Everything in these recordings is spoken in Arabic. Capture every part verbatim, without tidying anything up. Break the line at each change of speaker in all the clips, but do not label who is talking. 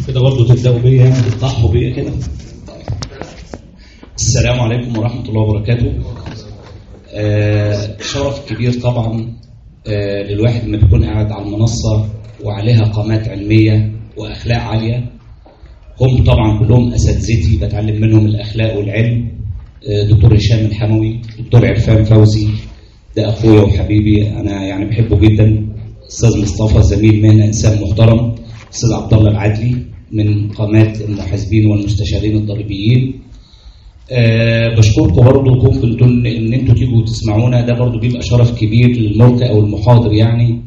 كده برضه تبداوا بيا يعني تفتحوا بيا كده. السلام عليكم ورحمه الله وبركاته. آه شرف كبير طبعا آه للواحد لما بيكون قاعد على المنصه وعليها قامات علميه واخلاق عاليه. هم طبعا كلهم اساتذتي بتعلم منهم الاخلاق والعلم. آه دكتور هشام الحموي، دكتور عرفان فوزي، ده اخويا وحبيبي انا يعني بحبه جدا. استاذ مصطفى زميل مهنه انسان محترم. استاذ عبد الله العدلي من قامات المحاسبين والمستشارين الضريبيين. أه بشكركم برضه كنتوا ان انتوا تيجوا تسمعونا، ده برضه بيبقى شرف كبير للملقي او المحاضر يعني.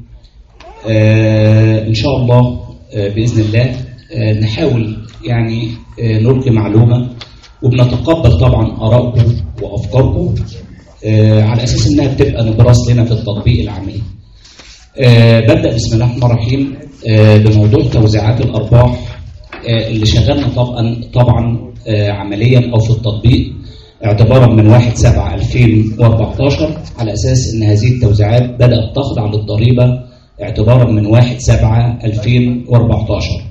أه ان شاء الله أه باذن الله أه نحاول يعني أه نلقي معلومه، وبنتقبل طبعا ارائكم وافكاركم أه على اساس انها بتبقى نبراس لنا في التطبيق العملي. أه ببدا بسم الله الرحمن الرحيم أه بموضوع توزيعات الارباح أه اللي شغلنا طبعا طبعا أه عمليا او في التطبيق اعتبارا من واحد سبعة ألفين وأربعتاشر، على اساس ان هذه التوزيعات بدات تخضع للضريبه اعتبارا من واحد سبعة ألفين وأربعتاشر.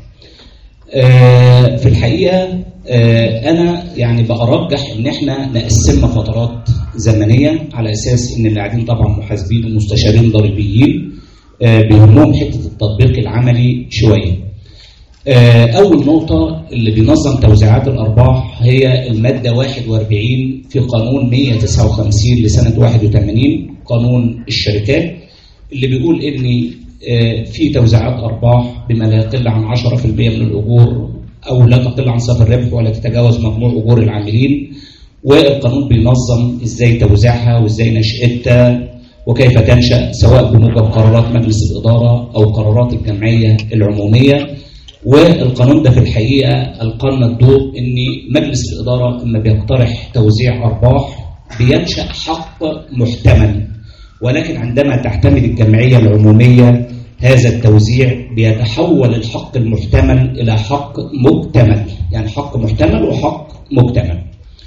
أه في الحقيقه أه انا يعني برجح ان احنا نقسمها فترات زمنيه، على اساس ان اللي قاعدين طبعا محاسبين ومستشارين ضريبيين أه بيهمهم حته التطبيق العملي شويه. أول نقطة اللي بينظم توزيعات الأرباح هي المادة واحد وأربعين في قانون مئة وتسعة وخمسين لسنة واحد وثمانين، قانون الشركات، اللي بيقول إن في توزيعات أرباح بما لا يقل عن عشرة بالمئة من الأجور أو لا تقل عن صافي الربح ولا تتجاوز مجموع أجور العاملين. والقانون بينظم إزاي توزيعها وإزاي نشأتها وكيف تنشأ، سواء بموجب قرارات مجلس الإدارة أو قرارات الجمعية العمومية. والقانون ده في الحقيقة ألقانا الضوء إن مجلس الإدارة لما بيقترح توزيع أرباح بينشأ حق محتمل، ولكن عندما تعتمد الجمعية العمومية هذا التوزيع بيتحول الحق المحتمل إلى حق مكتمل، يعني حق محتمل وحق مكتمل.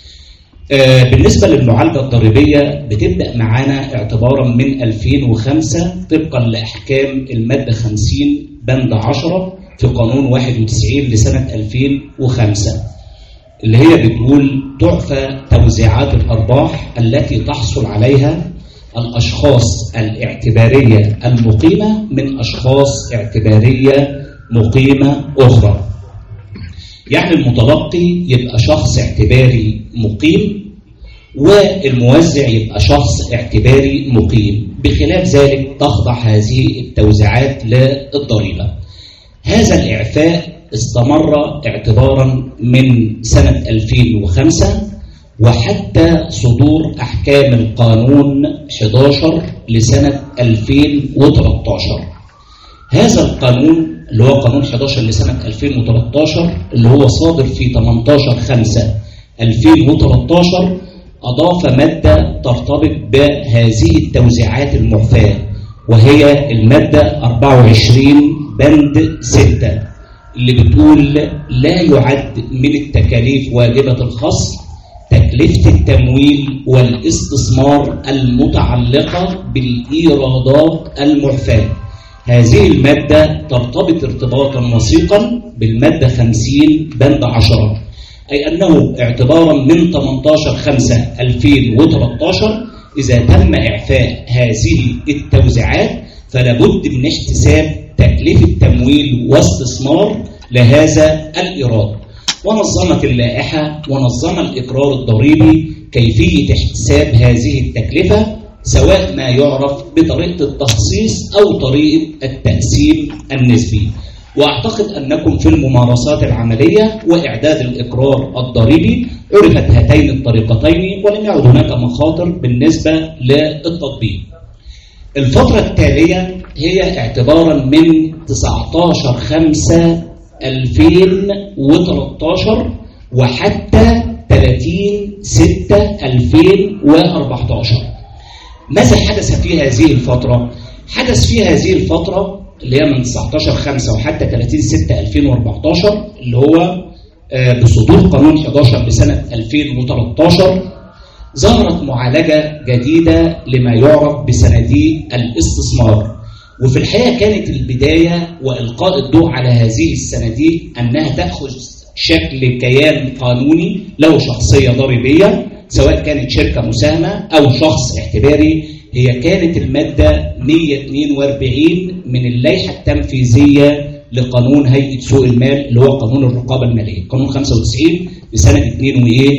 آه بالنسبة للمعالجة الضريبية بتبدأ معانا اعتبارا من ألفين وخمسة طبقا لأحكام المادة خمسين بند عشرة في قانون واحد وتسعين لسنة ألفين وخمسة، اللي هي بتقول تعفى توزيعات الأرباح التي تحصل عليها الأشخاص الاعتبارية المقيمة من أشخاص اعتبارية مقيمة أخرى. يعني المتلقي يبقى شخص اعتباري مقيم والموزع يبقى شخص اعتباري مقيم، بخلاف ذلك تخضع هذه التوزيعات للضريبة. هذا الإعفاء استمر اعتبارا من سنة ألفين وخمسة وحتى صدور أحكام القانون أحد عشر لسنة ألفين وثلاثة عشر. هذا القانون اللي هو قانون أحد عشر لسنة ألفين وثلاثة عشر اللي هو صادر في ثمانية عشر خمسة ألفين وثلاثة عشر أضاف مادة ترتبط بهذه التوزيعات المعفاة، وهي المادة أربعة وعشرين بند ستة، اللي بتقول لا يعد من التكاليف واجبة الخصم تكلفة التمويل والاستثمار المتعلقة بالإيرادات المعفاة. هذه المادة ترتبط ارتباطا وثيقا بالمادة خمسين بند عشرة، أي أنه اعتبارا من ثمانية عشر خمسة ألفين وثلاثة عشر إذا تم إعفاء هذه التوزيعات فلا بد من احتساب تكلفة تمويل واستثمار لهذا الإيراد. ونظمت اللائحة ونظم الإقرار الضريبي كيفية احتساب هذه التكلفة، سواء ما يعرف بطريقة التخصيص أو طريقة التقسيم النسبي. وأعتقد أنكم في الممارسات العملية وإعداد الإقرار الضريبي عرفت هاتين الطريقتين ولم يعد هناك مخاطر بالنسبة للتطبيق. الفترة التالية هي اعتبارا من تسعة عشر خمسة ألفين وثلاثة عشر وحتى ثلاثين ستة ألفين وأربعة عشر. ماذا حدث في هذه الفترة؟ حدث في هذه الفترة اللي هي من تسعة عشر خمسة وحتى ثلاثين ستة ألفين وأربعة عشر اللي هو بصدور قانون أحد عشر لسنة ألفين وثلاثة عشر ظهرت معالجة جديدة لما يعرف بصناديق الاستثمار، وفي الحقيقة كانت البداية وإلقاء الضوء على هذه الصناديق أنها تأخذ شكل كيان قانوني له شخصية ضريبية، سواء كانت شركة مساهمة أو شخص اعتباري. هي كانت المادة مئة واثنين وأربعين من اللائحة التنفيذية لقانون هيئة سوق المال اللي هو قانون الرقابة المالية، قانون خمسة وتسعين لسنة اثنين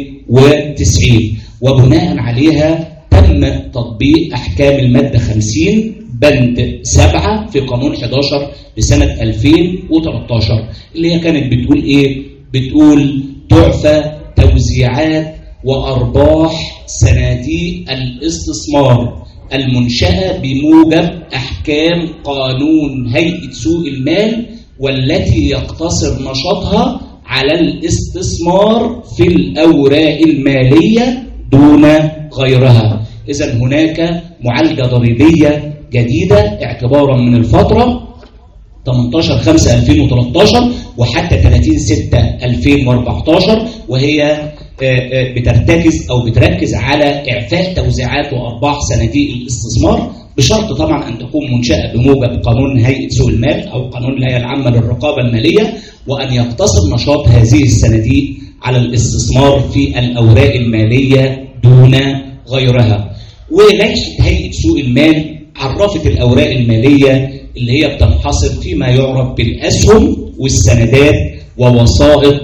وتسعين، وبناء عليها تم تطبيق أحكام المادة خمسين بند سبعة في قانون إحدى عشر لسنة ألفين وثلاثة عشر، اللي هي كانت بتقول إيه؟ بتقول تعفى توزيعات وأرباح صناديق الاستثمار المنشأة بموجب أحكام قانون هيئة سوق المال، والتي يقتصر نشاطها على الاستثمار في الأوراق المالية دون غيرها. إذن هناك معالجة ضريبية جديدة اعتبارا من الفترة ثمانية عشر خمسة ألفين وثلاثة عشر وحتى ثلاثين ستة ألفين وأربعة عشر، وهي بترتكز أو بتركز على إعفاء توزيعات وأرباح صناديق الاستثمار، بشرط طبعا أن تكون منشأة بموجب قانون هيئة سوق المال أو قانون الهيئة العامة للرقابة المالية، وأن يقتصر نشاط هذه الصناديق على الاستثمار في الأوراق المالية دون غيرها. ولائحة هيئة سوق المال عرفت الأوراق المالية اللي هي بتنحصر فيما يعرف بالأسهم والسندات ووسائط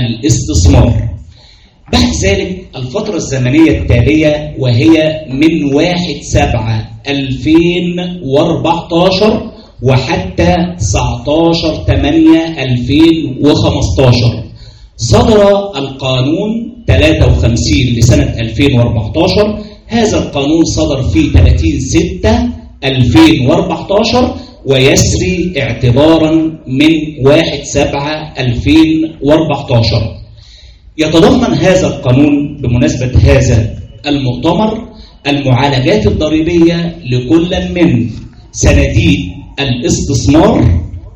الاستثمار. بعد ذلك الفترة الزمنية التالية وهي من واحد سبعة ألفين وأربعة عشر وحتى تسعة عشر ثمانية ألفين وخمسة عشر صدر القانون ثلاثة وخمسين لسنة ألفين وأربعة عشر. هذا القانون صدر في ثلاثين ستة ألفين وأربعة عشر ويسري اعتبارا من واحد سبعة ألفين وأربعة عشر. يتضمن هذا القانون بمناسبة هذا المؤتمر المعالجات الضريبية لكل من صناديق الاستثمار،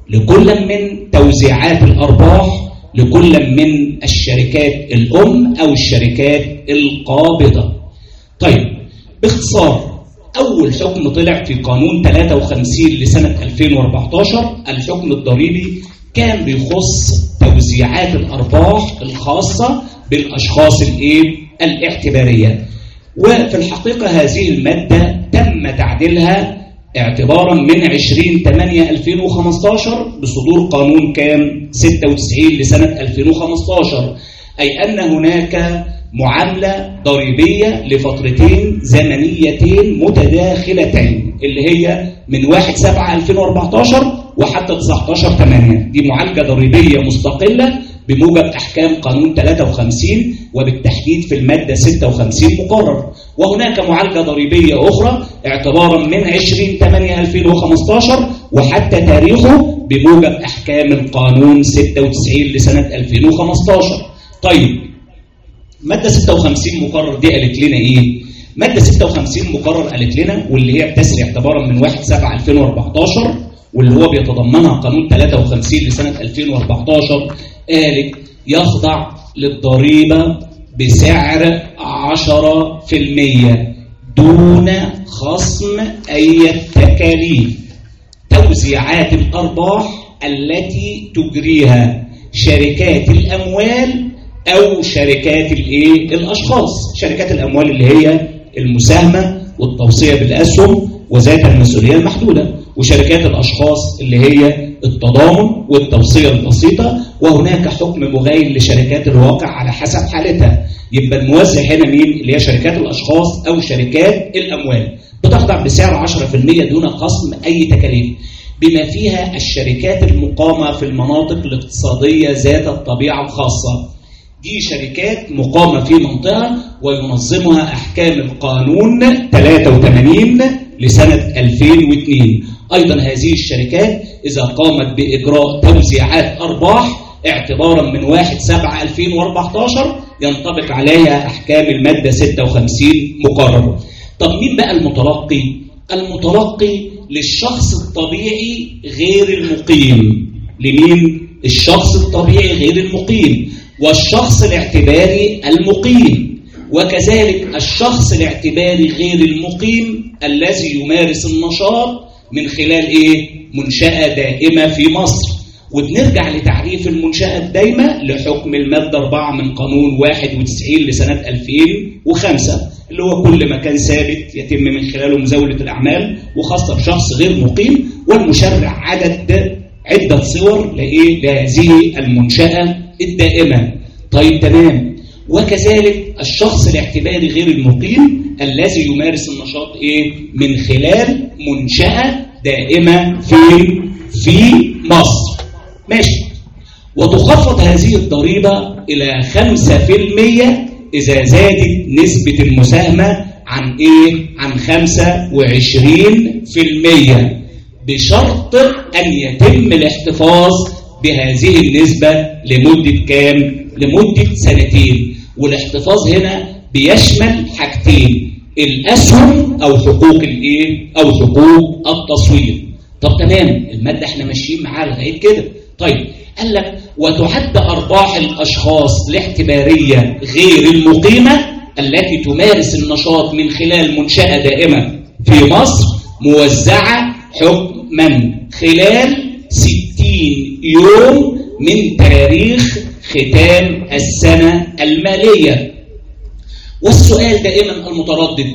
لكل من توزيعات الأرباح، لكل من الشركات الأم أو الشركات القابضة. طيب باختصار، أول حكم طلع في قانون ثلاثة وخمسين لسنة ألفين وأربعة عشر الحكم الضريبي كان بيخص توزيعات الأرباح الخاصة بالأشخاص الإيه؟ الاعتبارية. وفي الحقيقة هذه المادة تم تعديلها اعتبارا من عشرين ثمانية ألفين وخمسة عشر بصدور قانون كام ستة وتسعين لسنة ألفين وخمسة عشر، أي أن هناك معاملة ضريبية لفترتين زمنيتين متداخلتين اللي هي من واحد سبعة ألفين وأربعة عشر وحتى تسعة عشر ثمانية. دي معالجة ضريبية مستقلة بموجب أحكام قانون ثلاثة وخمسين وبالتحديد في المادة ستة وخمسين مقرر. وهناك معالجة ضريبية أخرى اعتبارا من عشرين ثمانية ألفين وخمسة عشر وحتى تاريخه بموجب أحكام القانون ستة وتسعين لسنة ألفين وخمسة عشر. طيب مادة ستة وخمسين مقرر دي قالت لنا إيه؟ مادة ستة وخمسين مقرر قالت لنا واللي هي بتسري اعتبارا من واحد سبعة ألفين وأربعة عشر واللي هو بيتضمنها قانون ثلاثة وخمسين لسنة ألفين وأربعة عشر، قالت يخضع للضريبة بسعر عشرة بالمئة دون خصم أي تكاليف توزيعات الأرباح التي تجريها شركات الأموال أو شركات الإيه؟ الأشخاص. شركات الأموال اللي هي المساهمة والتوصية بالأسهم وذات المسؤولية المحدودة، وشركات الأشخاص اللي هي التضامن والتوصية البسيطة، وهناك حكم مغاير لشركات الواقع على حسب حالتها. يبقى الموزع هنا مين؟ اللي هي شركات الأشخاص أو شركات الأموال، بتخضع بسعر عشرة بالمئة دون خصم أي تكاليف، بما فيها الشركات المقامة في المناطق الاقتصادية ذات الطبيعة الخاصة. دي شركات مقامة في منطقة وينظمها أحكام القانون ثلاثة وثمانين لسنة ألفين واثنين. أيضا هذه الشركات إذا قامت بإجراء توزيعات أرباح اعتبارا من واحد سبعة ألفين وأربعة عشر ينطبق عليها أحكام المادة ستة وخمسين مقرر. طب مين بقى المتلقي؟ المتلقي للشخص الطبيعي غير المقيم. لمين؟ الشخص الطبيعي غير المقيم والشخص الاعتباري المقيم، وكذلك الشخص الاعتباري غير المقيم الذي يمارس النشاط من خلال ايه؟ منشأة دائمة في مصر. وبنرجع لتعريف المنشأة الدائمة لحكم المادة أربعة من قانون واحد وتسعين لسنة ألفين وخمسة، اللي هو كل مكان ثابت يتم من خلاله مزاولة الأعمال وخاصة بشخص غير مقيم، والمشرع عدد عدة صور لإيه؟ لهذه المنشأة الدائمة. طيب تمام. وكذلك الشخص الاعتباري غير المقيم الذي يمارس النشاط إيه؟ من خلال منشأة دائمة في في مصر. ماشي. وتخفض هذه الضريبة إلى خمسة في المية إذا زادت نسبة المساهمة عن إيه؟ عن خمسة وعشرين في المية، بشرط أن يتم الاحتفاظ بهذه النسبة لمدة كام؟ لمدة سنتين. والاحتفاظ هنا بيشمل حاجتين: الأسهم أو حقوق الإيه؟ أو حقوق التصوير. طب تمام، المادة احنا ماشيين معاها لغاية كده. طيب قال لك وتعد أرباح الأشخاص الاعتبارية غير المقيمة التي تمارس النشاط من خلال منشأة دائمة في مصر موزعة حكما خلال ستين يوم من تاريخ ختام السنة المالية. والسؤال دائما المتردد: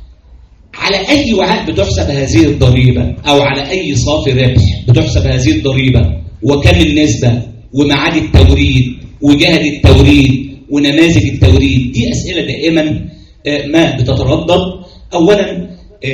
على أي وعاء بتحسب هذه الضريبة؟ أو على أي صافي ربح بتحسب هذه الضريبة؟ وكم النسبة؟ وميعاد التوريد؟ وجهة التوريد؟ ونماذج التوريد؟ دي أسئلة دائما ما بتتردد. أولا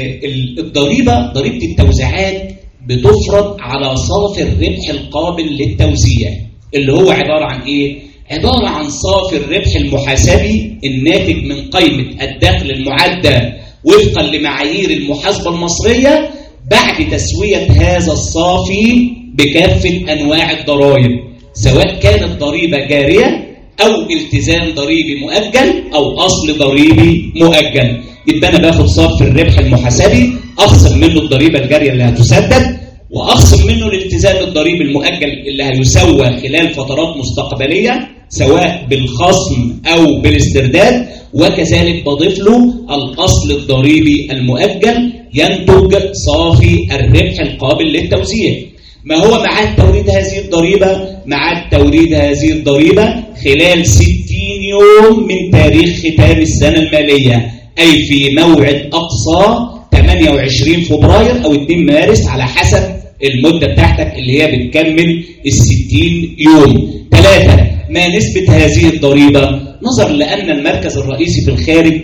الضريبة، ضريبة التوزيعات بتفرض على صافي الربح القابل للتوزيع، اللي هو عبارة عن إيه؟ عبارة عن صافي الربح المحاسبي الناتج من قيمة الدخل المعدل وفقا لمعايير المحاسبة المصرية بعد تسوية هذا الصافي بكافة أنواع الضرائب، سواء كانت ضريبة جارية أو التزام ضريبي مؤجل أو أصل ضريبي مؤجل. يبقى أنا باخد صافي الربح المحاسبي، أخصم منه الضريبة الجارية اللي هتسدد، وأخصم منه الالتزام الضريبي المؤجل اللي هيسوى خلال فترات مستقبلية سواء بالخصم أو بالاسترداد، وكذلك بضيف له الأصل الضريبي المؤجل ينتج صافي الربح القابل للتوزيع. ما هو ميعاد توريد هذه الضريبة؟ ميعاد توريد هذه الضريبة خلال ستين يوم من تاريخ ختام السنة المالية، أي في موعد أقصى ثمانية وعشرين فبراير أو اثنين مارس على حسب المدة بتاعتك اللي هي بتكمل الستين يوم. ثلاثة، ما نسبة هذه الضريبة؟ نظر لأن المركز الرئيسي في الخارج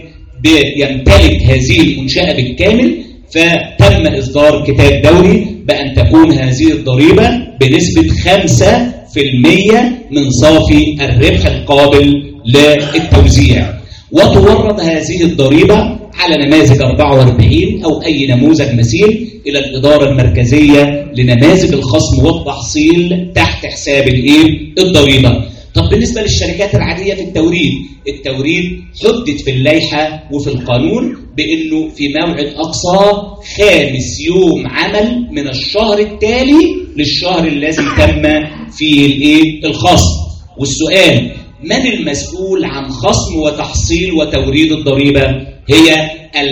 بيمتلك هذه المنشأة بالكامل، فتم إصدار كتاب دوري بأن تكون هذه الضريبة بنسبة خمسة في المية من صافي الربح القابل للتوزيع. وتورد هذه الضريبة على نماذج أربعة وأربعين أو أي نموذج مثيل إلى الإدارة المركزية لنماذج الخصم والتحصيل تحت حساب الإيه؟ الضريبة. طب بالنسبة للشركات العادية في التوريد، التوريد حدد في اللائحة وفي القانون بأنه في موعد أقصى خامس يوم عمل من الشهر التالي للشهر الذي تم فيه الإيه؟ الخصم. والسؤال: من المسؤول عن خصم وتحصيل وتوريد الضريبة؟ هي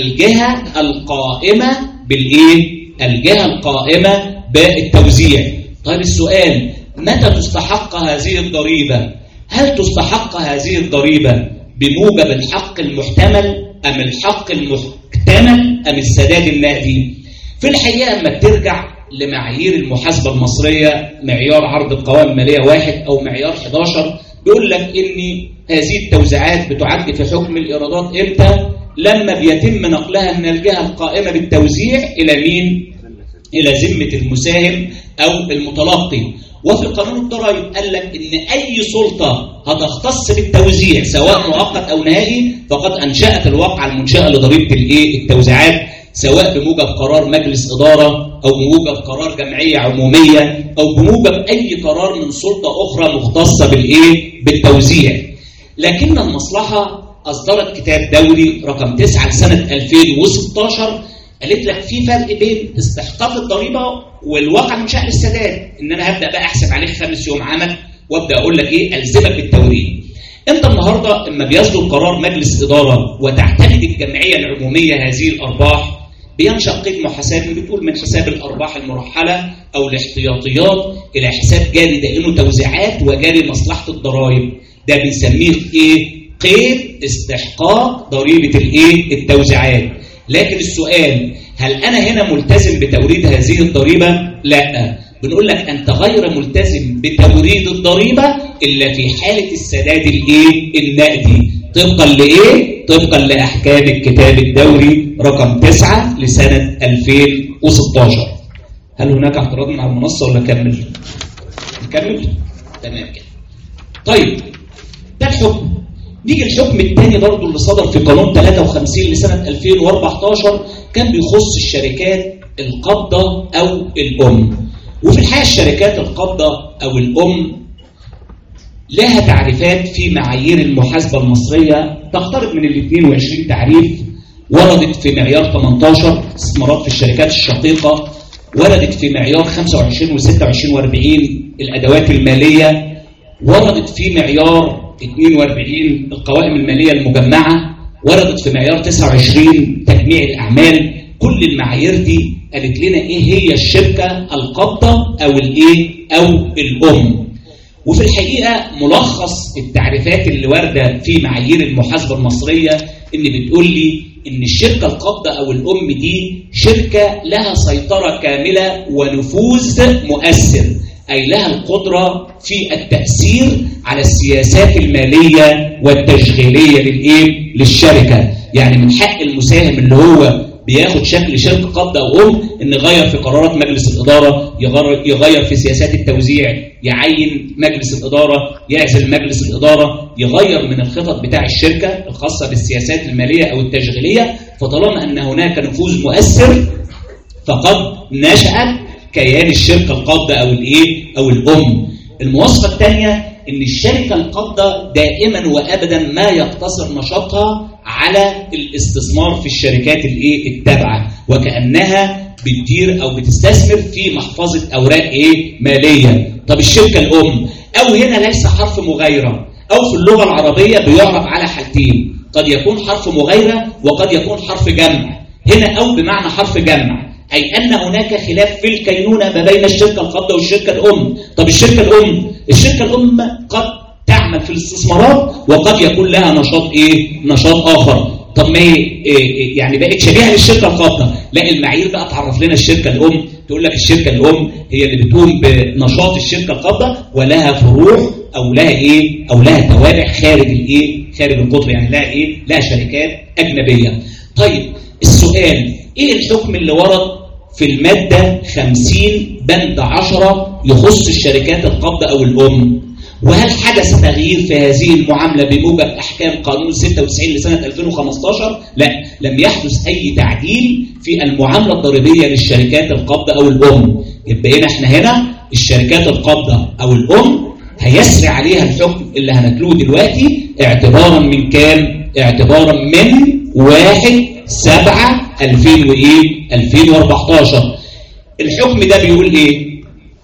الجهة القائمة بالإيه؟ الجهة القائمة بالتوزيع. طيب السؤال: متى تستحق هذه الضريبة؟ هل تستحق هذه الضريبة بموجب الحق المحتمل أم الحق المحتمل أم السداد النقدي؟ في الحقيقة لما بترجع لمعايير المحاسبة المصرية، معيار عرض القوائم المالية واحد أو معيار إحدى عشر، بيقول لك إن هذه التوزيعات بتعد في حكم الإيرادات إمتى؟ لما بيتم نقلها من الجهة القائمة بالتوزيع إلى مين؟ إلى ذمة المساهم أو المتلقي. وفي قانون الضرائب قال لك إن أي سلطة هتختص بالتوزيع سواء مؤقت أو نهائي فقد أنشأت الواقعة المنشأة لضريبة الإيه؟ التوزيعات، سواء بموجب قرار مجلس إدارة أو بموجب قرار جمعية عمومية أو بموجب أي قرار من سلطة أخرى مختصة بالإيه؟ بالتوزيع. لكن المصلحة أصدرت كتاب دوري رقم تسعة لسنة ألفين وستة عشر، قالت لك في فرق بين استحقاق الضريبة والواقع المنشأ للسداد، إن أنا هبدأ بقى أحسب عليك خمس يوم عمل وأبدأ أقول لك إيه؟ ألزمك بالتوريد. أنت النهاردة إما بيصدر قرار مجلس إدارة وتعتمد الجمعية العمومية هذه الأرباح، بينشأ قيد محاسبي بتقول من حساب الأرباح المرحلة أو الاحتياطيات إلى حساب جاري دائم توزيعات وجاري مصلحة الضرائب. ده بنسميه إيه؟ قيد استحقاق ضريبة الإيه؟ التوزيعات. لكن السؤال، هل أنا هنا ملتزم بتوريد هذه الضريبة؟ لا، بنقول لك أنت غير ملتزم بتوريد الضريبة إلا في حالة السداد الإيه؟ النقدي. طبقا لإيه؟ طبقا لأحكام الكتاب الدوري رقم تسعة لسنة ألفين وستاشر. هل هناك اعتراض من على المنصة ولا كمل؟ نكمل؟ تمام كده. طيب، ده الحكم. نيجي الحكم الثاني برضه اللي صدر في قانون ثلاثة وخمسين لسنة ألفين وأربعتاشر، كان بيخص الشركات القابضة أو الأم. وفي الحقيقة الشركات القابضة أو الأم لها تعريفات في معايير المحاسبة المصرية تقترب من ال اثنين وعشرين تعريف. وردت في معيار ثمانية عشر استثمارات في الشركات الشقيقة، وردت في معيار خمسة وعشرين وستة وعشرين وأربعين الأدوات المالية، وردت في معيار اثنين وأربعين القوائم المالية المجمعة، وردت في معيار تسعة وعشرين تجميع الأعمال. كل المعايير دي قالت لنا إيه هي الشركة القابضة أو الإيه أو الأم. وفي الحقيقة ملخص التعريفات اللي واردة في معايير المحاسبة المصرية إن بتقول لي إن الشركة القابضة أو الأم دي شركة لها سيطرة كاملة ونفوذ مؤثر، أي لها القدرة في التأثير على السياسات المالية والتشغيلية للإيه؟ للشركة. يعني من حق المساهم اللي هو بياخد شكل شركة قابضة أو أم إن يغير في قرارات مجلس الإدارة، يغير في سياسات التوزيع، يعين مجلس الإدارة، يعزل مجلس الإدارة، يغير من الخطط بتاع الشركة الخاصة بالسياسات المالية أو التشغيلية. فطالما أن هناك نفوذ مؤثر فقد نشأت كيان الشركة القابضة أو الإيه أو الأم. المواصفة الثانية إن الشركة القابضة دائما وأبدا ما يقتصر نشاطها على الاستثمار في الشركات الإيه التابعة، وكأنها بتدير أو بتستثمر في محفظة أوراق إيه مالية. طب الشركة الأم أو هنا ليس حرف مغايرة، أو في اللغة العربية بيعرف على حالتين، قد يكون حرف مغايرة وقد يكون حرف جمع. هنا أو بمعنى حرف جمع، أي أن هناك خلاف في الكينونة ما بين الشركة القابضة والشركة الأم. طب الشركة الأم الشركة الأم قد تعمل في الاستثمارات وقد يكون لها نشاط إيه؟ نشاط آخر. طب ما إيه يعني بقت شبيهة للشركة القابضة؟ لا، المعايير بقى تعرف لنا الشركة الأم، تقول لك الشركة الأم هي اللي بتقوم بنشاط الشركة القابضة ولها فروع أو لها إيه؟ أو لها توابع خارج الإيه؟ خارج القطر، يعني لها إيه؟ لها شركات أجنبية. طيب السؤال، إيه الحكم اللي ورد في المادة خمسين بند عشرة يخص الشركات القابضة أو الأم؟ وهل حدث تغيير في هذه المعاملة بموجب أحكام قانون ستة وتسعين لسنة ألفين وخمستاشر؟ لا، لم يحدث أي تعديل في المعاملة الضريبية للشركات القابضة أو الأم. يبقى هنا احنا هنا الشركات القابضة أو الأم هيسري عليها الحكم اللي هنتلوه دلوقتي اعتبارا من كام؟ اعتبارا من واحد سبعة ألفين وإيه؟ ألفين وأربعتاشر. الحكم ده بيقول إيه؟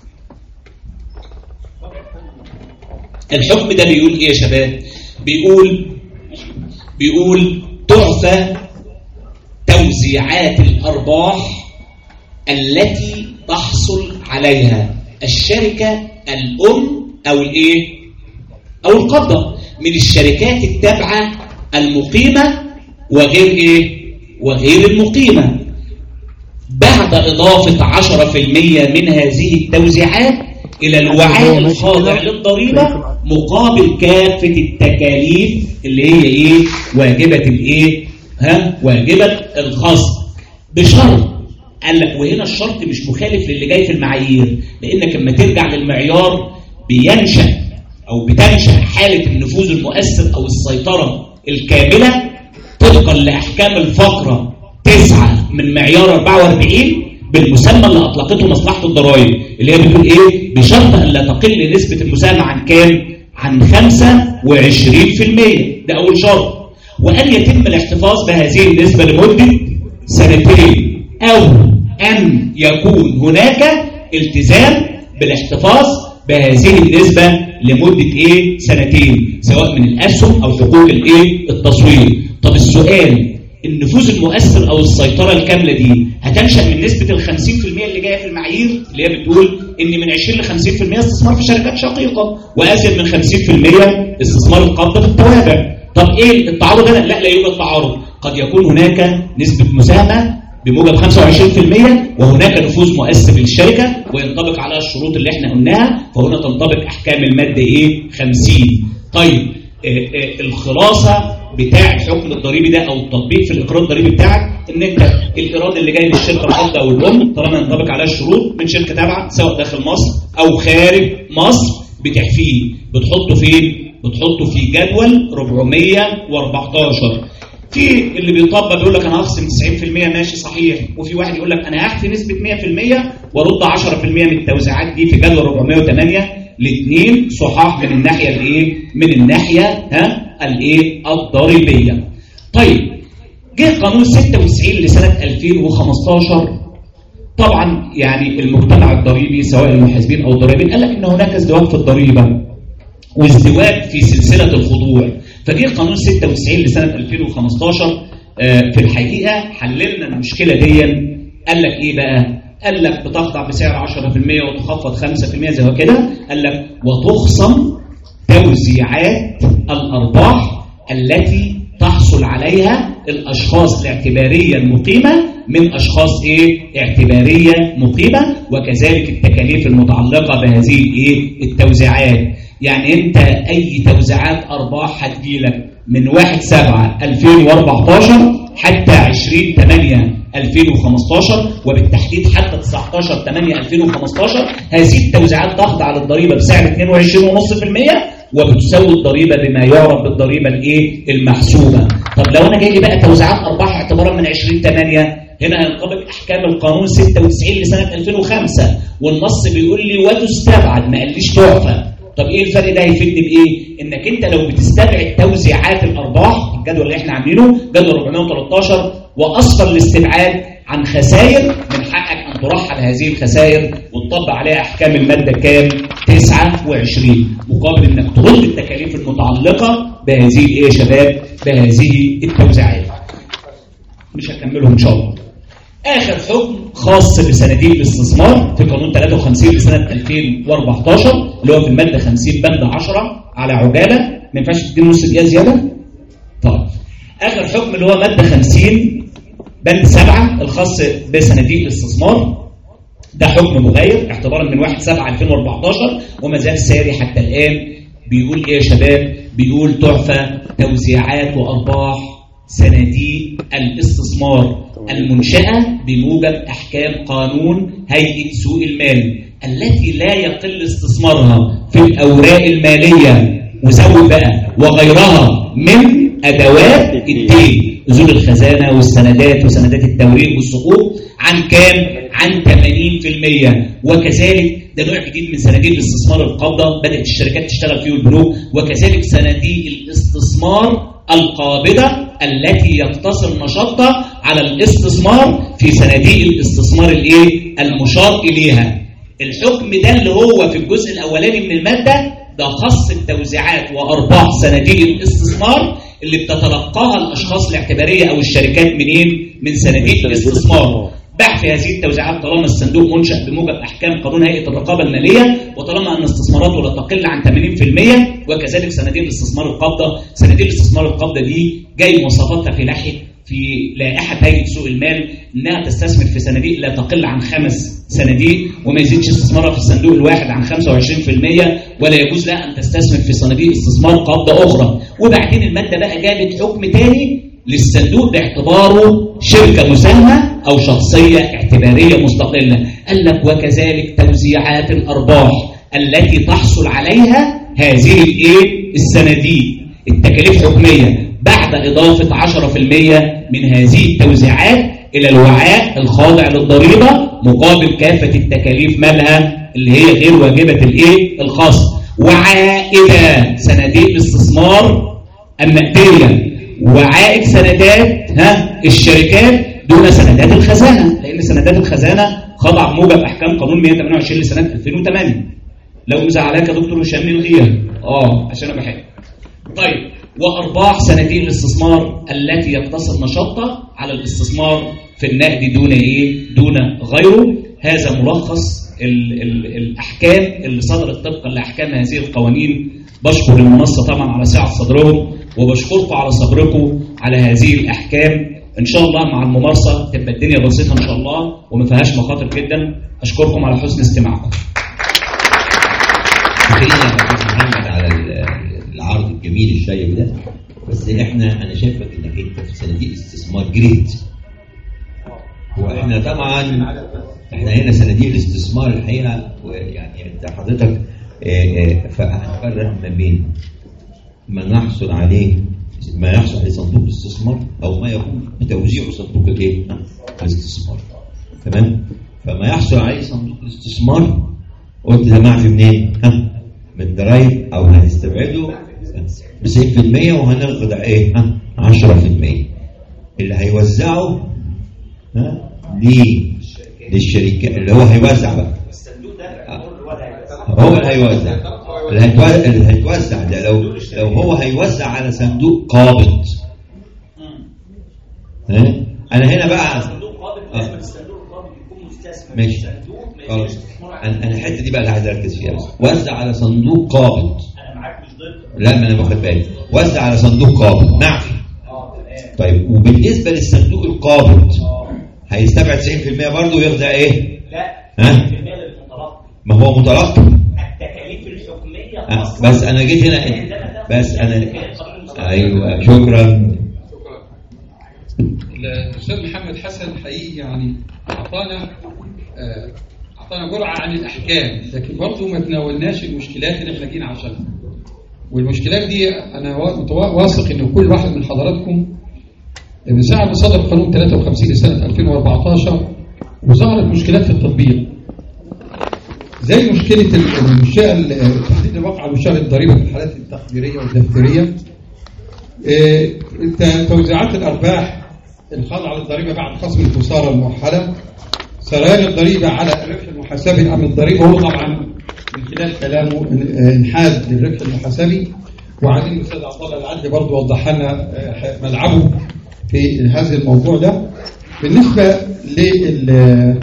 الحكم ده بيقول إيه يا شباب؟ بيقول بيقول تعفى توزيعات الأرباح التي تحصل عليها الشركة الأم أو الإيه؟ أو القابضة من الشركات التابعة المقيمة وغير إيه؟ وغير المقيمة، بعد إضافة عشرة في المئة من هذه التوزيعات إلى الوعاء الخاضع للضريبة مقابل كافة التكاليف اللي هي إيه؟ واجبة الإيه؟ ها؟ واجبة الخصم، بشرط. قال لك وهنا الشرط مش مخالف للي جاي في المعايير، لأنك لما ترجع للمعيار بينشأ أو بتنشأ حالة النفوذ المؤثر أو السيطرة الكاملة طبقا لأحكام الفقرة تسعة من معيار أربعة وأربعين بالمسمى اللي أطلقته مصلحة الضرائب، اللي هي بتقول إيه؟ بشرط أن لا تقل نسبة المساهمة عن كام؟ عن خمسة وعشرين في المئة. ده أول شرط. وأن يتم الاحتفاظ بهذه النسبة لمدة سنتين، أو أن يكون هناك التزام بالاحتفاظ بهذه النسبة لمدة إيه؟ سنتين، سواء من الأسهم أو حقوق الإيه؟ التصوير. طب السؤال، النفوذ المؤثر او السيطره الكامله دي هتنشا من نسبه ال خمسين في المية اللي جايه في المعايير اللي هي بتقول ان من عشرين ل خمسين في المية استثمار في شركات شقيقه وازيد من خمسين في المية استثمار القبضه في التوابع. طب ايه التعارض هنا؟ لا لا يوجد تعارض. قد يكون هناك نسبه مساهمه بموجب خمسة وعشرين في المية وهناك نفوذ مؤثر للشركه وينطبق عليها الشروط اللي احنا قلناها، فهنا تنطبق احكام الماده ايه؟ خمسين. طيب آه آه الخلاصه بتاع الحكم الضريبي ده او التطبيق في الاقرار الضريبي بتاعك ان انت الايراد اللي جاي للشركه الاب او الام طالما ينطبق عليها الشروط من شركه تابعه سواء داخل مصر او خارج مصر بتحفيه. بتحطه فين؟ بتحطه في جدول أربعمية وأربعتاشر. في اللي بيطبق بيقول لك انا هخصم تسعين في المية ماشي صحيح، وفي واحد يقول لك انا هخفي نسبه مية في المية وارد عشرة في المية من التوزيعات دي في جدول أربعمية وثمانية. الاثنين صحاح من الناحيه الايه؟ من الناحيه ها الايه؟ الضريبيه. طيب جه قانون ستة وتسعين لسنه ألفين وخمستاشر. طبعا يعني المجتمع الضريبي سواء المحاسبين او الضريبيين قال لك ان هناك ازدواج في الضريبه وازدواج في سلسله الخضوع. فجه قانون ستة وتسعين لسنه ألفين وخمستاشر آه في الحقيقه حللنا المشكله دي. قال لك ايه بقى؟ قال لك بتخضع بسعر عشرة في المية وتخفض خمسة في المية زي كده. قال لك وتخصم توزيعات الارباح التي تحصل عليها الاشخاص الاعتباريه المقيمه من اشخاص ايه؟ اعتباريه مقيمه، وكذلك التكاليف المتعلقه بهذه الايه؟ التوزيعات. يعني انت اي توزيعات ارباح هتجيلك من واحد سبعة ألفين وأربعتاشر حتى عشرين ثمانية ألفين وخمستاشر وبالتحديد حتى تسعتاشر ثمانية ألفين وخمستاشر هذه التوزيعات تخضع للضريبه بسعر اثنين وعشرين فاصلة خمسة بالمية وبتساوي الضريبه بما يعرف بالضريبه الايه؟ المحسوبه. طب لو انا جاي لي بقى توزيعات ارباح اعتبارا من عشرين ثمانية هنا هينطبق احكام القانون ستة وتسعين لسنه ألفين وخمسة والنص بيقول لي وتستبعد، ما قاليش تعفى. طب ايه الفرق ده؟ هيفيدني بايه؟ انك انت لو بتستبعد توزيعات الارباح الجدول اللي احنا عاملينه جدول أربعمية وتلتاشر واصفر الاستبعاد عن خسائر من حقك ان ترحل هذه الخسائر وتطبق عليها احكام الماده كام؟ تسعة وعشرين مقابل انك ترد التكاليف المتعلقه بهذه ايه يا شباب؟ بهذه التوزيعات. مش هكملهم ان شاء الله. آخر حكم خاص بصناديق الاستثمار في قانون ثلاثة وخمسين لسنة ألفين وأربعتاشر اللي هو في المادة خمسين بند عشرة على عجالة. ما ينفعش تديله نص دقيقة زيادة؟ طيب آخر حكم اللي هو مادة خمسين بند سبعة الخاص بصناديق الاستثمار. ده حكم مغاير اعتبارا من واحد سبعة ألفين وأربعتاشر وما زال ساري حتى الآن. بيقول إيه يا شباب؟ بيقول تعفى توزيعات وأرباح صناديق الاستثمار المنشأة بموجب أحكام قانون هيئة سوق المال التي لا يقل استثمارها في الأوراق المالية وزود بقى وغيرها من أدوات الدين أذون الخزانة والسندات وسندات التوريد والصكوك عن كام؟ عن ثمانين في المية. وكذلك ده نوع جديد من صناديق الاستثمار القابضة بدأت الشركات تشتغل فيه والبنوك، وكذلك صناديق الاستثمار القابضة التي يقتصر نشاطها على الاستثمار في صناديق الاستثمار الايه؟ المشار اليها. الحكم ده اللي هو في الجزء الاولاني من الماده ده خاص التوزيعات وارباح صناديق الاستثمار اللي بتتلقاها الاشخاص الاعتباريه او الشركات منين؟ من صناديق الاستثمار. بحث هذه التوزيعات طالما الصندوق منشأ بموجب احكام قانون هيئه الرقابه الماليه وطالما ان استثماراته لا تقل عن ثمانين في المية. وكذلك صناديق الاستثمار القابضه. صناديق الاستثمار القابضه دي جاي مواصفاتها في لائحه في لائحه هيئه سوق المال انها تستثمر في صناديق لا تقل عن خمس صناديق وما يزيدش استثمارها في الصندوق الواحد عن خمسة وعشرين في المية ولا يجوز لها ان تستثمر في صناديق استثمار قابضه اخرى. وبعدين الماده بقى جابت حكم ثاني للصندوق باعتباره شركه مساهمه او شخصيه اعتباريه مستقله. قال لك وكذلك توزيعات الارباح التي تحصل عليها هذه الايه؟ الصناديق التكاليف حكميه بعد اضافه عشرة في المية من هذه التوزيعات الى الوعاء الخاضع للضريبه مقابل كافه التكاليف مالها اللي هي غير واجبه الايه؟ الخاصه. وعائد صناديق الاستثمار النقديه وعائد سندات ها الشركات دون سندات الخزانه، لان سندات الخزانه خضع موجب احكام قانون مئة وثمانية وعشرين لسنه ألفين وثمانية. لو مزعلاك يا دكتور هشام نلغيها اه عشان انا بحب. طيب وأرباح صناديق الاستثمار التي يقتصر نشاطها على الاستثمار في النقد دون إيه؟ دون غيره. هذا ملخص ال ال الأحكام اللي صدرت طبقا لأحكام هذه القوانين. بشكر المنصة طبعا على سعة صدرهم، وبشكركم على صبركم على هذه الأحكام. إن شاء الله مع الممارسة تبقى الدنيا بسيطة إن شاء الله وما فيهاش مخاطر جدا. أشكركم على حسن استماعكم.
شكرا محمد على العرض الجميل الشيق ده. بس احنا انا شايفك انك انت في صناديق الاستثمار جريت. واحنا طبعا احنا هنا صناديق الاستثمار الحقيقه، ويعني انت حضرتك فهنفرق ما بين ما نحصل عليه ما يحصل عليه صندوق الاستثمار او ما يكون بتوزيعه صندوق الايه؟ الاستثمار. تمام؟ فما يحصل عليه صندوق الاستثمار قلت ده معفي منين؟ ها؟ من الضرايب او هنستبعده ب تسعين في المية وهناخد ايه؟ ها؟ عشرة في المية اللي هيوزعه ها؟ ليه؟ للشركات اللي هو هيوزع بقى. الصندوق ده هو اللي هيوزع. اللي هيتوزع ده لو لو هو هيوزع على صندوق قابض. ها؟ انا هنا بقى صندوق قابض لازم الصندوق القابض يكون مستثمر. ماشي. خلاص. انا انا الحته دي بقى اللي عايز اركز فيها. وزع على صندوق قابض. انا معاك مش ضد. لا ما انا باخد بالي. وزع على صندوق قابض. نعم. طيب وبالنسبه للصندوق القابض هيستبعد تسعين في المية برضه ويرجع ايه؟ لا. ها؟ تسعين في المية ده متلقي. ما هو متلقي. التكاليف الحكوميه أه. بس انا جيت هنا إيه؟ بس انا ايوه شكرا.
الاستاذ محمد حسن حقيقي يعني اعطانا اعطانا جرعه عن الاحكام، لكن برضه ما تناولناش المشكلات اللي احنا جينا عشانها. والمشكلات دي انا واثق ان كل واحد من حضراتكم من ساعه ما صدر قانون ثلاثة وخمسين لسنه ألفين وأربعة عشر وظهرت مشكلات في التطبيق، زي مشكله المنشاه تحديد الواقع على منشاه الضريبه في الحالات التقديريه والدفتريه، توزيعات الارباح الخاضعه للضريبه بعد خصم الخساره المؤهله، سريان الضريبه على الربح المحاسبي ام الضريبه. هو طبعا من خلال كلامه انحاز للربح المحاسبي، وعايزين الاستاذ عبد الله العدلي برضه وضح لنا ملعبه في هذا الموضوع ده. بالنسبه لل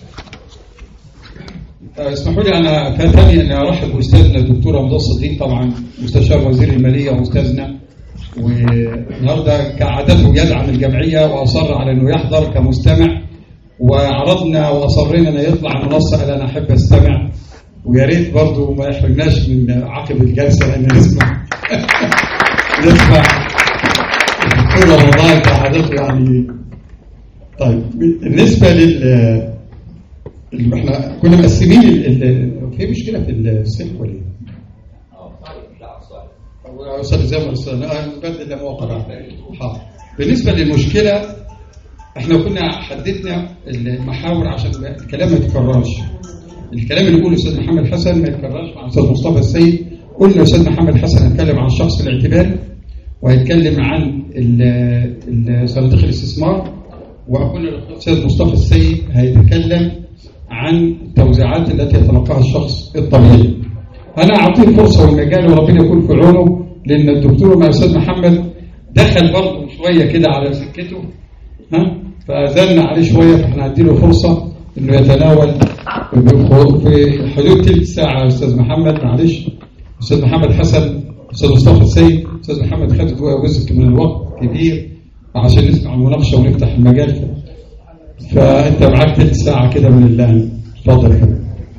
اسمحوا لي انا ثاني ان ارحب باستاذنا الدكتور رمضان الصديق، طبعا مستشار وزير الماليه واستاذنا، والنهارده كعادته يدعم الجمعيه واصر على انه يحضر كمستمع، وعرضنا واصرينا انه يطلع المنصه. قال انا احب استمع، ويا ريت برضه ما يحرمناش من عقب الجلسه لان نسمع نسمع الدكتور رمضان كعادته يعني. طيب بالنسبه لل اللي احنا كنا مقسمين في مشكله في السلك ولا ايه؟ اه طيب لا اوصل زي ما وصلنا نبدل المواقع. حاضر. بالنسبه للمشكله احنا كنا حددنا المحاور عشان الكلام ما يتكررش. الكلام اللي يقوله الاستاذ محمد حسن ما يتكررش مع الاستاذ مصطفى السيد. قلنا الاستاذ محمد حسن هيتكلم عن الشخص الاعتباري، وهيتكلم عن صناديق الاستثمار، وقلنا الاستاذ مصطفى السيد هيتكلم عن التوزيعات التي يتلقاها الشخص الطبيعي. انا اعطيه فرصه والمجال وربنا يكون في عونه، لان الدكتور مع الاستاذ محمد دخل برضه شويه كده على سكته ها فاذلنا عليه شويه، فاحنا هنديله فرصه انه يتناول في حدود ثلث ساعه. استاذ محمد معلش، استاذ محمد حسن، استاذ مصطفى السيد، استاذ محمد خد جزء من الوقت كبير عشان نسمع المناقشه ونفتح المجال، فانت معاك ثلث ساعه كده من اللي اتفضل كده.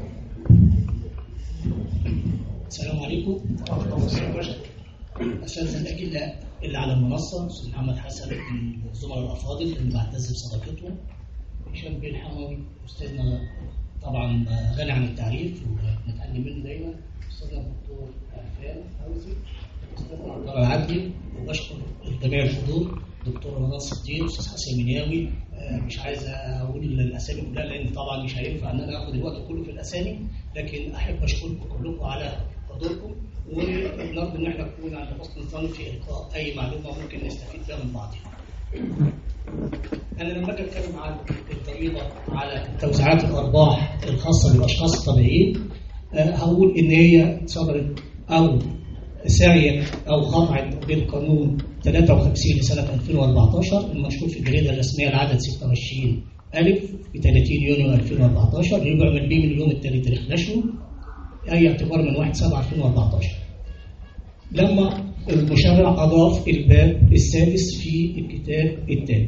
السلام عليكم. استاذ الاجلاء اللي على المنصه، استاذ محمد حسن من الزملاء الافاضل اللي بعتز بصداقتهم، هشام بيه الحموي استاذنا طبعا غني عن التعريف ونتعلم منه دايما، استاذنا الدكتور عفان فوزي، استاذنا عبد الله العدلي، وبشكر جميع الحضور، دكتور رمضان الصديق، استاذ حسين مناوي. مش عايز اقول الاسامي كلها لان طبعا مش هينفع ان انا اخد الوقت كله في الاسامي، لكن احب اشكركم كلكم على حضوركم، ونرجو ان احنا نكون عند حسن الظن في القاء اي معلومه ممكن نستفيد بها من بعضها. انا لما اجي اتكلم عن الضريبه على توزيعات الارباح الخاصه بالاشخاص الطبيعيين، هقول ان هي صدرت او سعيا أو خضعت بالقانون ثلاثة وخمسين لسنة ألفين وأربعتاشر المنشور في الجريدة الرسمية العدد ستة وعشرين ألف ب ثلاثين يونيو ألفين وأربعتاشر اللي يعمل به من اليوم التالي تاريخ نشره أي اعتبار من واحد سبعة ألفين وأربعتاشر. لما المشرع أضاف الباب السادس في الكتاب التالي،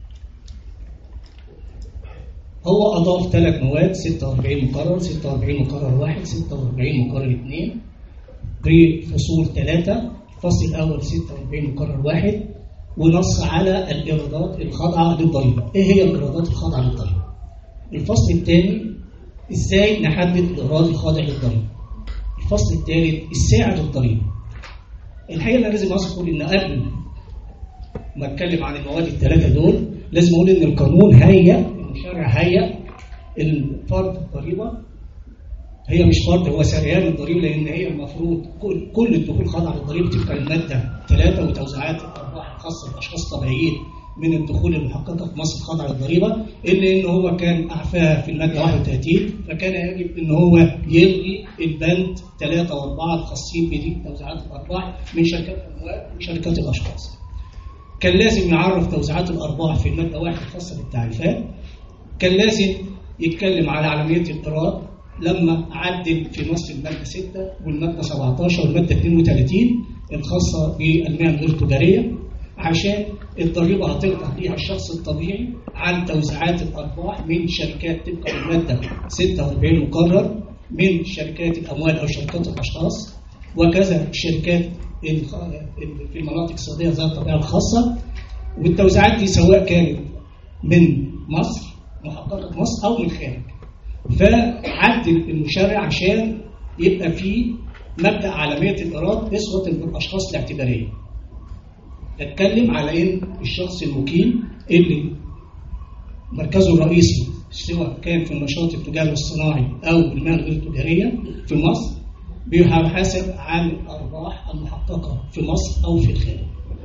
هو أضاف ثلاث مواد ستة وأربعين مقرر، ستة وأربعين مقرر واحد، ستة وأربعين مقرر اثنين بفصول ثلاثة. الفصل الأول ستة وأربعين مقرر واحد ونص على الإيرادات الخاضعة للضريبة. إيه هي الإيرادات الخاضعة للضريبة؟ الفصل الثاني إزاي نحدد الإيراد الخاضع للضريبة. الفصل الثالث السعر الضريبي. الحقيقة أنا لازم أذكر إن قبل ما أتكلم عن المواد الثلاثة دول لازم أقول إن القانون هيئ المشرع هيئ الفرض الضريبة، هي مش فرض، هو سريان الضريبة، لأن هي المفروض كل, كل الدخول خاضع للضريبة تبقى المادة ثلاثة وتوزيعات الأرباح الخاصة بأشخاص طبيعيين من الدخول المحققة في مصر خاضع للضريبة، إلا إن هو كان أعفاها في المادة واحد وثلاثين، فكان يجب إن هو يلغي البند ثلاثة وأربعة الخاصين بدي توزيعات الأرباح من شركات الأموال وشركات الأشخاص. كان لازم يعرف توزيعات الأرباح في المادة واحد الخاصة بالتعريفات. كان لازم يتكلم على عملية الإيراد لما عدل في نص المادة ستة والمادة سبعة عشر والمادة اثنين وثلاثين الخاصة بالمهن غير التجارية، عشان الضريبة هتقطع فيها الشخص الطبيعي عن توزيعات الأرباح من شركات تبقى المادة ستة وأربعين مقرر من شركات الأموال أو شركات الأشخاص، وكذا الشركات في المناطق السعودية ذات الطبيعة الخاصة. والتوزيعات دي سواء كانت من مصر محققة مصر أو من خارج. فعدل المشرع عشان يبقى فيه مبدأ عالمية الإيراد أسوة بالأشخاص الاعتبارية. نتكلم على إن الشخص المقيم اللي مركزه الرئيسي سواء كان في النشاط التجاري والصناعي أو المهن غير التجارية في مصر بيحاسب عن الأرباح المحققة في مصر أو في الخارج.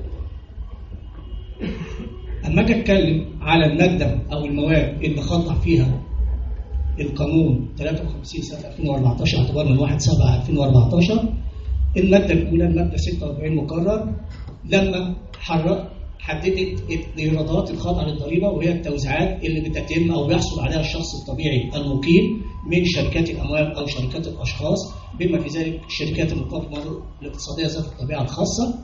أما أجي أتكلم على المادة أو المواد اللي خضع فيها القانون ثلاثة وخمسين سنة ألفين وأربعتاشر اعتبار من واحد سبعة ألفين وأربعتاشر، المادة الأولى المادة ستة وأربعين مقرر لما حرك حددت الإيرادات الخاضعة للضريبة، وهي التوزيعات اللي بتتم أو بيحصل عليها الشخص الطبيعي المقيم من شركات الأموال أو شركات الأشخاص، بما في ذلك الشركات المقدمة الاقتصادية ذات الطبيعة الخاصة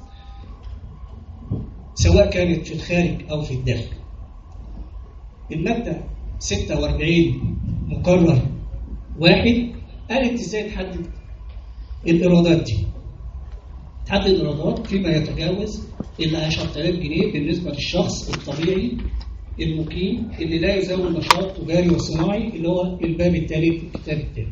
سواء كانت في الخارج أو في الداخل. المادة ستة وأربعين مقرر واحد قالت إزاي تحدد الإيرادات دي. تحدد الإيرادات فيما يتجاوز ال عشرة آلاف جنيه بالنسبة للشخص الطبيعي المقيم اللي لا يزاول نشاط تجاري وصناعي، اللي هو الباب الثالث في الكتاب الثاني.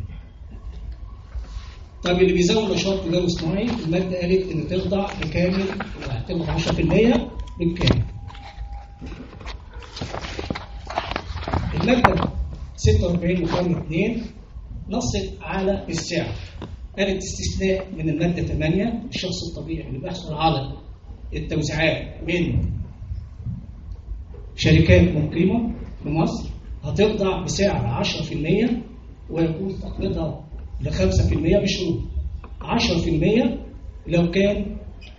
طب اللي بيزاول نشاط تجاري وصناعي المادة قالت إن تخضع بكامل وهتاخد عشرة في المية بالكامل. المادة ستة وأربعين مقرر اثنين نصت على السعر، قالت استثناء من المادة ثمانية الشخص الطبيعي اللي بيحصل على التوزيعات من شركات مقيمة في مصر هتخضع بسعر عشرة في المية ويكون تقليدها ل خمسة في المية بشروط. عشرة في المية لو كان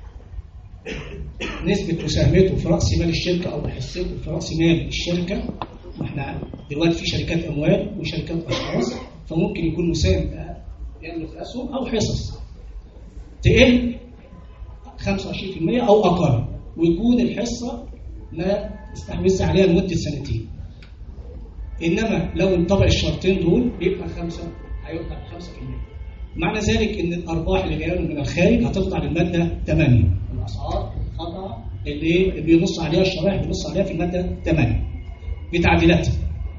نسبة مساهمته في رأس مال الشركة أو حصته في رأس مال الشركة، واحنا دلوقتي في شركات أموال وشركات أشخاص، فممكن يكون مساهم يملك أسهم أو حصص تقل خمسة وعشرين في المية أو أقل، ويكون الحصة ما استحوذ عليها لمدة سنتين. إنما لو انطبق الشرطين دول بيبقى خمسة هيخضع خمسة في المية. معنى ذلك إن الأرباح اللي جاية من الخارج هتخضع للمادة ثمانية. الأسعار خضع اللي بينص عليها الشرائح بينص عليها في المادة ثمانية بتعديلاتها.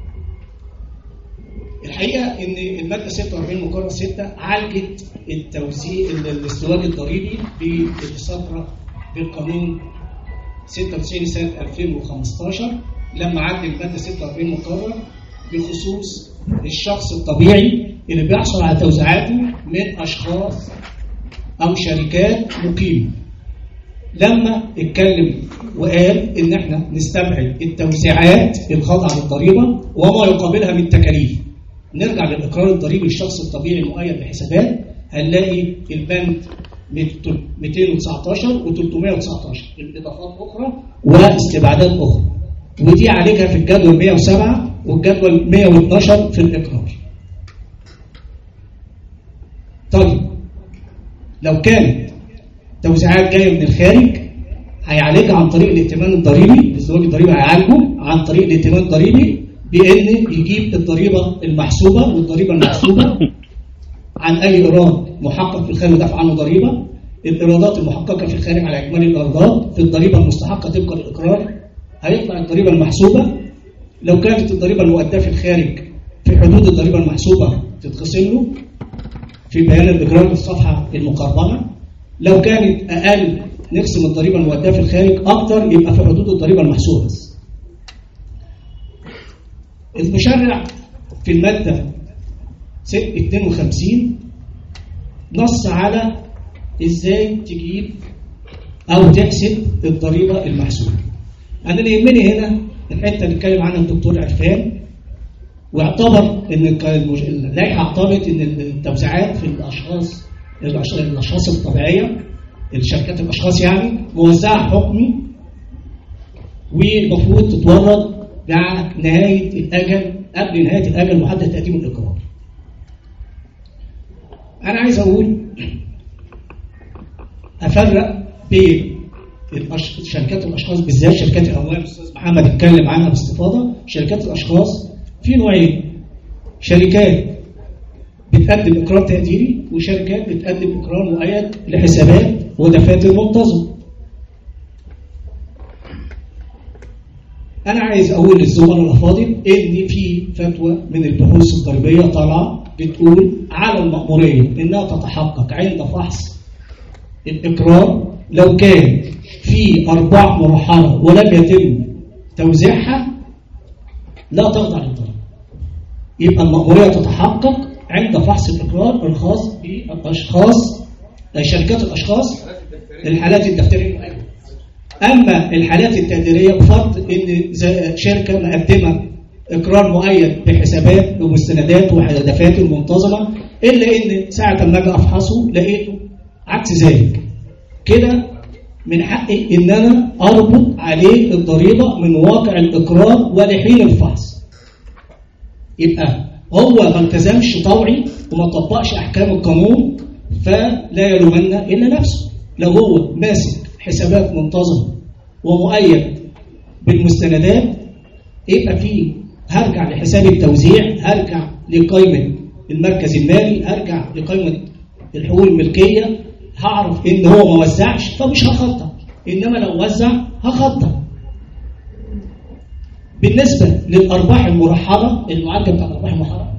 الحقيقة إن المادة ستة وأربعين مقرر ستة عالجت التوزيع الاستواج الضريبي بالصدرة بالقانون ستة وتسعين سنة ألفين وخمستاشر لما عدل المادة ستة وأربعين مقرر بخصوص الشخص الطبيعي اللي بيحصل على توزيعاته من أشخاص أو شركات مقيمة. لما اتكلم وقال إن احنا نستبعد التوزيعات الخاضعة للضريبة وما يقابلها من تكاليف، نرجع للإقرار الضريبي للشخص الطبيعي المؤيد بحسابات، هنلاقي البند مئتين وتسعتاشر وثلاثمائة وتسعة عشر بالاضافات اخرى واستبعادات اخرى، ودي عالجها في الجدول مئة وسبعة والجدول مئة واثناشر في الاقرار. طيب لو كانت توزيعات جايه من الخارج هيعالجها عن طريق الائتمان الضريبي، ازدواج الضريبي هيعالجه عن طريق الائتمان الضريبي بان يجيب الضريبه المحسوبه والضريبه المحسوبه عن اي ايراد محقق في الخارج ودفع عنه ضريبه، الايرادات المحققه في الخارج على اجمالي الايرادات في الضريبه المستحقه طبقا للاقرار هيطلع الضريبه المحسوبه. لو كانت الضريبه المؤداه في الخارج في حدود الضريبه المحسوبه تتخصم له في بيان الاجرام للصفحه المقربنه. لو كانت اقل نقسم الضريبه المؤداه في الخارج، اكتر يبقى في حدود الضريبه المحسوبه بس. المشرع في الماده اثنين وخمسين نص على ازاي تجيب او تحسب الضريبه المحسوبه. انا اللي يهمني هنا الحته اللي اتكلم عنها الدكتور عرفان، واعتبر ان اللائحه اعتبرت ان التوزيعات في الاشخاص الاشخاص الطبيعيه الشركات الاشخاص يعني موزعه حكمي والمفروض تتورد مع نهايه الاجل قبل نهايه الاجل محدد تقديم الاقرار. انا عايز اقول افرق بين شركات الاشخاص بالذات شركات الاموال، الاستاذ محمد اتكلم عنها باستفاضه. شركات الاشخاص في نوعين، شركات بتقدم اقرار تقديري وشركات بتقدم اقرار مؤيد لحسابات ودفاتر منتظمه. انا عايز اقول للزملاء الافاضل ان في فتوى من البحوث الضريبيه طالعه بتقول على المأموريه انها تتحقق عند فحص الاقرار لو كان في ارباح مرحله ولم يتم توزيعها لا تخضع للضريبه. يبقى المأموريه تتحقق عند فحص الاقرار الخاص بالاشخاص شركات الاشخاص الحالات الدفتريه. اما الحالات التقديريه بفرض ان شركه مقدمه اقرار مؤيد بحسابات ومستندات ودفاتر منتظمه، الا ان ساعه ما اجي افحصه لقيته عكس ذلك، كده من حقي ان انا اربط عليه الضريبه من واقع الاقرار ولحين الفحص. يبقى هو ما التزمش طوعي وما طبقش احكام القانون فلا يلومن الا نفسه. لو هو ماسك حسابات منتظمه ومؤيد بالمستندات يبقى فيه هرجع لحساب التوزيع، هرجع لقائمه المركز المالي، هرجع لقائمه الحقوق الملكيه، هعرف ان هو ما وزعش فمش هخطط، انما لو وزع هخطط. بالنسبه للارباح المرحله المعالجه بتاع الارباح المرحله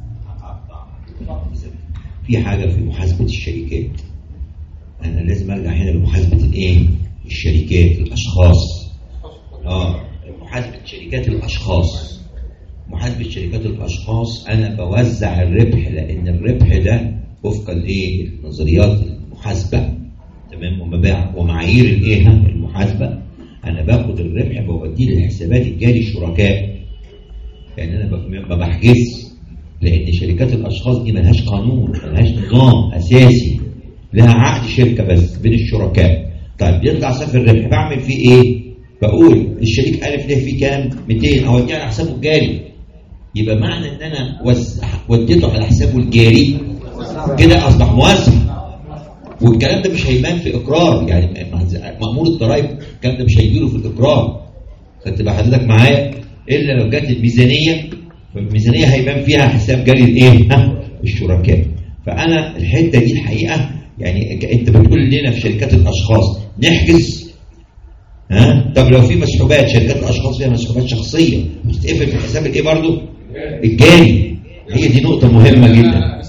في حاجه في محاسبه الشركات، انا لازم ارجع هنا لمحاسبه الايه؟ الشركات الاشخاص. اه محاسبه شركات الاشخاص محاسبه شركات الاشخاص انا بوزع الربح، لان الربح ده وفقا لايه؟ نظريات المحاسبه تمام ومباع ومعايير الايه؟ المحاسبه. انا باخد الربح بوديه للحسابات الجاري الشركاء، يعني انا ما بحجز، لان شركات الاشخاص دي ملهاش قانون، ملهاش نظام اساسي، لها عقد شركه بس بين الشركاء. طيب يطلع صافي الربح بعمل فيه ايه؟ بقول الشريك الف له فيه كام؟ مئتين اوديه على حسابه الجاري. يبقى معنى ان انا وديته على حسابه الجاري كده اصبح موزع، والكلام ده مش هيبان في اقرار، يعني مأمور الضرائب الكلام ده مش هيجيله في الاقرار. خدت بقى حضرتك معايا؟ الا لو جت الميزانيه، فالميزانيه هيبان فيها حساب جاري الايه؟ الشركاء. فانا الحته دي الحقيقه يعني انت بتقول لنا في شركات الاشخاص نحجز، ها؟ طب لو في مسحوبات، شركات الاشخاص فيها مسحوبات شخصيه بتتقفل في حساب الايه برضه؟ الجاري. هي دي نقطه مهمه جدا.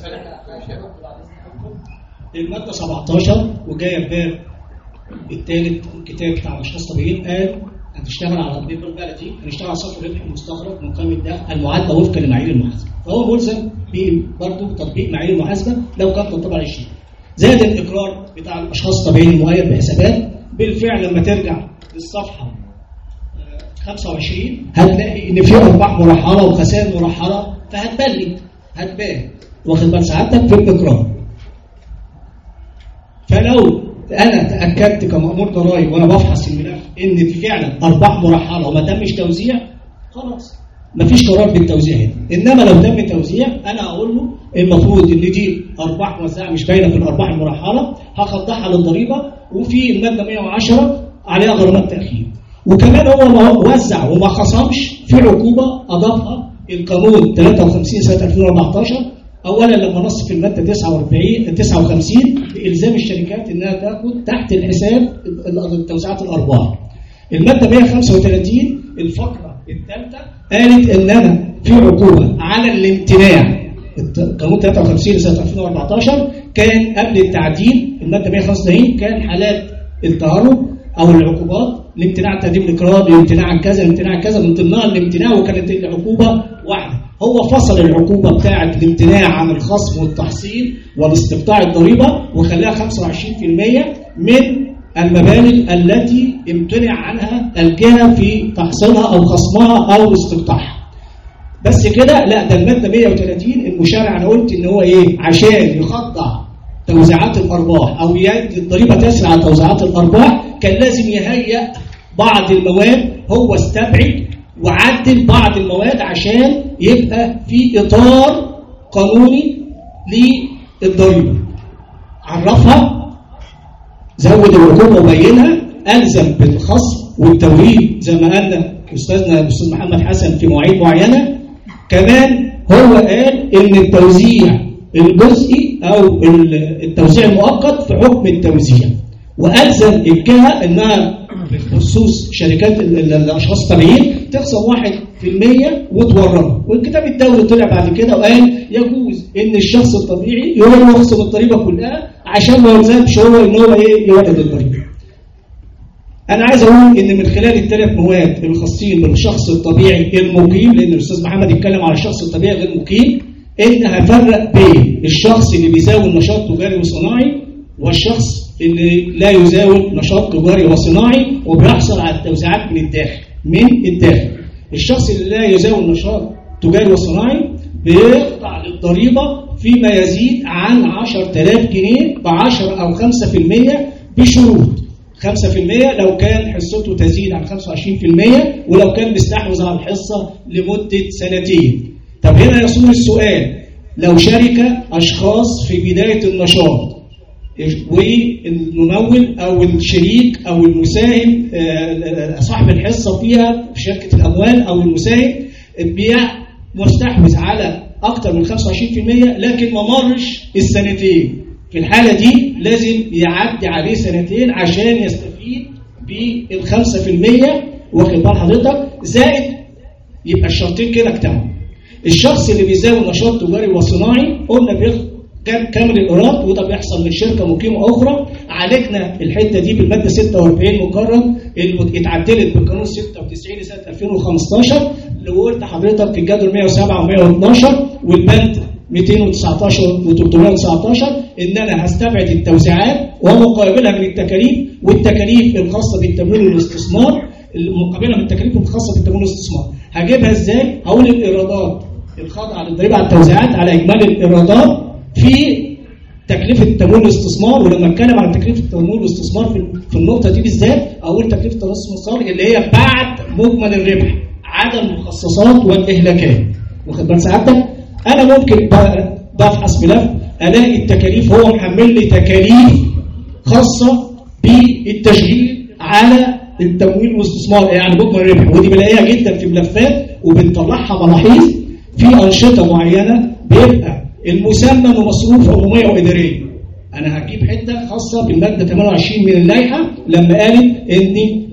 الماده سبعتاشر وجايه بباب الثالث الكتاب بتاع الاشخاص الطبيعيين قال هتشتغل على تطبيق البلدي، هنشتغل على صافي الربح المستخرج من قائمه الدخل المعدل وفقا لمعايير المحاسبه، فهو ملزم برضه بتطبيق معايير المحاسبه لو كان تطبق على الشيء. زائد الاقرار بتاع الاشخاص الطبيعيين المؤيد بحسابات، بالفعل لما ترجع للصفحه خمسة وعشرين هتلاقي ان في ارباح مرحله وخسائر مرحله، فهتبان لك هتبان واخد بال سعادتك في الاقرار. فلو انا تاكدت كمأمور ضرائب وانا بفحص الملف ان دي فعلا ارباح مرحله وما تمش توزيع، خلاص مفيش قرار بالتوزيع هنا. انما لو تم توزيع انا اقول له المفروض ان دي ارباح موزعه مش باينه في الارباح المرحله، هخضعها للضريبه، وفي الماده مئة وعشرة عليها غرامات تاخير. وكمان هو ما وزع وما خصمش، في عقوبه اضافها القانون ثلاثة وخمسين سنه ألفين وأربعتاشر. اولا لما نص في الماده تسعة وأربعين تسعة وخمسين بالزام الشركات انها تاخد تحت الحساب توزيعات الارباح. الماده مئة وخمسة وثلاثين الفقره الثالثه قالت ان انا في عقوبه على الامتناع. قانون ثلاثة وخمسين سنه ألفين وأربعتاشر كان قبل التعديل الماده مئة وخمسة وثلاثين كان حالات التهرب او العقوبات الامتناع عن تقديم الاقرار، الامتناع عن كذا، الامتناع عن كذا، من ضمنها الامتناع، وكانت العقوبه واحده. هو فصل العقوبه بتاعه الامتناع عن الخصم والتحصيل والاستقطاع الضريبه وخلاها خمسة وعشرين بالمئة من المبالغ التي امتنع عنها الجهه في تحصيلها او خصمها او استقطاعها. بس كده لا، ده الماده مئة وثلاثين المشرع انا قلت ان هو ايه، عشان يخضع توزيعات الارباح او يد الضريبه تسرع على توزيعات الارباح كان لازم يهيئ بعض المواد. هو استبعد وعدل بعض المواد عشان يبقى في اطار قانوني للضريبه، عرفها، زود العقوبه وبينها، الزم بالخصم والتوريد زي ما قالنا استاذنا الاستاذ محمد حسن في مواعيد معينه. كمان هو قال ان التوزيع الجزئي او التوزيع المؤقت في حكم التوزيع، والزم الجهه انها بخصوص شركات الاشخاص الطبيعيين تخصم واحد في المية وتورمها. والكتاب الدولي طلع بعد كده وقال يجوز ان الشخص الطبيعي يقول يخصم الضريبه كلها عشان ما يلزمش هو ان هو ايه يولد الضريبه. انا عايز اقول ان من خلال الثلاث مواد الخاصين بالشخص الطبيعي المقيم، لان الاستاذ محمد اتكلم على الشخص الطبيعي غير المقيم، ان هفرق بين الشخص اللي بيزاول نشاط تجاري وصناعي والشخص اللي لا يزاول نشاط تجاري وصناعي وبيحصل على التوزيعات من الداخل. من الداخل الشخص اللي لا يزاول نشاط تجاري وصناعي بيخضع للضريبه فيما يزيد عن عشرة آلاف جنيه ب عشرة او خمسة بالمئة بشروط. خمسة بالمئة لو كان حصته تزيد عن خمسة وعشرين بالمئة ولو كان بيستحوذ على الحصه لمده سنتين. طب هنا يصور السؤال، لو شركه اشخاص في بدايه النشاط والممول او الشريك او المساهم صاحب الحصه فيها في شركه الاموال او المساهم بيع مستحوذ على اكثر من خمسة وعشرين بالمئة لكن ما مرش السنتين، في الحاله دي لازم يعدي عليه سنتين عشان يستفيد بال خمسة بالمئة. واخد بال حضرتك؟ زائد يبقى الشرطين كده اكتملوا. الشخص اللي بيزاول نشاط تجاري وصناعي قلنا بياخد كامل الإيراد، وده بيحصل من شركة مقيمة أخرى. عالجنا الحتة دي بالمادة ستة وأربعين مقرر اللي اتعدلت بالقانون ستة وتسعين سنة ألفين وخمستاشر اللي قلت حضرتك في الجدول مئة وسبعة ومئة واثناشر والبند مئتين وتسعتاشر وثلاثمئة وتسعتاشر ان انا هستبعد التوزيعات ومقابلها من التكاليف، والتكاليف الخاصة بالتمويل والاستثمار المقابلة من التكاليف الخاصة بالتمويل والاستثمار هجيبها ازاي؟ هقول الايرادات الخاضعة للضريبة على التوزيعات على اجمالي الايرادات في تكلفة التمويل والاستثمار. ولما اتكلم عن تكلفة التمويل والاستثمار في النقطة دي بالذات أقول تكلفة التمويل والاستثمار اللي هي بعد مجمل الربح عدا المخصصات والإهلاكات. واخد بال سعادتك؟ أنا ممكن بفحص ملف ألاقي التكاليف هو محمل لي تكاليف خاصة بالتشغيل على التمويل والاستثمار يعني مجمل الربح، ودي بلاقيها جدا في ملفات وبنطلعها ملاحظ في أنشطة معينة بيبقى المسمى مصروف عمومية وإدارية. أنا هجيب حتة خاصة بالمادة ثمانية وعشرين من اللائحة لما قالت إن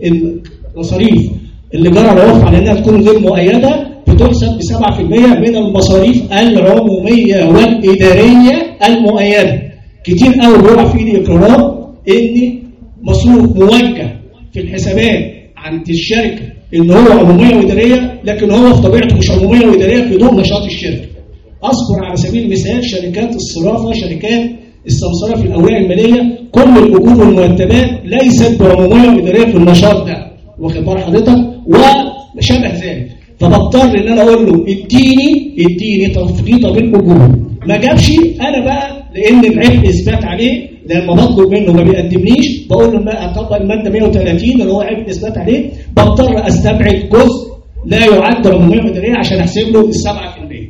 المصاريف اللي جرى العرف على إنها تكون غير مؤيدة بتحسب بسبعة بالمئة من المصاريف العمومية والإدارية المؤيدة. كتير قوي بيقع في إيدي إقرارات إن مصروف موجه في الحسابات عند الشركة إن هو عمومية وإدارية لكن هو في طبيعته مش عمومية وإدارية في ضوء نشاط الشركة. أذكر على سبيل المثال شركات الصرافة، شركات السمسرة في الأوراق المالية، كل الأجور والمرتبات ليست بعمومية وإدارية في النشاط ده. واخد بال حضرتك؟ وشبه ذلك. فبضطر إن أنا أقول له اديني اديني تفريطة بالأجور. ما جابش أنا بقى لأن العبء إثبات عليه لما بطلب منه ما بيقدمليش بقول له ما اطبق الماده مية وتلاتين اللي هو عيب الاثبات عليه، بضطر استبعد جزء لا يعد رمزيه مدنيه عشان احسب له ال سبعة بالمية.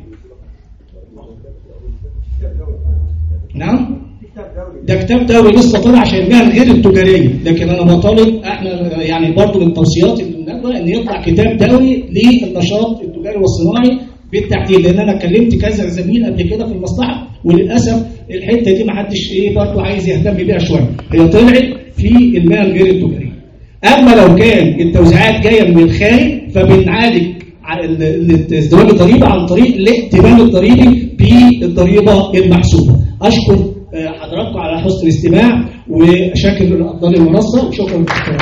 نعم؟ ده كتاب دولي لسه طالع عشان المهن غير التجاريه، لكن انا بطالب احنا يعني برضه من توصيات الندوه ان يطلع كتاب دولي للنشاط التجاري والصناعي بالتحديد، لان انا كلمت كذا زميل قبل كده في المصلحه وللاسف الحته دي ما حدش ايه برضه عايز يهتم بيها شويه، هي طلعت في المهن غير التجاريه. اما لو كان التوزيعات جايه من الخارج فبنعالج ازدواج الضريبه عن طريق الائتمان الضريبي بالضريبه المحسوبه. اشكر حضراتكم على حسن الاستماع وشاكر افضل المنصه وشكرا لكم.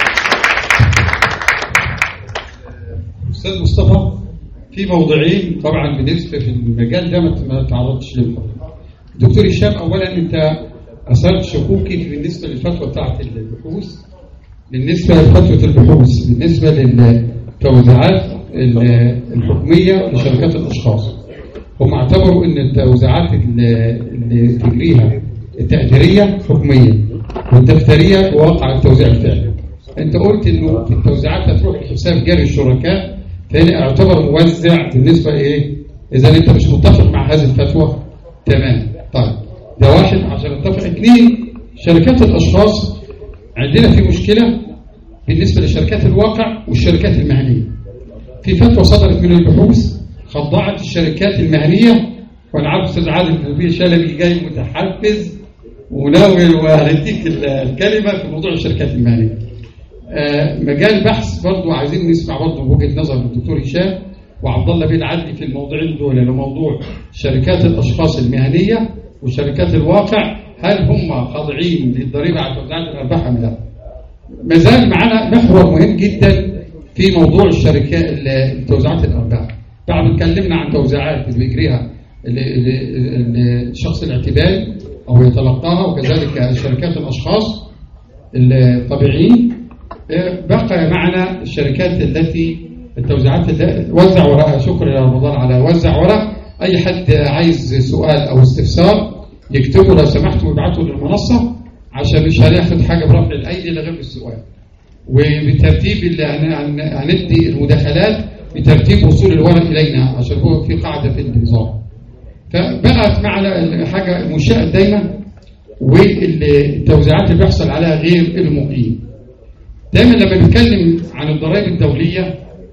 استاذ مصطفى، في موضوعين طبعا بالنسبه في المجال ده ما تعرضتش لهم. دكتور هشام، اولا انت اثرت شكوكي بالنسبه للفتوى بتاعت البحوث، بالنسبه لفتوى البحوث بالنسبه للتوزيعات الحكوميه لشركات الاشخاص. هم اعتبروا ان التوزيعات اللي تجريها التقديريه حكوميه والدفتريه واقع التوزيع الفعلي. انت قلت انه في التوزيعات هتروح لحساب جاري الشركاء، فهنا اعتبر موزع بالنسبه ايه؟ اذا انت مش متفق مع هذه الفتوى تمام. طيب ده واحد عشان نتفق. اثنين، شركات الاشخاص عندنا في مشكله بالنسبه لشركات الواقع والشركات المهنيه. في فتوى صدرت من البحوث خضعت الشركات المهنيه، وانا عارف استاذ عادل بن شلبي جاي متحفز وناوي وهديك الكلمه في موضوع الشركات المهنيه. آه مجال بحث برضه عايزين نسمع برضه وجهه نظر الدكتور هشام وعبد الله بن عدلي في الموضوعين دول، اللي موضوع شركات الاشخاص المهنيه وشركات الواقع، هل هم خاضعين للضريبه على توزيعات الارباح ام لا؟ ما زال معنا محور مهم جدا في موضوع الشركات توزيعات الارباح. بعد ما اتكلمنا عن توزيعات اللي بيجريها الشخص الاعتباري او يتلقاها وكذلك شركات الاشخاص الطبيعيين، بقى معنا الشركات التي التوزيعات اللي وزع ورقه. شكرا يا رمضان على وزع ورق. اي حد عايز سؤال او استفسار يكتبه لو سمحتوا ويبعته للمنصه، عشان مش هناخد حاجه برفع الايدي الا غير بالسؤال. وبالترتيب اللي هندي المداخلات بترتيب وصول الورق الينا عشان هو في قاعده في النظام. فبقت معنا حاجه منشاه دايما، والتوزيعات اللي بيحصل عليها غير المقيم. دايما لما بنتكلم عن الضرائب الدوليه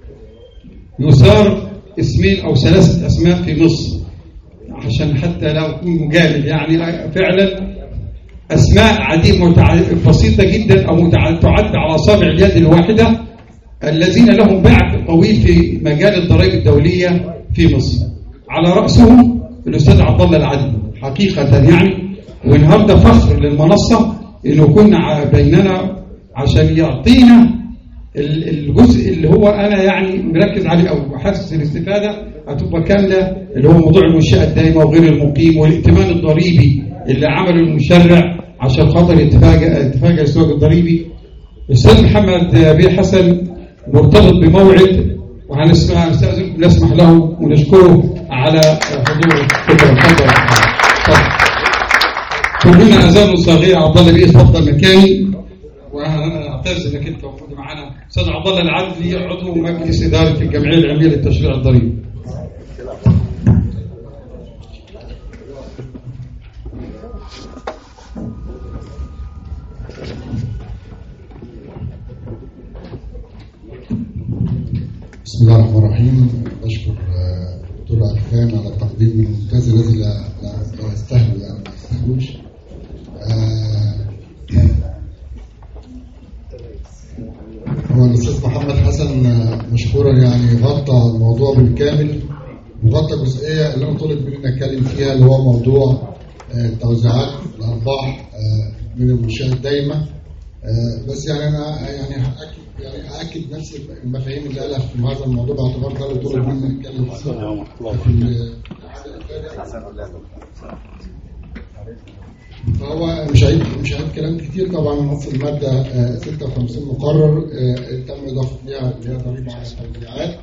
يثار اسمين او ثلاثه اسماء في مصر، عشان حتى لو اكون مجامل يعني فعلا اسماء عديده بسيطه جدا او تعد على اصابع اليد الواحده الذين لهم باع طويل في مجال الضرائب الدوليه في مصر. على راسهم الاستاذ عبد الله العدلي حقيقه يعني، والنهارده فخر للمنصه انه كنا بيننا عشان يعطينا الجزء اللي هو انا يعني مركز عليه او حاسس الاستفاده هتبقى كامله، اللي هو موضوع المنشاه الدائمه وغير المقيم والائتمان الضريبي اللي عمله المشرع عشان خاطر يتفاجئ يتفاجئ السوق الضريبي. الاستاذ محمد بيه حسن مرتبط بموعد وهنسمع نستاذنكم نسمح له ونشكره على حضوره. شكرا. تفضل. كلنا اذان صغير. عبد الله بيه اتفضل مكاني، وانا اعتذر انك انت موجود معنا. استاذ عبد الله العدلي عضو مجلس اداره الجمعيه العلميه للتشريع الضريبي.
بسم الله الرحمن الرحيم. بشكر دكتور عرفان على التقديم الممتاز الذي لا لا يستهوي يعني ما يستهويش. هو الاستاذ محمد حسن مشكورا يعني غطى الموضوع بالكامل وغطى الجزئيه اللي انا طلب مني اتكلم فيها، اللي هو موضوع توزيعات الارباح من المنشاه الدايمه. بس يعني انا يعني هاكد يعني هاكد نفس المفاهيم اللي قالها في هذا الموضوع باعتبار ده اللي طلب مني اتكلم فيه. فهو مش عيب مش عيب كلام كتير. طبعا نص الماده ستة وخمسين مقرر تم اضافه ليها اللي هي ضريبه على التوزيعات،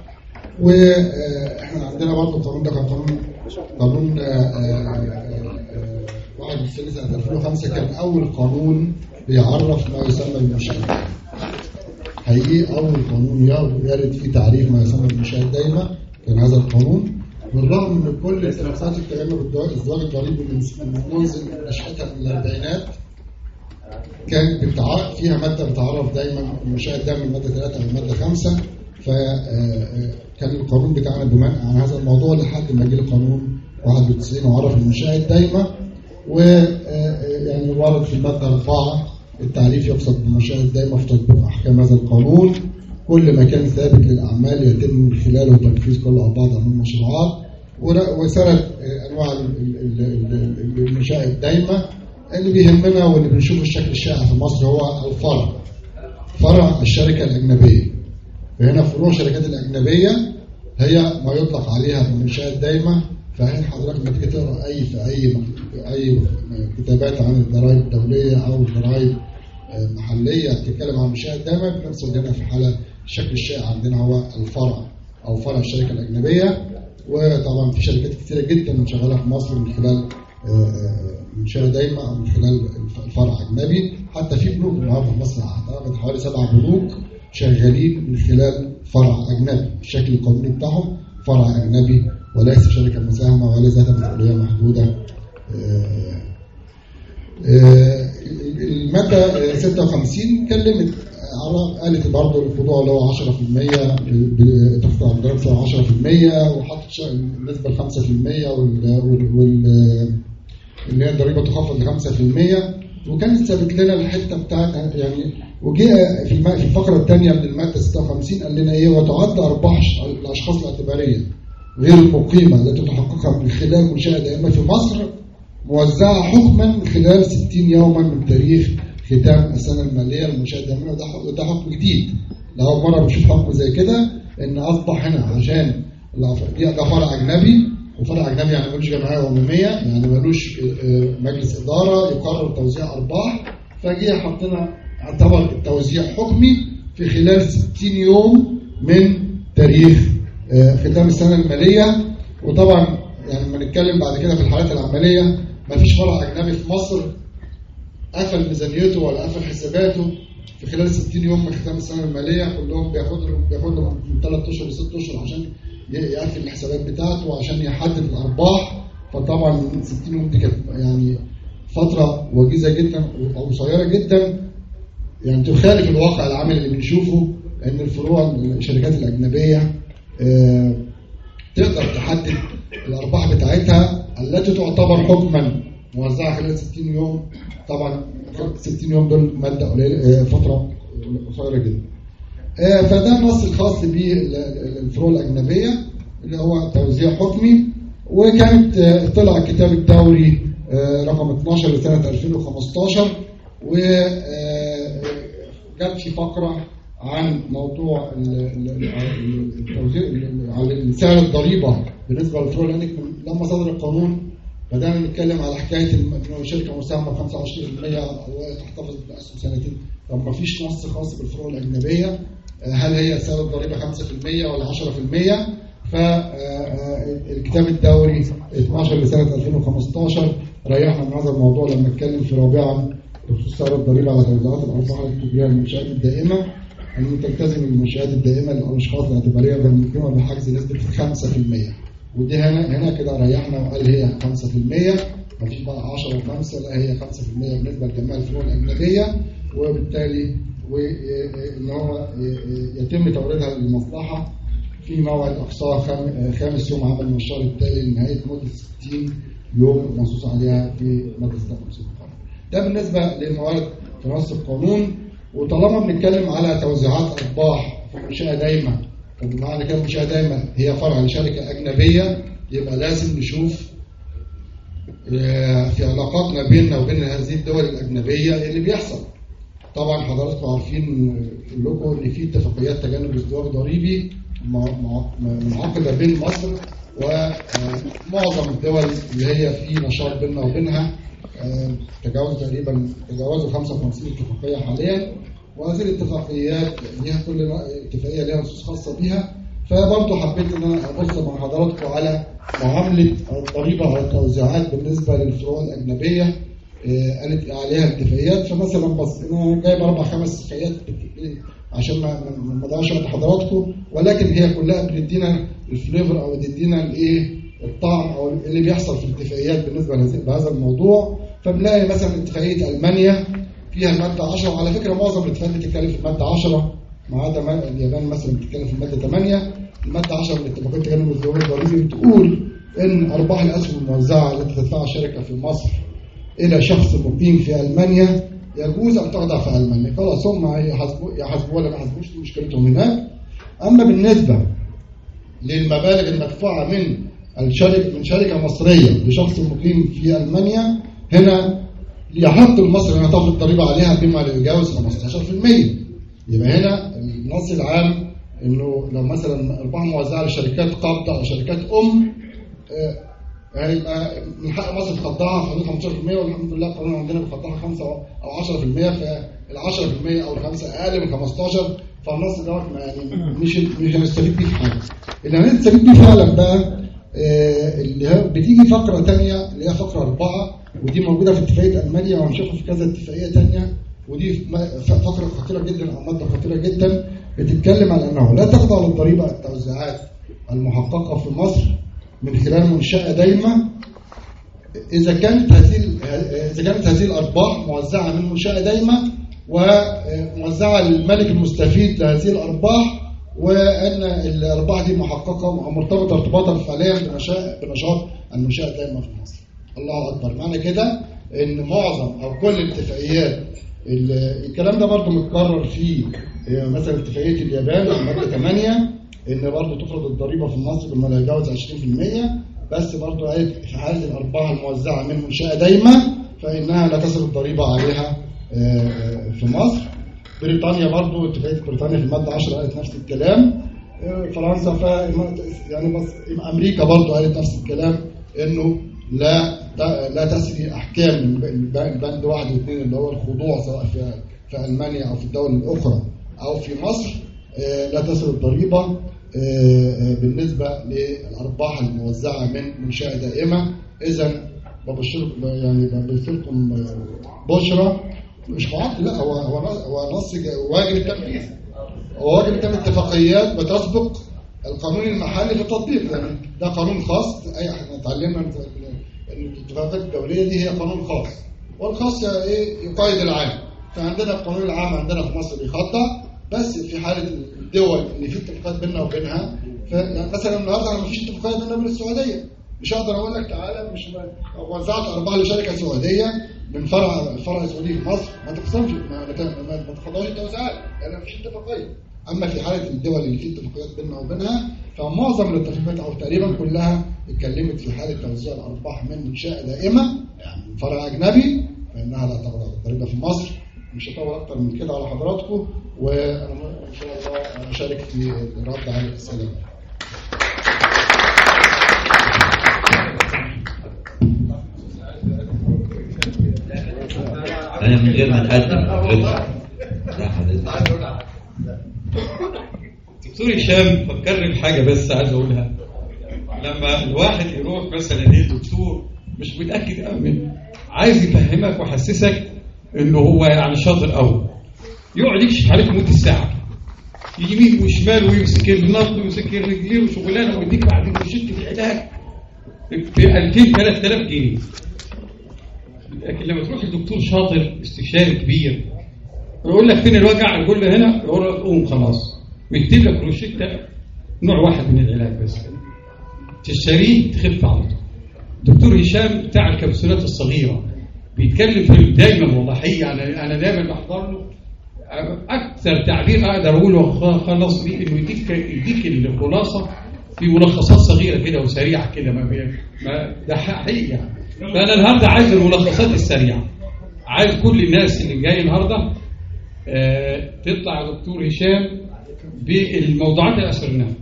واحنا عندنا برضه القانون ده كان قانون قانون واحد الثاني سنة ألفين وخمسة كان أول قانون بيعرف ما يسمى بالمنشآت الدائمة. حقيقي أول قانون يرد فيه تعريف ما يسمى بالمنشآت الدائمة كان هذا القانون، بالرغم من كل التنافسات الكلامة بالازدواج الضريبي من منذ نشأتها من الأربعينات كان بتع... فيها مادة بتعرف دايما المنشآت الدائمة المادة ثلاثة أو المادة خمسة، فكان القانون بتاعنا بناء عن هذا الموضوع لحد ما جه القانون واحد وتسعين وعرف المنشآت الدائمة، ويعني ورد في المادة أربعة التعريف يقصد بالمنشآت الدائمة في تطبيق أحكام هذا القانون كل مكان ثابت للأعمال يتم من خلاله تنفيذ كل أو بعض أنواع المشروعات، وسرد أنواع المنشآت الدائمة. اللي بيهمنا واللي بنشوفه الشكل الشائع في مصر هو الفرع، فرع الشركة الأجنبية. فهنا فروع الشركات الأجنبية هي ما يطلق عليها المنشآت الدائمة. فهنا حضرتك لما تيجي تقرا أي في أي أي كتابات عن الضرائب الدولية أو الضرائب محلية بتتكلم عن المنشآت الدائمة بنقصد هنا في حالة الشكل الشائع عندنا هو الفرع أو فرع الشركة الأجنبية. وطبعا في شركات كثيرة جدا شغالة في مصر من خلال منشأة دايمة أو من خلال الفرع أجنبي. حتى في بنوك النهارده في مصر أعتقد حوالي سبع بنوك شغالين من خلال فرع أجنبي، الشكل القانوني بتاعهم فرع أجنبي وليس شركة مساهمة ولا ذات مسؤولية محدودة. المادة ستة وخمسين كلمت قالت برضه الخضوع اللي هو عشرة في المية تخضع لضريبة عشرة في المية وحطت النسبة ل خمسة في المية وال اللي هي الضريبة تخفض ل خمسة في المية، وكانت ثابت لنا الحتة بتاعت يعني. وجاء في في الفقرة الثانية من المادة ستة وخمسين قال لنا ايه؟ وتعد أرباح الأشخاص الاعتبارية غير المقيمة التي تحققها من خلال منشأة دائمة في مصر موزعة حكما من خلال ستين يوما من تاريخ ختام السنة المالية للمنشأة الدائمة. وده حكم جديد، لأول مرة بنشوف حكم زي كده، إن أصبح هنا عشان ده فرع أجنبي، وفرع أجنبي يعني ملوش جمعية عمومية، يعني ملوش مجلس إدارة يقرر توزيع أرباح، فجي حطنا اعتبر التوزيع حكمي في خلال ستين يوم من تاريخ ختام السنة المالية. وطبعا يعني لما نتكلم بعد كده في الحالات العملية مفيش فرع أجنبي في مصر قفل ميزانيته ولا قفل حساباته في خلال ستين يوم من ختام السنة المالية. كلهم بياخدوا بياخدوا من ثلاث أشهر لست أشهر عشان يقفل الحسابات بتاعته وعشان يحدد الأرباح. فطبعا ستين يوم دي كانت يعني فترة وجيزة جدا أو قصيرة جدا، يعني تخالف الواقع العملي اللي بنشوفه، ان الفروع الشركات الأجنبية اه تقدر تحدد الأرباح بتاعتها التي تعتبر حكما موزعة خلال ستين يوم. طبعا ستين يوم دول مادة قليلة، فترة قصيرة جدا. اه فده النص الخاص بالفروع الأجنبية اللي هو توزيع حكمي. وكانت اه طلع الكتاب الدوري اه رقم اتناشر لسنة ألفين وخمستاشر، وجات في فقرة عن موضوع التوزيع على سعر الضريبة بالنسبة للفروع، لأن لما صدر القانون بدأنا نتكلم على حكاية الشركة مساهمة ب خمسة وعشرين في المية وتحتفظ بأسهم سنتين. طب ما فيش نص خاص بالفروع الأجنبية، هل هي سعر الضريبة خمسة في المية ولا عشرة في المية؟ فالكتاب الدوري اتناشر لسنة ألفين وخمستاشر ريحنا من هذا الموضوع لما اتكلم في رابعا بخصوص سعر الضريبة على توزيعات الأرباح التجارية للمنشآت الدائمة، أن تلتزم المنشآت الدائمة للأشخاص الاعتبارية بالمقيمة بحجز نسبة خمسة في المية. ودي هنا هنا كده ريحنا وقال هي خمسة في المية، مفيش بقى عشرة وخمسة، لا هي خمسة في المية بالنسبة لجميع الفروع الأجنبية. وبالتالي وإن هو يتم توريدها للمصلحة في موعد أقصى خامس يوم عمل من الشهر التالي لنهاية مدة ستين يوم منصوص عليها في مادة ستة وخمسين. ده بالنسبة للموارد في نص القانون. وطالما بنتكلم على توزيعات أرباح في منشأة دايمة، وبمعنى كده منشأة دايمة هي فرع لشركة أجنبية، يبقى لازم نشوف في علاقاتنا بيننا وبين هذه الدول الأجنبية اللي بيحصل. طبعا حضراتكم عارفين كلكم ان في اتفاقيات تجنب الازدواج ضريبي منعقده بين مصر ومعظم الدول اللي هي في نشاط بيننا وبينها، تجاوز تقريبا تجاوزوا خمسة وخمسين اتفاقيه حاليا. وهذه الاتفاقيات ليها كل اتفاقيه ليها نصوص خاصه بيها، فبرضه حبيت ان انا ابص مع حضراتكم على معامله الضريبه على التوزيعات بالنسبه للفروع الاجنبيه آه قالت عليها اتفاقيات. فمثلا بس انا جايب اربع خمس اتفاقيات عشان ما ما اضيعش وقت حضراتكم، ولكن هي كلها بتدينا الفليفر او بتدينا الايه الطعم او اللي بيحصل في الاتفاقيات بالنسبه لهذا الموضوع. فبنلاقي مثلا اتفاقيه المانيا فيها الماده عشرة، وعلى فكره معظم الاتفاقيات بتتكلم في الماده عشرة ما عدا اليابان مثلا بتتكلم في الماده ثمانية. الماده عشرة من اتفاقيه التجنب الضريبي الضريبي بتقول ان ارباح الاسهم الموزعه التي تدفعها الشركه في مصر الى شخص مقيم في المانيا يجوز ان تخضع في المانيا. خلاص هم يحاسبوا يحاسبوا ولا ما يحاسبوش مشكلتهم هناك. اما بالنسبه للمبالغ المدفوعه من الشركه من شركه مصريه لشخص مقيم في المانيا، هنا يحق المصري ان تاخذ ضريبه عليها بما لا يجاوز خمستاشر بالمية. يبقى هنا النص العام انه لو مثلا ارباح موزعه لشركات قابضه او شركات ام هيبقى من حق مصر تخضعها في حدود خمستاشر بالمية، والحمد لله القانون عندنا بيخضعها خمسة او عشرة بالمية. فال عشرة بالمية او الخمسة اقل من خمستاشر، فالنص دوت يعني مش مش هنستفيد بيه في حاجه. اللي هنستفيد بيه فعلا بقى اللي بتيجي فقره ثانيه اللي هي فقره أربعة، ودي موجوده في اتفاقيه المانيا وهنشوفها في كذا اتفاقيه ثانيه، ودي فقره خطيره جدا او ماده خطيره جدا بتتكلم على انه لا تخضع للضريبه التوزيعات المحققه في مصر من خلال منشاه دايمه اذا كانت هذه اذا كانت هذه الارباح موزعه من منشاه دايمه وموزعه للمالك المستفيد لهذه الارباح، وان الارباح دي محققه ومرتبطه ارتباطا فعليا بنشاط المنشاه دايمه في مصر. الله اكبر. معنى كده ان معظم او كل الاتفاقيات الكلام ده برضو متكرر في مثلا اتفاقيه اليابان الماده ثمانية ان برضو تفرض الضريبه في مصر بما لا يتجاوز عشرين بالمية، بس برضو قالت في حاله الارباح الموزعه من منشاه دايمه فانها لا تصل الضريبه عليها في مصر. بريطانيا برضو اتفاقيه بريطانيا في الماده عشرة قالت نفس الكلام. فرنسا ف يعني بس امريكا برضو قالت نفس الكلام انه لا لا تسري احكام من بند واحد واثنين اللي هو الخضوع سواء في في المانيا او في الدول الاخرى او في مصر لا تصل الضريبه بالنسبه للارباح الموزعه من منشاه دائمه. اذا ببشر يعني ببشركم بشرى مش معطل، لا هو هو هو نص واجب التنفيذ، هو واجب التنفيذ. اتفاقيات بتسبق القانون المحلي في التطبيق، يعني ده قانون خاص. اي احنا اتعلمنا ان الاتفاقات الدوليه دي هي قانون خاص، والخاص ايه يقيد العام. فعندنا القانون العام عندنا في مصر بيخضع، بس في حاله الدول اللي في اتفاقات بيننا وبينها. فمثلا النهارده انا مفيش اتفاقات بيننا وبين السعوديه، مش هقدر اقول لك تعالى مش وزعت ارباح لشركه سعوديه من فرع الفرع السعودي في مصر ما تقسمش ما, ما تخضعش التوزيعات لان مفيش اتفاقيه. اما في حاله الدول اللي في اتفاقيات بيننا وبينها فمعظم الاتفاقيات او تقريبا كلها اتكلمت في حاله توزيع الارباح من منشاه دائمه يعني من فرع اجنبي فانها لا تخضع للضريبه في مصر. مش هطول اكتر من كده على حضراتكم، وانا ان شاء الله اشارك في الرد على الاسئله.
أنا من غير ما نقدم
دكتور هشام فكرني بحاجة بس عايز أقولها. لما الواحد يروح مثلا ايه دكتور مش متأكد أمن عايز يفهمك ويحسسك إنه هو يعني شاطر أوي، يقعد يكشف عليك مدة ساعة يمين وشمال ويمسك النبض ويمسك الرجلين وشغلانة ويديك بعدين تشد في العلاج ب ألفين ثلاثة آلاف جنيه. لكن لما تروح لدكتور شاطر استشاري كبير يقول لك فين الوجع، يقول له هنا، يقول لك قوم خلاص ويكتب لك روشته نوع واحد من العلاج بس تشتريه تخف على طول. دكتور هشام بتاع الكبسولات الصغيره بيتكلم في دايما وضحيه. انا انا دايما بحضر له. اكثر تعبير اقدر اقوله خلص بيه انه يديك يديك الخلاصه في ملخصات صغيره كده وسريعه كده. ما, ما ده حقيقي يعني. فأنا النهاردة عايز الملخصات السريعة، عايز كل الناس اللي جاي النهاردة آه تطلع دكتور هشام بالموضوعات اللي أسرناها.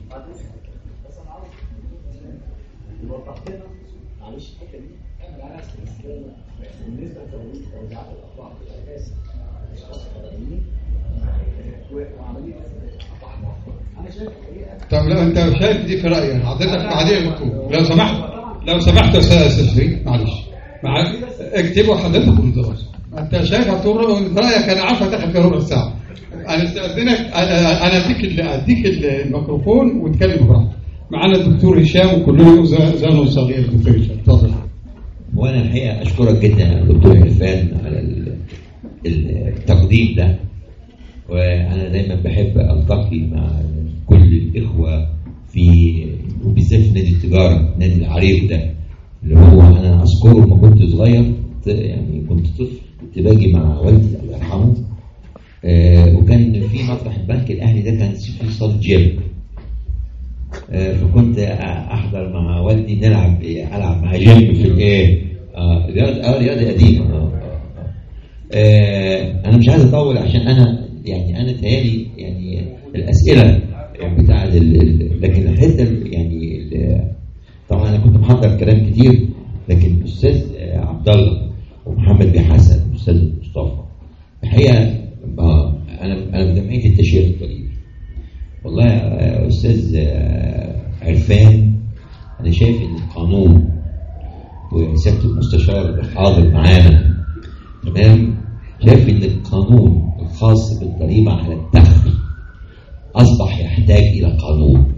بالنسبة لتوزيعات الأطراف الأساس وعملية طب لو انت شايف دي في رايك حضرتك بعدين يا دكتور لو سمحت لو سمحت يا استاذ شريف معلش مع اكتبوا حضرتك في الدراسه انت شايف هتقول رايك انا عارف هتاخد في ربع ساعه انا استاذنك انا اديك اديك الميكروفون واتكلم براحتك معانا الدكتور هشام وكلهم زانوا صغير الدكتور هشام اتفضل.
وانا الحقيقه اشكرك جدا يا دكتور عرفان على التقديم ده وانا دايما بحب التقي مع كل الاخوه في وبالذات في نادي التجاره نادي العريق ده اللي هو انا اذكره لما كنت صغير يعني كنت طفل كنت باجي مع والدي الله يرحمه آه وكان في مطرح البنك الاهلي ده كان في صاله جيم آه فكنت احضر مع والدي نلعب إيه العب مع جيم في الايه اه رياضه اه رياضه قديمه آه. آه انا مش عايز اطول عشان انا يعني انا تهيالي يعني الاسئله بتاع لكن الحته يعني طبعا انا كنت محضر كلام كتير لكن الاستاذ عبد الله ومحمد بن حسن والاستاذ مصطفى الحقيقه انا انا في جمعيه التشريع الضريبي والله يا استاذ عرفان انا شايف ان القانون وسياده المستشار الحاضر معانا تمام شايف ان القانون الخاص بالضريبه على الدخل اصبح يحتاج الى قانون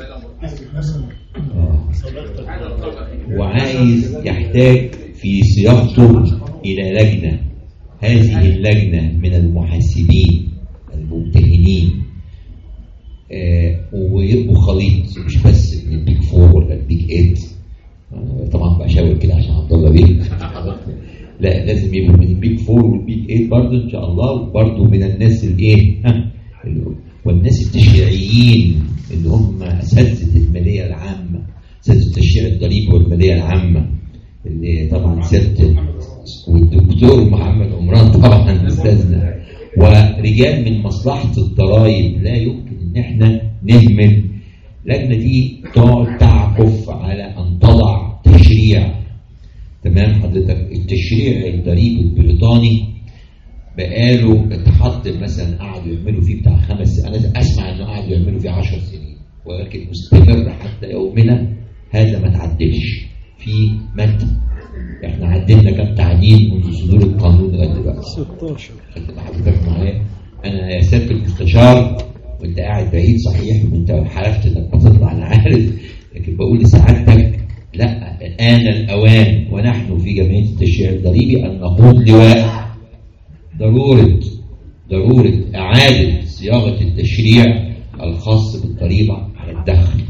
آه. وعايز يحتاج في صياغته الى لجنه هذه اللجنه من المحاسبين الممتهنين آه ويبقوا خليط مش بس من البيج فور ولا البيج ايت آه طبعا بشاور كده عشان عبد الله بيه لا لازم يبقوا من البيج فور والبيج ايت برضه ان شاء الله وبرضه من الناس الايه والناس التشريعيين اللي هم اساتذه الماليه العامه اساتذه التشريع الضريبي والماليه العامه اللي طبعا سياده والدكتور محمد عمران طبعا استاذنا ورجال من مصلحه الضرائب لا يمكن ان احنا نهمل اللجنه دي تقعد تعكف على ان تضع تشريع تمام حضرتك التشريع الضريبي البريطاني بقاله اتحط مثلا قعدوا يعملوا فيه بتاع خمس انا اسمع انه قعدوا يعملوا فيه عشر سنين ولكن مستمر حتى يومنا هذا ما تعدلش في ماده احنا عدلنا كم تعديل منذ صدور القانون لغايه دلوقتي ستاشر خدت حضرتك معايا انا يا سياده المستشار وانت قاعد بعيد صحيح وانت حلفت انك بتطلع انا عارف لكن بقول لسعادتك لا آن الأوان ونحن في جمعية التشريع الضريبي أن نقود لواء ضرورة ضرورة إعادة صياغة التشريع الخاص بالضريبة على الدخل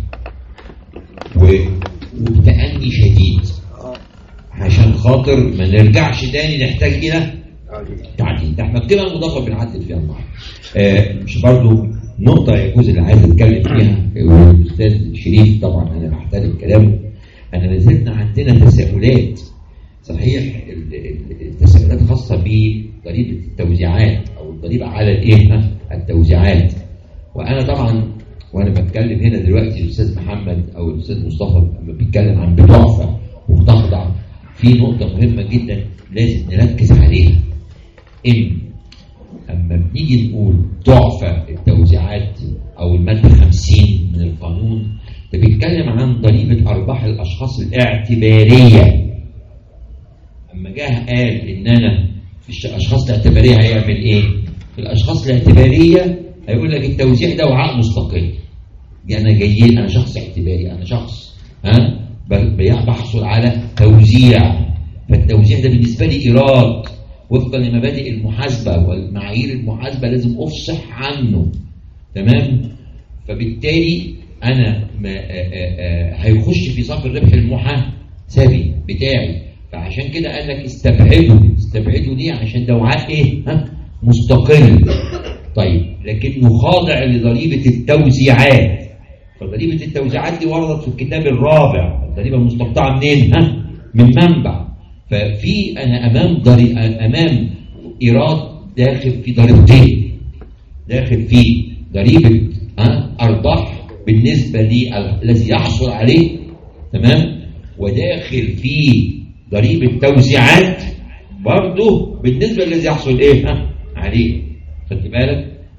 وبتأني شديد عشان خاطر ما نرجعش تاني نحتاج إلى تعديل ده احنا القيمة المضافة بنعدل فيها النهارده آه مش برضو نقطة يجوز اللي عايز اتكلم فيها والأستاذ شريف طبعا أنا بحترم كلامه أنا لازلنا عندنا تساؤلات صحيح التساؤلات خاصة بضريبة التوزيعات أو الضريبة على الإيه التوزيعات وأنا طبعا وأنا بتكلم هنا دلوقتي الأستاذ محمد أو الأستاذ مصطفى لما بيتكلم عن بتعفى وتخضع في نقطة مهمة جدا لازم نركز عليها إن أما بنيجي نقول تعفى التوزيعات أو المادة خمسين من القانون ده بيتكلم عن ضريبة أرباح الأشخاص الاعتبارية أما جاه قال إن أنا في الأشخاص الاعتبارية هيعمل إيه؟ في الأشخاص الاعتبارية هيقول لك التوزيع ده وعاء مستقل يعني أنا جاي أنا شخص اعتباري أنا شخص ها بحصل على توزيع فالتوزيع ده بالنسبة لي إيراد وفقا لمبادئ المحاسبة والمعايير المحاسبة لازم أفصح عنه تمام فبالتالي أنا ما آآ آآ هيخش في صف الربح المحاسبي بتاعي فعشان كده قال لك استبعده استبعده ليه عشان ده وعاء إيه ها مستقل طيب لكنه خاضع لضريبة التوزيعات فضريبة التوزيعات دي وردت في الكتاب الرابع الضريبة المستقطعة منين ها من منبع ففي أنا أمام ضري... أمام إيراد داخل في ضريبتين داخل في ضريبة ها أرباح بالنسبة للذي يحصل عليه تمام وداخل في ضريبة توزيعات برضه بالنسبة للذي يحصل إيه ها عليه خدت بالك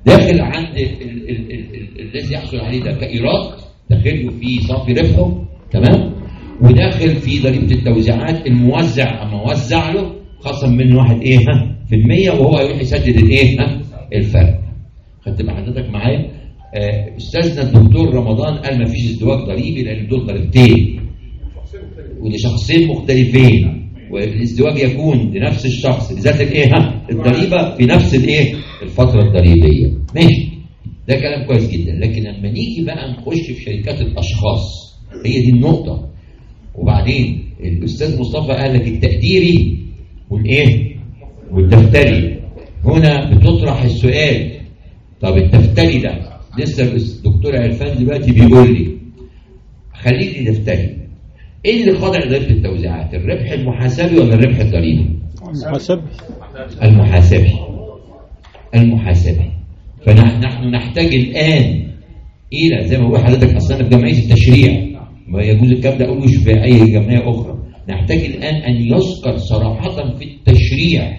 داخل عند الذي يحصل عليه ده كإيراد، داخل له في صافي ربحه، تمام، وداخل في ضريبه التوزيعات. الموزع اما وزع له خصم منه واحد ايه ها في المية، وهو يروح يسدد الايه ها الفرق. خدت بقى حضرتك معايا؟ آه استاذنا الدكتور رمضان قال ما فيش ازدواج ضريبي لان دول ضريبتين ولشخصين مختلفين، والازدواج يكون لنفس الشخص لذات الايه ها الضريبه في نفس الايه الفتره الضريبيه. ماشي، ده كلام كويس جدا. لكن لما نيجي بقى نخش في شركات الاشخاص، هي دي النقطه. وبعدين الاستاذ مصطفى قال لك التقديري والايه والدفتري. هنا بتطرح السؤال، طب الدفتري ده لسه الدكتور عرفان دلوقتي بيقول لي خليني دفتري، ايه اللي خاضع لضريبه التوزيعات؟ الربح المحاسبي ولا الربح الضريبي؟
المحاسبي.
المحاسبي المحاسبي فنحن نحتاج الان الى زي ما بقول حضرتك اصلا في جمعيه التشريع ما يجوز الكلام ده اقوله في اي جمعيه اخرى. نحتاج الان ان يذكر صراحه في التشريع،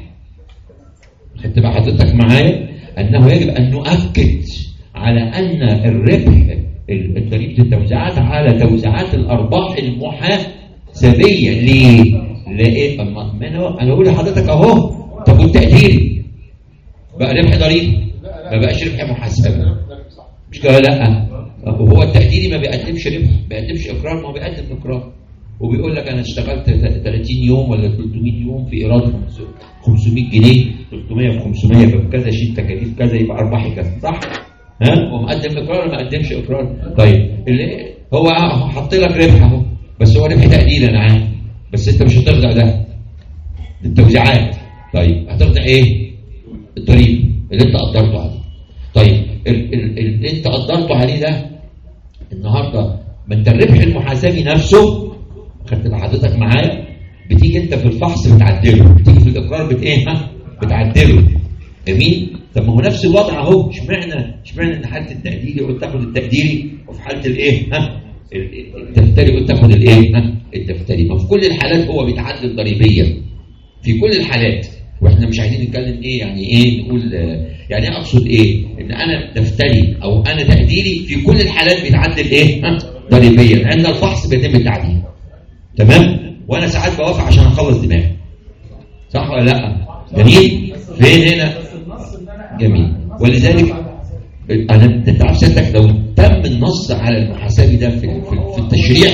خدت بقى حضرتك معايا، انه يجب ان نؤكد على ان الربح ضريبه التوزيعات على توزيعات الارباح المحاسبيه. ليه؟ ليه؟ انا بقول لحضرتك اهو، طب والتقدير بقى ربح ضريبي ما بقاش ربح محاسبه، مش كده؟ لا، هو التقديري ما بيقدمش ربح، ما بيقدمش اقرار، ما هو بيقدم اقرار وبيقول لك انا اشتغلت ثلاثين يوم ولا ثلاثمية يوم في ايراد خمسمية جنيه، ثلاثمية في خمسمية بكذا، شيل تكاليف كذا، يبقى ارباحي كذا، صح؟ ها؟ ومقدم اقرار ولا ما قدمش اقرار؟ طيب اللي هو حط لك ربح اهو، بس هو ربح تقديري انا عارف، بس انت مش هترجع ده التوزيعات. طيب هترجع ايه؟ الضريبه اللي انت قدرته عليه. طيب اللي انت قدرته عليه ده النهارده ما انت الربح المحاسبي نفسه، خدت حضرتك معايا، بتيجي انت في الفحص بتعدله، بتيجي في الاقرار بت ايه ها بتعدله، جميل. طب ما هو نفس الوضع اهو، اشمعنى اشمعنى ان حاله التقديري قلت تاخد التقديري وفي حاله الايه ها الدفتري قلت تاخد الايه ها الدفتري؟ ما في كل الحالات هو بيتعدل ضريبيا في كل الحالات. واحنا مش عايزين نتكلم ايه يعني ايه نقول يعني ايه، اقصد ايه ان انا دفتري او انا تقديري في كل الحالات بيتعدل ايه ها ضريبيا، عند الفحص بيتم التعديل، تمام. وانا ساعات بوافق عشان اخلص دماغي، صح ولا لا؟ جميل. فين هنا؟ جميل. ولذلك انا انت عارف سيادتك لو تم النص على المحاسبي ده في في التشريع،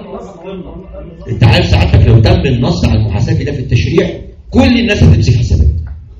انت عارف ساعتك لو تم النص على المحاسبي ده في التشريع كل الناس هتمسك حسابات،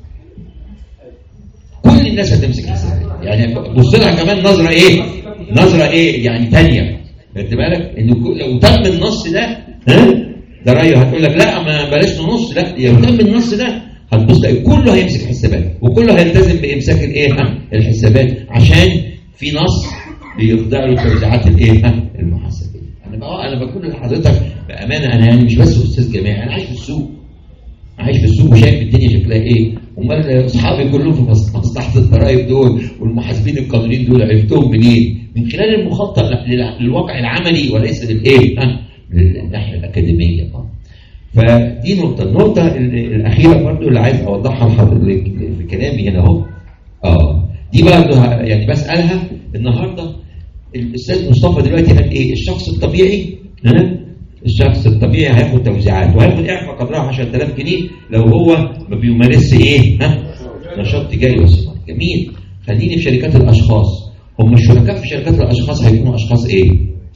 كل الناس هتمسك حسابات. يعني بص لها كمان نظره ايه نظره ايه يعني ثانيه، خدت بالك انه لو تم النص ده ها ده رايه هتقول لك لا ما بلاش نص، لا لو تم النص ده هتبص كله هيمسك حسابات وكله هيلتزم بامساك الايه الحسابات، عشان في نص بيخضع له توزيعات الايه المحاسبيه. انا بقى انا بقول لحضرتك بامانه، انا يعني مش بس استاذ جامعي، انا عايش في السوق، عايش في السوق وشايف الدنيا شكلها ايه. امال اصحابي كلهم في مصلحه الضرائب دول والمحاسبين القانونيين دول عرفتهم منين؟ من خلال المخطط للواقع العملي وليس للايه للناحيه الاكاديميه. فدي نقطه. النقطه الاخيره برضو اللي عايز اوضحها لحضرتك في كلامي هنا اهو، اه دي برضو يعني بسالها النهارده الاستاذ مصطفى دلوقتي قال ايه؟ الشخص الطبيعي ها الشخص الطبيعي هياخد توزيعات وهياخد اعفاء قدرها عشرة آلاف جنيه لو هو ما بيمارسش ايه ها نشاط تجاري وصناعي. جميل. خليني في شركات الاشخاص. هم الشركاء في شركات الاشخاص هيكونوا اشخاص ايه؟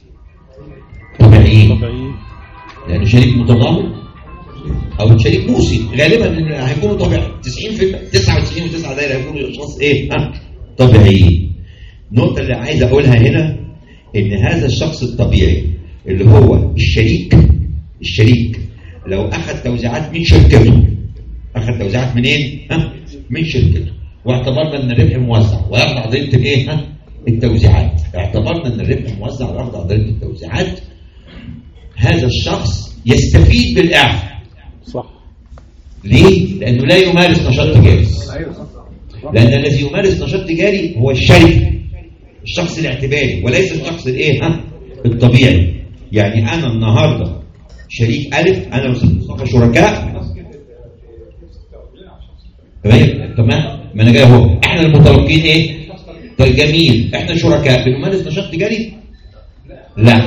طبيعيين، يعني شريك متضامن او شريك موسي، غالبا هيكونوا طبيعي تسعين في المية تسعة وتسعين فاصلة تسعة دايره هيكونوا اشخاص ايه ها طبيعيين. النقطه اللي عايز اقولها هنا ان هذا الشخص الطبيعي اللي هو الشريك الشريك لو اخذ توزيعات من شركته، اخذ توزيعات منين ها من شركته، واعتبرنا ان الربح موزع ويخضع ضريبه الايه ها التوزيعات، اعتبرنا ان الربح موزع ويخضع ضريبه التوزيعات، هذا الشخص يستفيد بالاعفاء.
صح.
ليه؟ لانه لا يمارس نشاط تجاري، لان الذي يمارس نشاط تجاري هو الشركه، الشخص الاعتباري وليس الشخص الايه ها الطبيعي. يعني انا النهارده شريك الف، انا ومصطفى شركاء، تمام تمام ما انا جاي اهو، احنا المتلقين ايه طيب جميل، احنا شركاء بنمارس نشاط تجاري؟ لا.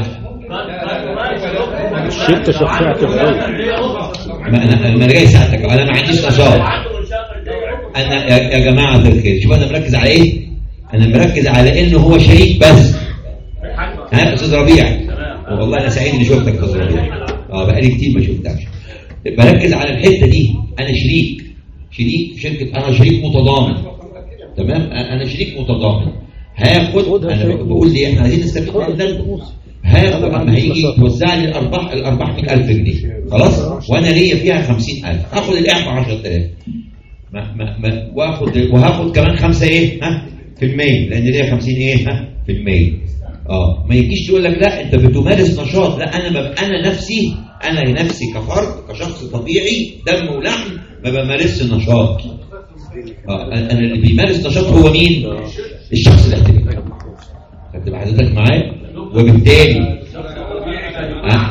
انت شفعت الاول.
ما انا انا جاي ساعتك، انا ما عنديش نشاط. انا يا, يا جماعه الخير، شوف انا مركز على ايه؟ انا مركز على انه هو شريك بس. ها استاذ ربيع، والله انا سعيد اني شفتك يا استاذ ربيع. اه بقالي كتير ما شفتكش. بركز على الحته دي، انا شريك شريك في شركه، انا شريك متضامن. تمام، انا شريك متضامن. هاخد، انا بقول ليه احنا عايزين نستفيد من ده. هاخد لما هيجي يوزع لي الارباح، الارباح مئة ألف جنيه خلاص، وانا ليا فيها خمسين ألف، هاخد الاعفاء عشرة آلاف. ما ما ما واخد وهاخد كمان خمسة ايه ها في المية، لان ليا خمسين ايه ها في المية. اه ما يجيش يقول لك لا انت بتمارس نشاط، لا انا ببقى انا نفسي، انا نفسي كفرد كشخص طبيعي دم ولحم ما بمارسش نشاط. اه انا اللي بيمارس نشاط هو مين؟ الشخص الاحتمالي. هتبقى حضرتك معايا؟ وبالتالي ها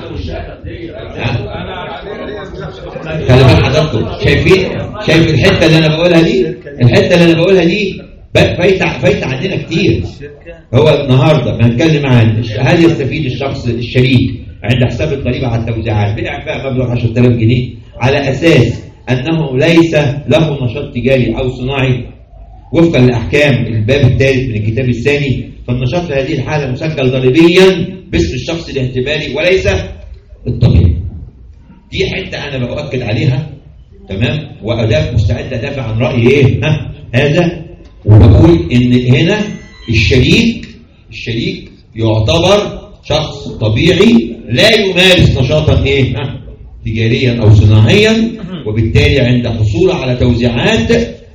خلي بال حضراتكم، شايفين شايف الحته اللي انا بقولها دي؟ الحته اللي انا بقولها دي فايته فايته عندنا كتير. هو النهارده بنتكلم عن هل يستفيد الشخص الشريك عند حساب الضريبه على التوزيعات باعفاء مبلغ عشرة آلاف جنيه على اساس انه ليس له نشاط تجاري او صناعي وفقا لاحكام الباب الثالث من الكتاب الثاني، فالنشاط في هذه الحاله مسجل ضريبيا باسم الشخص الاعتباري وليس الطبيعي. دي حته انا باؤكد عليها، تمام، وادافع مستعد ادافع عن رايي ايه ها هذا، وبقول ان هنا الشريك الشريك يعتبر شخص طبيعي لا يمارس نشاطا ايه ها تجاريا او صناعيا، وبالتالي عند حصوله على توزيعات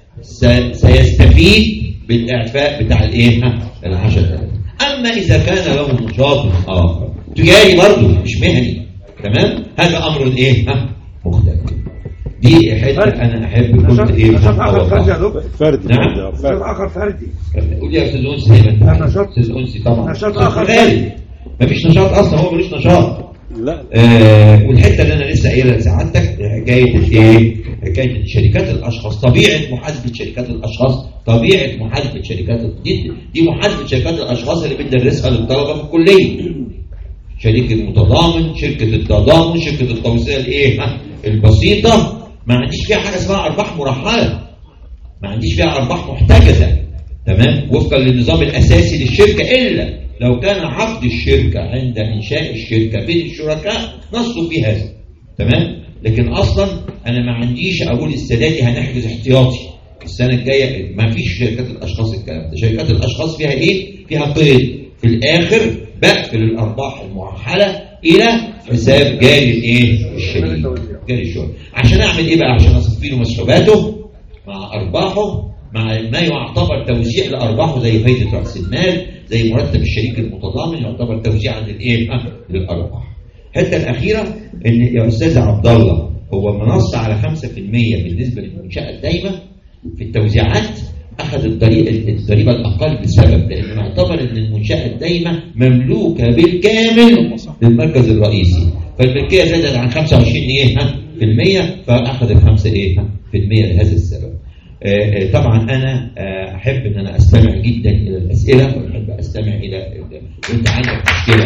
سيستفيد بالاعفاء بتاع الايه ها العشرة آلاف. اما اذا كان له نشاط اخر تجاري برضه مش مهني، تمام، هذا امر ايه ها مختلف. دي حته انا احب كنت ايه
نشاط اخر فردي يا دكتور.
فردي.
نعم
نشاط اخر فردي.
قول يا استاذ انسي زي ما انت
نشاط
استاذ انسي طبعا
نشاط اخر
فردي، مفيش نشاط اصلا، هو ملوش نشاط.
لا
آه والحته اللي انا لسه قايلها لسعادتك حكايه الايه؟ حكايه شركات الاشخاص، طبيعه محاسبه شركات الاشخاص، طبيعه محاسبه شركات دي, دي محاسبه شركات الاشخاص اللي بندرسها للطلبه في الكليه. شركه المتضامن، شركه التضامن، شركه التوصيه الايه البسيطه، ما عنديش فيها حاجه اسمها ارباح مرحله، ما عنديش فيها ارباح محتجزه، تمام، وفقا للنظام الاساسي للشركه، الا لو كان عقد الشركه عند انشاء الشركه بين الشركاء نصوا في هذا، تمام. لكن اصلا انا ما عنديش اقول السنه دي هنحجز احتياطي، السنه الجايه ما فيش شركات الاشخاص الكلام ده. شركات الاشخاص فيها ايه؟ فيها قيد في الاخر بقفل الارباح المرحله الى حساب جاري الايه الشريك، جاري الشغل. عشان اعمل ايه بقى؟ عشان اصفي له مسحوباته مع ارباحه مع ما يعتبر توزيع لارباحه زي فايده راس المال، زي مرتب الشريك المتضامن يعتبر توزيع عن الايه للارباح. الحته الاخيره ان يا استاذ عبد الله هو منص على خمسة في المية بالنسبه للمنشاه الدايمه في التوزيعات، اخذ الضريبه الاقل بسبب لانه نعتبر ان المنشاه الدايمه مملوكه بالكامل للمركز الرئيسي، فالملكيه زادت عن خمسة وعشرين ايه في المية، فاخذ الخمسة ايه في المية لهذا السبب. آه طبعا انا آه احب ان انا استمع جدا الى الاسئله، واحب استمع الى انت عندك مشكله.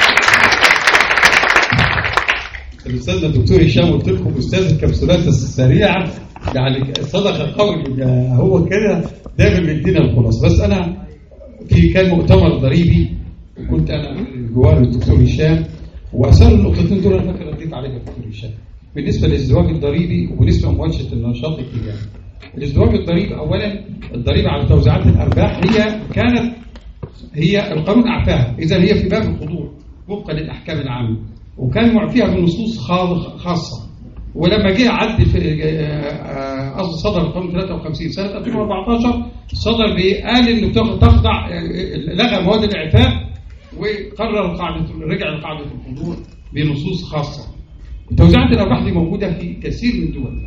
الاستاذ الدكتور هشام قلت لكم استاذ الكبسولات السريعه، يعني صدق القول، هو كده دايما بيدينا الخلاص. بس انا في كان مؤتمر ضريبي وكنت انا جوار الدكتور هشام، واثار النقطتين دول انا فاكر رديت عليها الدكتور هشام بالنسبه للازدواج الضريبي وبالنسبه لمواجهه النشاط التجاري. الازدواج الضريبي اولا الضريبه على توزيعات الارباح هي كانت هي القانون اعفاها، اذا هي في باب الحضور وفقا للاحكام العامه، وكان معفيها بنصوص خاصه. ولما جه عد في قصد صدر القانون ثلاثة وخمسين سنه ألفين وأربعتاشر صدر قال انه تخضع لغى مواد الاعفاء وقرر قاعده رجع لقاعده الحضور بنصوص خاصه. توزيعات الارباح دي موجوده في كثير من الدول،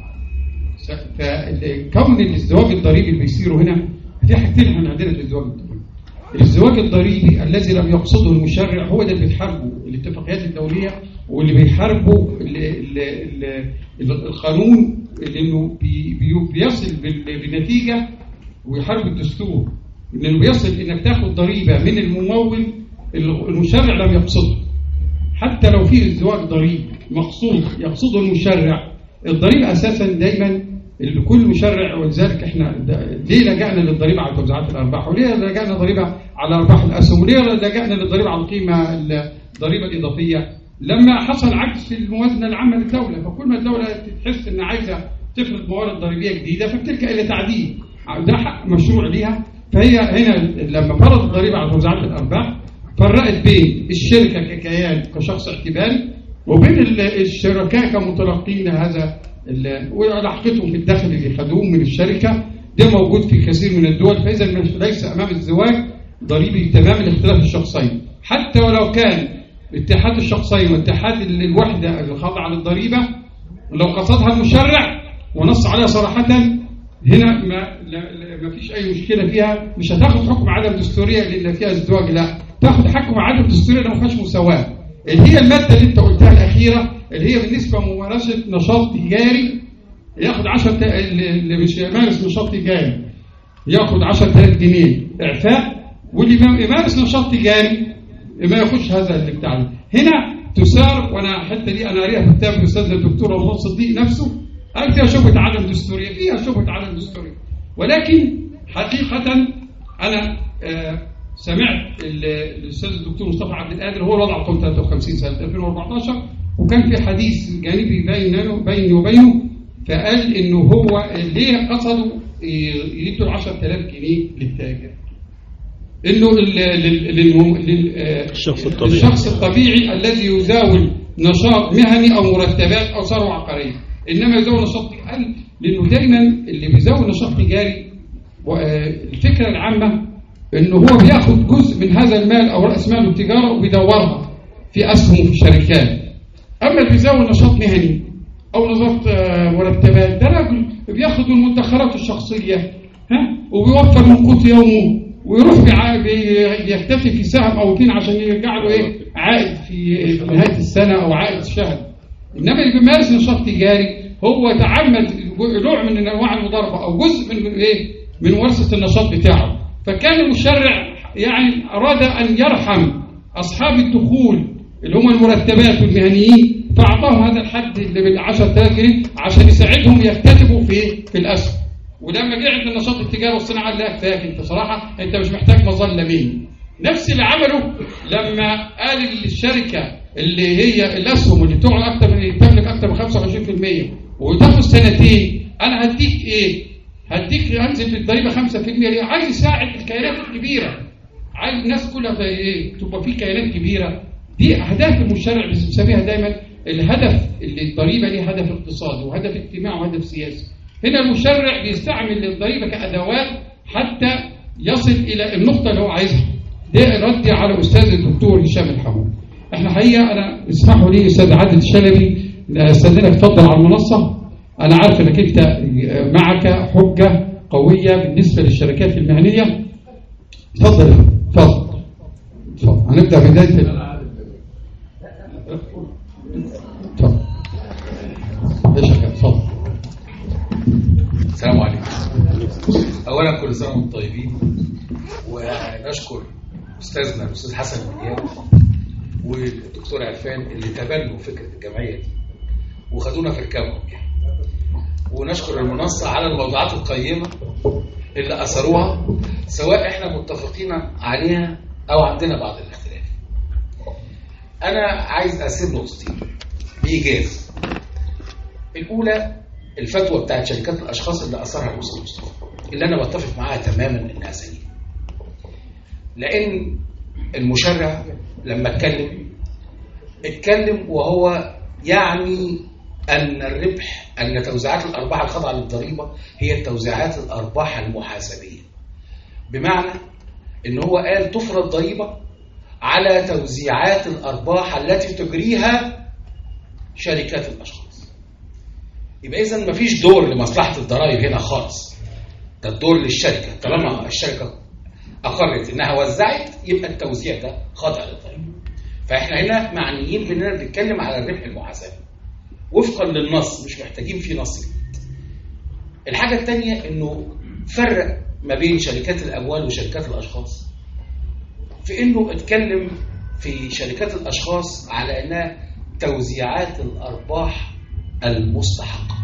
فكون الازدواج الضريبي اللي بيصيروا هنا في حاجتين احنا عندنا في الازدواج الضريبي. الازدواج الضريبي الذي لم يقصده المشرع هو ده اللي بيحاربه الاتفاقيات الدوليه واللي بيحاربه القانون، لانه بي بيصل بالنتيجه ويحارب الدستور. لانه بيصل انك تاخد ضريبه من الممول المشرع لم يقصده. حتى لو في ازدواج ضريب مقصود يقصده المشرع، الضريبه اساسا دايما لكل مشرع، ولذلك احنا ليه لجأنا للضريبه على توزيعات الارباح، وليه لجأنا ضريبه على ارباح الاسهم، وليه لجأنا للضريبه على القيمه الضريبه الاضافيه؟ لما حصل عجز في الموازنه العامه للدوله، فكل ما الدوله تحس ان عايزه تفرض موارد ضريبيه جديده فبتلجأ الى تعديل، ده حق مشروع ليها. فهي هنا لما فرضت الضريبه على توزيعات الارباح فرقت بين الشركه ككيان كشخص اعتباري وبين الشركاء كمتلقين هذا وعلاقتهم في الدخل اللي خدوه من الشركه. ده موجود في كثير من الدول. فاذا ليس امام الزواج ضريبي تمام الاختلاف الشخصين، حتى ولو كان اتحاد الشخصين واتحاد الوحده الخاضعه للضريبه لو قصدها المشرع ونص عليها صراحه هنا ما ما فيش اي مشكله فيها، مش هتاخد حكم عدم دستوريه لان فيها ازدواج، لا تاخد حكم عدم دستوريه لو ما فيهاش مساواه، اللي هي الماده اللي انت قلتها الاخيره اللي هي بالنسبه لممارسه نشاط تجاري ياخد عشرة اللي مش يمارس نشاط تجاري ياخد عشرة آلاف جنيه اعفاء، واللي يمارس نشاط تجاري ما ياخدش هذا اللي بتاعه. هنا تسار، وانا الحته دي انا قاريها في كتاب الاستاذ الدكتور رمضان صديق نفسه قال فيها شبهه عدم دستوريه، فيها شبهه عدم دستوريه، ولكن حقيقه انا آه سمعت الاستاذ الدكتور مصطفى عبد القادر هو وضع رقم ثلاثة وخمسين سنه ألفين وأربعتاشر، وكان في حديث جانبي بينه بيني وبينه، فقال انه هو ليه قصدوا يدوا عشرة آلاف جنيه للتاجر، انه للشخص الطبيعي الشخص الطبيعي الذي يزاول نشاط مهني او مرتبات او ثروه عقاريه، انما يزاول نشاط قال لانه دايما اللي بيزاول نشاط تجاري الفكره العامه انه هو بياخد جزء من هذا المال او راس ماله التجاره وبيدورها في اسهم في شركات. اما اللي بيزاول نشاط مهني او نشاط مرتبات ده راجل بياخد من مدخراته الشخصيه ها وبيوفر من قوت يومه ويروح بيكتفي في سهم او اثنين عشان يرجع له ايه عائد في نهايه السنه او عائد الشهر. انما اللي بيمارس نشاط تجاري هو تعمد نوع من انواع المضاربه او جزء من ايه من ممارسه النشاط بتاعه. فكان المشرع يعني اراد ان يرحم اصحاب الدخول اللي هم المرتبات والمهنيين، فاعطاهم هذا الحد اللي بال عشرة آلاف جنيه عشان يساعدهم يكتسبوا في في الاسهم. ولما جه عند النشاط التجاري والصناعه قال لا كفاك انت صراحه انت مش محتاج مظله مني. نفس اللي عمله لما قال للشركه اللي هي الاسهم اللي تقعد اكثر من تملك اكثر من خمسة وعشرين بالمئة وتاخد سنتين انا هديك ايه؟ هديك انزل في الضريبه خمسة بالمئة ليه؟ عايز يساعد الكيانات الكبيره. عايز الناس كلها ايه؟ تبقى في كيانات كبيره. دي اهداف المشرع بنسميها دايما الهدف اللي الضريبه ليه هدف اقتصادي وهدف اجتماعي وهدف سياسي. هنا المشرع بيستعمل الضريبه كادوات حتى يصل الى النقطه اللي هو عايزها. ده ردي على استاذ الدكتور هشام الحمود. احنا حقيقه انا اسمحوا لي استاذ عادل الشلبي استاذنك تفضل على المنصه. انا عارف انك انت معك حجه قويه بالنسبه للشركات المهنيه. تفضل تفضل تفضل هنبدا بدايه تفضل. ايش تفضل.
السلام عليكم. اولا كل سنه وانتم طيبين، ونشكر استاذنا الاستاذ حسن المليان والدكتور عرفان اللي تبنوا فكره الجمعيه دي وخدونا في ركابهم يعني. ونشكر المنصه على الموضوعات القيمه اللي اثروها سواء احنا متفقين عليها او عندنا بعض الاختلاف. انا عايز اقسم نقطتين بايجاز. الاولى الفتوى بتاعت شركات الاشخاص اللي اثرها الاستاذ مصطفى اللي انا بتفق معاها تماما انها سليمه، لان المشرع لما اتكلم اتكلم وهو يعني ان الربح ان توزيعات الارباح الخاضعه للضريبه هي توزيعات الارباح المحاسبيه، بمعنى ان هو قال تفرض ضريبه على توزيعات الارباح التي تجريها شركات الاشخاص. يبقى اذا مفيش دور لمصلحه الضرائب هنا خالص، ده الدور للشركه. طالما الشركه اقرت انها وزعت يبقى التوزيع ده خاضع للضريبه. فاحنا هنا معنيين باننا بنتكلم على الربح المحاسبي وفقا للنص، مش محتاجين فيه نص. الحاجه الثانيه انه فرق ما بين شركات الأموال وشركات الأشخاص في إنه اتكلم في شركات الأشخاص على أنها توزيعات الأرباح المستحقة،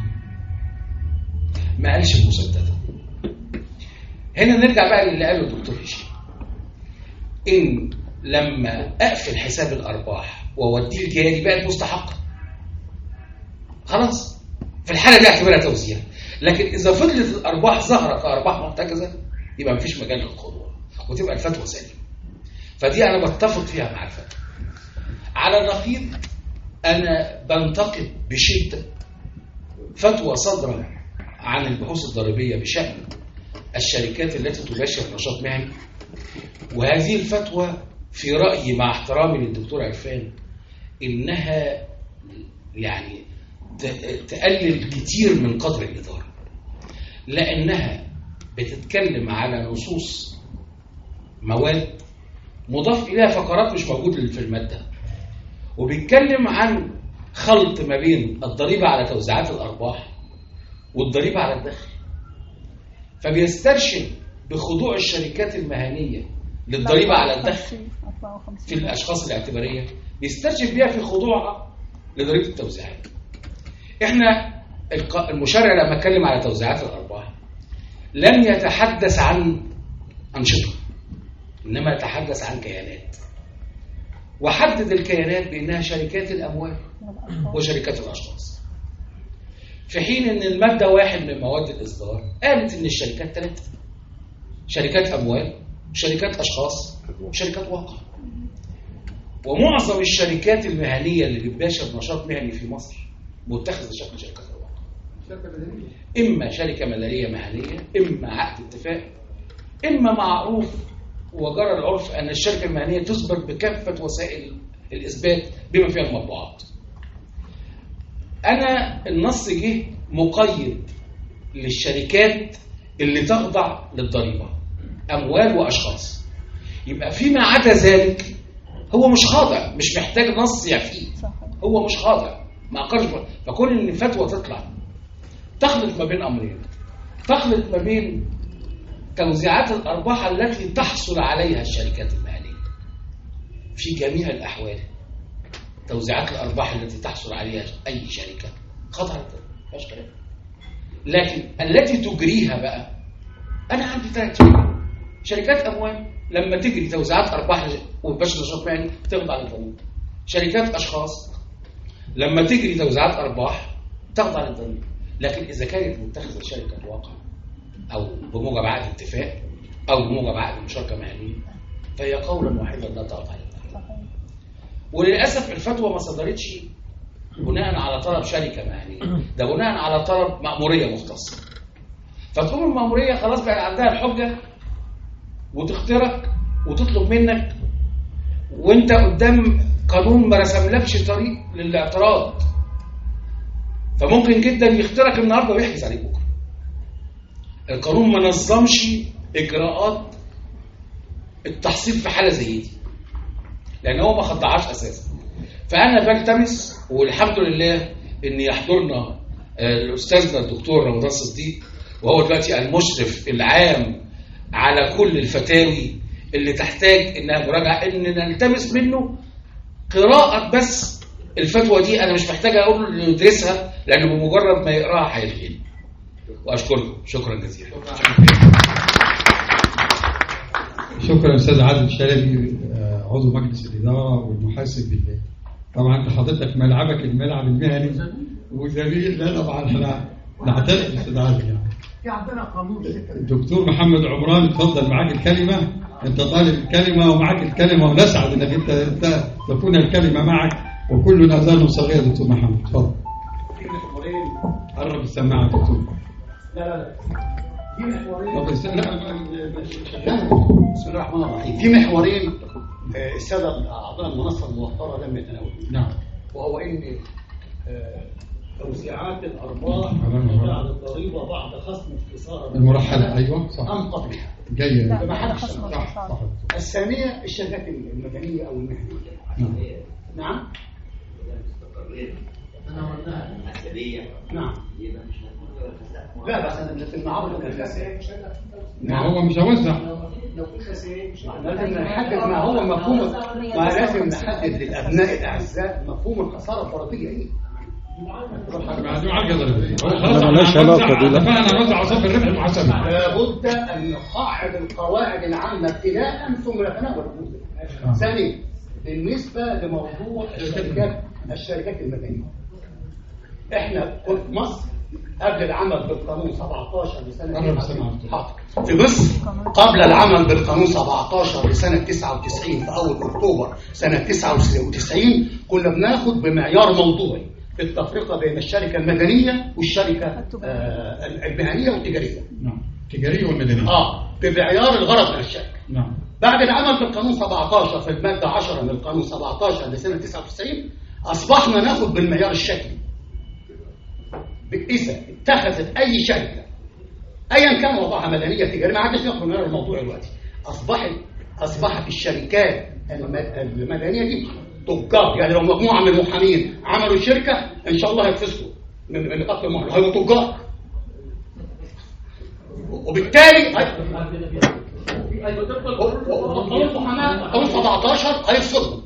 ما قالش المسددة. هنا نرجع بقى للي قاله الدكتور هشام، إن لما أقفل حساب الأرباح وأوديه الجاري بقى المستحقة، خلاص في الحالة دي اعتبرها توزيع. لكن إذا فضلت الأرباح ظاهرة كأرباح محتجزة يبقى مفيش مجال للخضوع وتبقى الفتوى سليمة. فدي أنا بتفق فيها مع الفتوى. على النقيض أنا بنتقد بشدة فتوى صادرة عن البحوث الضريبية بشأن الشركات التي تباشر نشاط مهني، وهذه الفتوى في رأيي مع احترامي للدكتور عرفان إنها يعني تقلل كتير من قدر الإدارة، لأنها بتتكلم على نصوص مواد مضاف إليها فقرات مش موجودة في المادة، وبيتكلم عن خلط ما بين الضريبة على توزيعات الأرباح والضريبة على الدخل، فبيسترشد بخضوع الشركات المهنية للضريبة على الدخل في الأشخاص الاعتبارية، بيسترشد بيها في خضوعها لضريبة التوزيعات. احنا المشرع لما اتكلم على توزيعات الأرباح لم يتحدث عن أنشطة، إنما يتحدث عن كيانات، وحدد الكيانات بأنها شركات الأموال وشركات الأشخاص، في حين أن المادة واحد من مواد الإصدار قالت أن الشركات ثلاثة: شركات أموال وشركات أشخاص وشركات واقع. ومعظم الشركات المهنية اللي بتباشر نشاط مهني في مصر متخذة شكل شركات الواقع، إما شركة مدنية مهنية، إما عقد اتفاق، إما معروف وجرى العرف أن الشركة المهنية تثبت بكافة وسائل الإثبات بما فيها المطبوعات. أنا النص جه مقيد للشركات اللي تخضع للضريبة، أموال وأشخاص، يبقى فيما عدا ذلك هو مش خاضع، مش محتاج نص يعفيه، هو مش خاضع ما أقرش. فكون إن فتوى تطلع تخلط ما بين أمرين، تخلط ما بين توزيعات الأرباح التي تحصل عليها الشركات المالية في جميع الأحوال، توزيعات الأرباح التي تحصل عليها أي شركة خطرت مفيش كلام، لكن التي تجريها بقى أنا عندي ثلاث شركات، شركات أموال لما تجري توزيعات أرباح وبشر نشاط مهني تخضع للضريبة، شركات أشخاص لما تجري توزيعات أرباح تخضع للضريبة. لكن إذا كانت متخذة شركة واقع أو بموجب عقد اتفاق أو بموجب عقد مشاركة مهنية فهي قولا واحدا لا تقطع للضريبة. وللأسف الفتوى ما صدرتش بناء على طلب شركة مهنية، ده بناء على طلب مأمورية مختصة، فتقوم المأمورية خلاص بقى عندها الحجة وتخترق وتطلب منك وانت قدام قانون ما رسملكش طريق للاعتراض، فممكن جدا يخترق النهارده ويحجز عليك بكره. القانون ما نظمش اجراءات التحصيل في حاله زي دي لان هو ما خضعهاش اساسا. فانا بلتمس والحمد لله ان يحضرنا الاستاذنا الدكتور رمضان صديق وهو دلوقتي المشرف العام على كل الفتاوي اللي تحتاج انها مراجعه، ان نلتمس منه قراءه بس الفتوى دي. انا مش محتاج اقول له يدرسها لانه بمجرد ما يقراها هيلغيني. واشكركم شكرا جزيلا.
شكرا استاذ عادل شلبي عضو مجلس الاداره والمحاسب بالله. طبعا انت حضرتك ملعبك الملعب المهني وزميل لا طبعا احنا نعترف باستاذ عادل يعني.
في عندنا قانون
الدكتور محمد عمران اتفضل معاك الكلمه، انت طالب الكلمه ومعاك الكلمه ونسعد انك انت, انت تكون الكلمه معك وكل اذان صغيره. دكتور محمد اتفضل.
في محورين
قرب السماعه دكتور.
لا لا لا في محورين
طب است... لا
بسم الله الرحمن الرحيم. في محورين الساده اعضاء المنصه الموفره لم يتناولوا.
نعم.
وهو ان توزيعات الارباح بعد الضريبه بعد خصم الخساره
المرحله ايوه صح
ام قبلها
جيد
بمحل
صح صح.
الثانيه الشركات المدنيه او المهنيه.
نعم
نعم
انا قلنا اثريه
نعم لا بس انا في المعارض
ما هو مش هوزع.
لازم نحدد ما هو مفهوم، ما لازم نحدد للابناء الاعزاء مفهوم الخساره الفرديه ايه.
معلومه على الجدل
خلاص مالهاش علاقه دي.
اتفقنا نوزع عصافي الربح المحاسبي.
لابد ان نقاعد القواعد العامه ابتداء ثم نتناول الجزء. ثانيا بالنسبه لموضوع الشركات الشركات المدنيه، احنا في مصر قبل العمل بالقانون سبعتاشر لسنه في مصر قبل العمل بالقانون سبعتاشر لسنه تسعة وتسعين في اول اكتوبر سنه تسعة وتسعين كنا بناخد بمعيار موضوعي في التفرقه بين الشركه المدنيه والشركه آه المهنيه والتجاريه.
نعم. التجاريه والمدنيه.
اه بمعيار الغرض من الشركه.
نعم.
بعد العمل بالقانون سبعتاشر في الماده عشرة من القانون سبعتاشر لسنه تسعة وتسعين اصبحنا ناخد بالمعيار الشكلي. إذا اتخذت أي شركة أيا كان وضعها مدنية تجارية، ما عادش ياخد من الموضوع دلوقتي، أصبحت أصبحت الشركات المدنية دي تجار. يعني لو مجموعة من المحامين عملوا شركة إن شاء الله هيتفسدوا من من نقاط المهنة، هيبقوا تجار. وبالتالي قانون سبعتاشر هيفسدوا.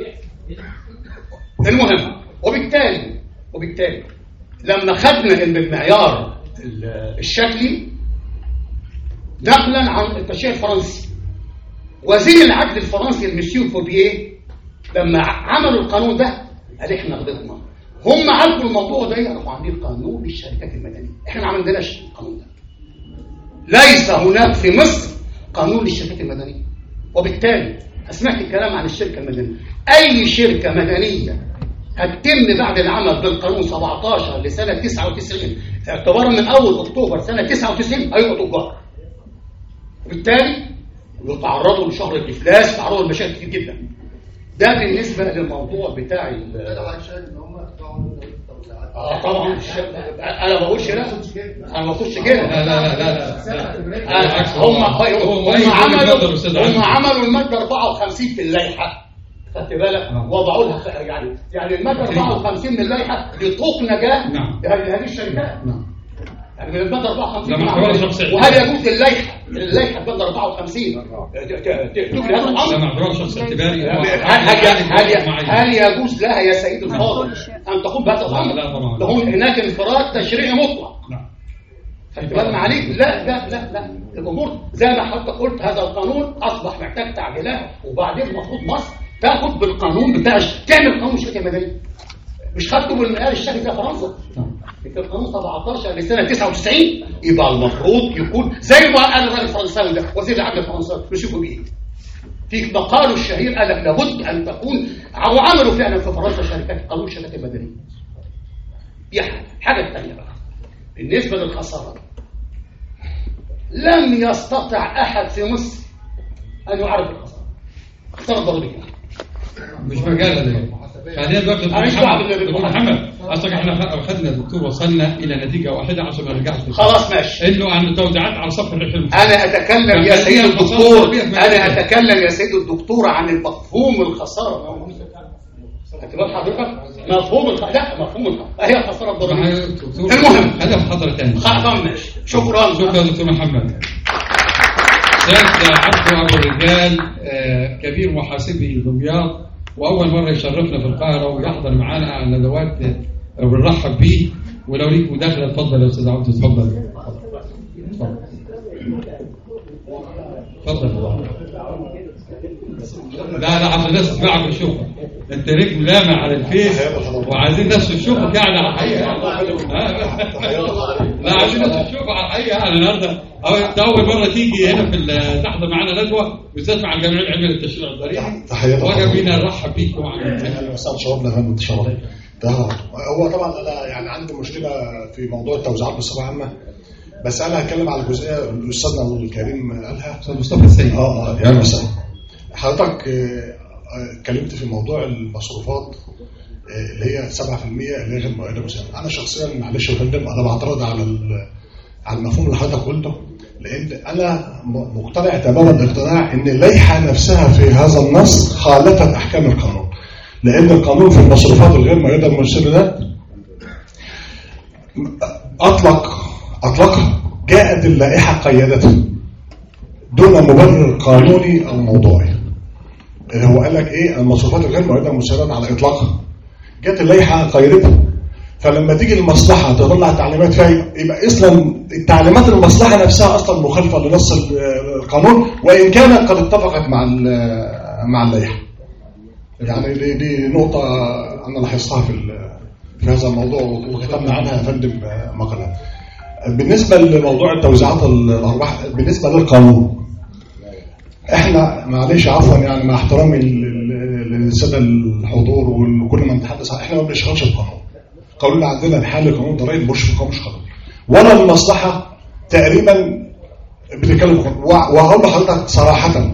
المهم وبالتالي وبالتالي لما خدنا المعيار الشكلي نقلا عن التشريع الفرنسي، وزير العدل الفرنسي المسيو فوبيه لما عملوا القانون ده قال احنا غلطنا. هم عالجوا الموضوع ده راحوا عاملين قانون للشركات المدنيه. احنا ما عندناش القانون ده، ليس هناك في مصر قانون للشركات المدنيه. وبالتالي سمعت الكلام عن الشركه المدنيه، اي شركه مدنيه هتتم بعد العمل بالقانون سبعتاشر لسنة تسعة وتسعين اعتبارا من أول أكتوبر سنة تسعة وتسعين هيبقوا تجار. وبالتالي يتعرضوا لشهر الإفلاس، يتعرضوا لمشاكل كتير جدا. ده بالنسبة للموضوع بتاع ال اه طبعا انا ما بقولش لا انا ما بخش كده.
لا لا لا لا
هم هم عملوا هم عملوا المادة أربعة وخمسين في اللائحة، خدت بالك؟ وضعوا لها يعني يعني الماده أربعة وخمسين من اللائحه لطوق نجاه لهذه الشركات.
نعم.
يعني من الماده أربعة وخمسين وهل يجوز للائحه اللائحه الماده أربعة وخمسين تكتب هذا الامر؟
لا اعتبار شخص اعتباري.
هل هل يجوز لها يا سيدي الفاضل ان تقوم بهذا الامر؟
لا طبعا.
لهم هناك انفراد تشريعي مطلق.
نعم.
خدت بالك عليك؟ لا لا لا لا الامور زي ما حضرتك قلت هذا القانون اصبح محتاج تعديلات، وبعدين المفروض مصر تاخد بالقانون بتاع تعمل قانون شركه مدنيه. مش خدته بالمعيار الشكلي زي فرنسا في القانون سبعتاشر لسنه تسعة وتسعين، يبقى المفروض يكون زي ما قال الراجل الفرنساوي ده وزير العدل الفرنساوي بيشوفوا بيه في مقاله الشهير، قال لك لابد ان تكون، وعملوا فعلا في فرنسا شركات قانون الشركات المدنيه. دي حاجه ثانيه بقى بالنسبه للخساره، لم يستطع احد في مصر ان يعرف الخساره. خساره ضريبيه
مش مجال ده. خلينا دلوقتي دكتور محمد، اصلك احنا اخذنا دكتور وصلنا الى نتيجه واحده عشان ما نرجعش.
خلاص ماشي.
انه عن توزيعات على صف الرحله.
انا اتكلم يا سيد الدكتور انا اتكلم يا سيد الدكتور عن مفهوم الخساره. اعتبار حضرتك مفهوم الخ... لا مفهوم الخ... هي الخساره الضريبيه. المهم
هذا محاضره ثانيه.
خلاص ماشي. شكرا
شكرا دكتور محمد. استاذ عبد ابو الرجال كبير محاسبي دمياط، واول مره يشرفنا في القاهره ويحضر معانا على ندوات بنرحب بيه. ولو ليك مداخله اتفضل يا استاذ عبد. اتفضل اتفضل. لا لا عشان الناس تسمعك وتشوفك، انت ليك ملامع على الفيس وعايزين الناس تشوفك يعني على الحقيقه. لا عايزين الناس تشوفك على الحقيقه. انا النهارده اول مره تيجي هنا في تحضر معانا ندوه بالذات مع الجمعيه العلميه للتشريع الضريبي.
تحياتي.
واجب بينا نرحب بيك ومعاك.
استاذ شرفنا يا فندم. تشرف. هو طبعا انا يعني عندي مشكله في موضوع التوزيعات بصفه عامه، بس انا هتكلم على الجزئيه الاستاذنا الكريم قالها
استاذ مصطفى السيد.
اه اه يعني مثلا حضرتك اتكلمت في موضوع المصروفات اللي هي سبعة في المية اللي هي غير مؤيده مساهمه. انا شخصيا معلش يا فندم انا بعترض على على المفهوم اللي حضرتك قلته، لان انا مقتنع تماما اقتناع ان اللائحه نفسها في هذا النص خالفت احكام القانون، لان القانون في المصروفات الغير مؤيده المساهمه ده اطلق اطلقها جاءت اللائحه قيدته دون مبرر قانوني او موضوعي. هو قال لك ايه المصروفات الغير مؤيده المساعدات على اطلاقها، جت اللائحه قيدتها. فلما تيجي المصلحه تطلع تعليمات فيها يبقى اصلا التعليمات المصلحه نفسها اصلا مخالفه لنص القانون وان كانت قد اتفقت مع مع اللائحه. يعني دي, دي نقطه انا لاحظتها في في هذا الموضوع وكتبنا عنها يا فندم مقالات. بالنسبه لموضوع التوزيعات الارباح بالنسبه للقانون، احنا معلش عفوا يعني مع احترامي للساده الحضور وكل من تحدث، احنا ما بنشتغلش القانون. قانون عندنا الحالي قانون ضرائب مش في مش قانون ولا المصلحه تقريبا بتتكلم. وهقول لحضرتك صراحه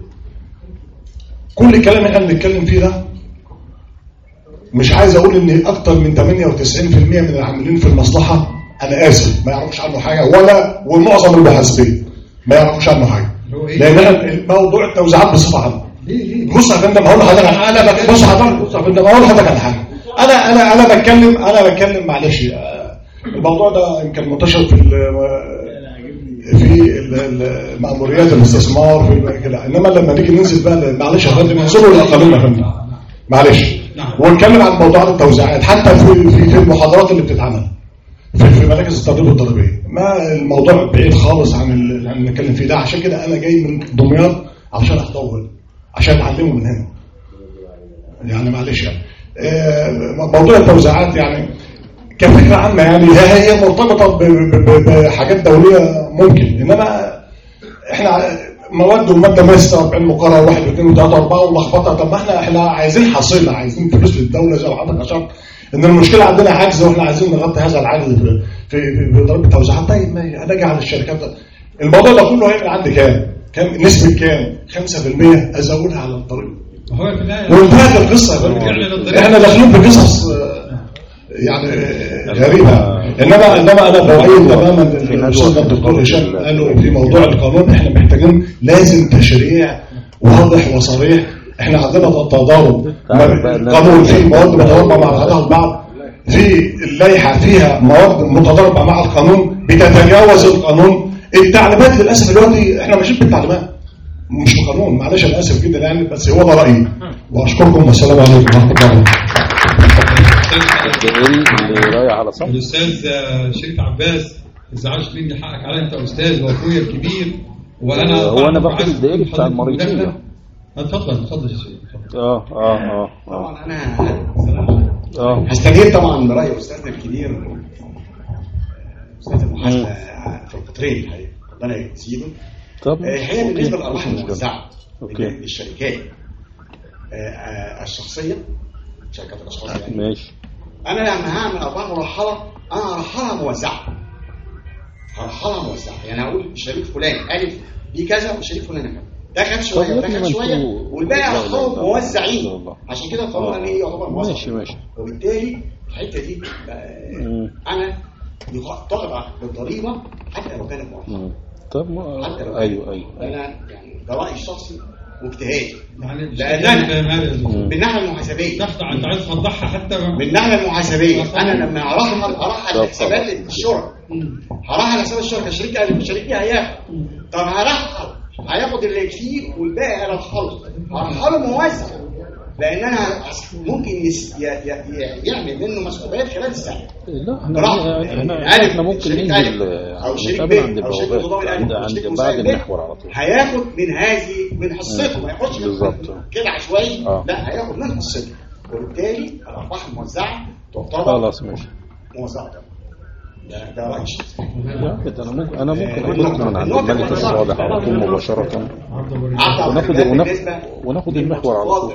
كل الكلام اللي احنا بنتكلم فيه ده مش عايز اقول ان اكتر من ثمانية وتسعين بالمئة من العاملين في المصلحه انا اسف ما يعرفوش عنه حاجه، ولا ومعظم المحاسبين ما يعرفوش عنه حاجه، لان موضوع التوزيعات بصفه عامه. بص يا فندم هقول لحضرتك انا بص حضرتك بص يا فندم هقول لحضرتك على حاجه. انا انا انا بتكلم انا بتكلم معلش الموضوع ده يمكن منتشر في في المأموريات الاستثمار في كده، انما لما نيجي ننزل بقى معلش يا فندم ننزلوا للقانون يا فندم معلش ونتكلم عن موضوعات التوزيعات حتى في في المحاضرات اللي بتتعمل في في مراكز التدريب والتدريبيه. ما الموضوع بعيد خالص عن اللي بنتكلم فيه ده، عشان كده انا جاي من دمياط عشان اطول عشان اتعلمه من هنا. يعني معلش يعني موضوع التوزيعات يعني كفكره عامه يعني هي هي مرتبطه بحاجات دوليه ممكن، انما احنا مواد وماده مية وستة وأربعين مقرر واحد واثنين وثلاثه واربعه ولخبطه. طب ما احنا احنا عايزين حصيله، عايزين فلوس للدوله زي ما حضرتك عشان ان المشكله عندنا عجز واحنا عايزين نغطي هذا العجز في في في ضريبه التوزيعات. طيب ما هنرجع على الشركات ده. الموضوع ده كله هيبقى عندي كام؟ كام نسبه كام؟ خمسة بالمئة ازودها على الضريبه. وانتهت القصه. احنا داخلين في قصص يعني غريبه. انما انما انا بوعي تماما الاستاذ الدكتور هشام قالوا في موضوع القانون احنا محتاجين لازم تشريع واضح وصريح. احنا عندنا تضارب قانون فيه مواد متضاربه مع بعضها البعض، في اللائحه فيها مواد متضاربه مع القانون بتتجاوز القانون. التعليمات للاسف دلوقتي احنا ماشيين بالتعليمات مش القانون. معلش انا اسف جدا يعني بس هو ده رايي واشكركم والسلام عليكم ورحمه الله.
الاستاذ شريف عباس ما تزعلش مني حقك عليا، انت استاذ واخويا الكبير وانا
هو انا باخد الدقيق بتاع المريضيه.
اتفضل اتفضل يا شيخ.
اه اه اه
طبعا انا اه هستغل طبعا براي استاذنا الكبير استاذ المحاسبه في القطرين الحقيقه ربنا يزيده.
طب
هي بالنسبه للارباح الموزعه للشركات الشخصيه شركات الاشخاص يعني
ماشي.
انا لما هعمل ارباح مرحله انا هرحلها موزعه هرحلها موزعه يعني هقول شريك فلان الف دي كذا وشريك فلان كذا ده خد شويه وده خد شويه والباقي هرحلهم موزعين. عشان كده القانون قال ايه يعتبر موزع.
ماشي ماشي.
وبالتالي الحته دي انا تخضع للضريبه حتى لو كانت موزعه.
طب ايوه ايوه
انا يعني ده رايي الشخصي واجتهادي لان انا بالناحيه المحاسبيه
تخضع. انت عايز توضحها حتى
من الناحيه المحاسبيه انا لما ارحل ارحل حسابات الشركاء هرحل حساب الشركه شريك شريكي هياخد. طب هرحل هياخد اللي كتير والباقي انا هرحله هرحله موزع لان انا ممكن يعمل منه مسؤوليات خلال السنه.
لا احنا احنا ممكن ننزل
او شريك ب او شريك مضاف
عند عند بعد المحور على طول
هياخد من هذه من حصته ما ياخدش كده عشوائي آه. لا هياخد من حصته وبالتالي الارباح الموزعه تعتبر
خلاص ماشي
موزعه. ده ده رايي
انا ممكن انا ممكن اخد من عند الملك الصالح على طول مباشره وناخد وناخد وناخد المحور على طول.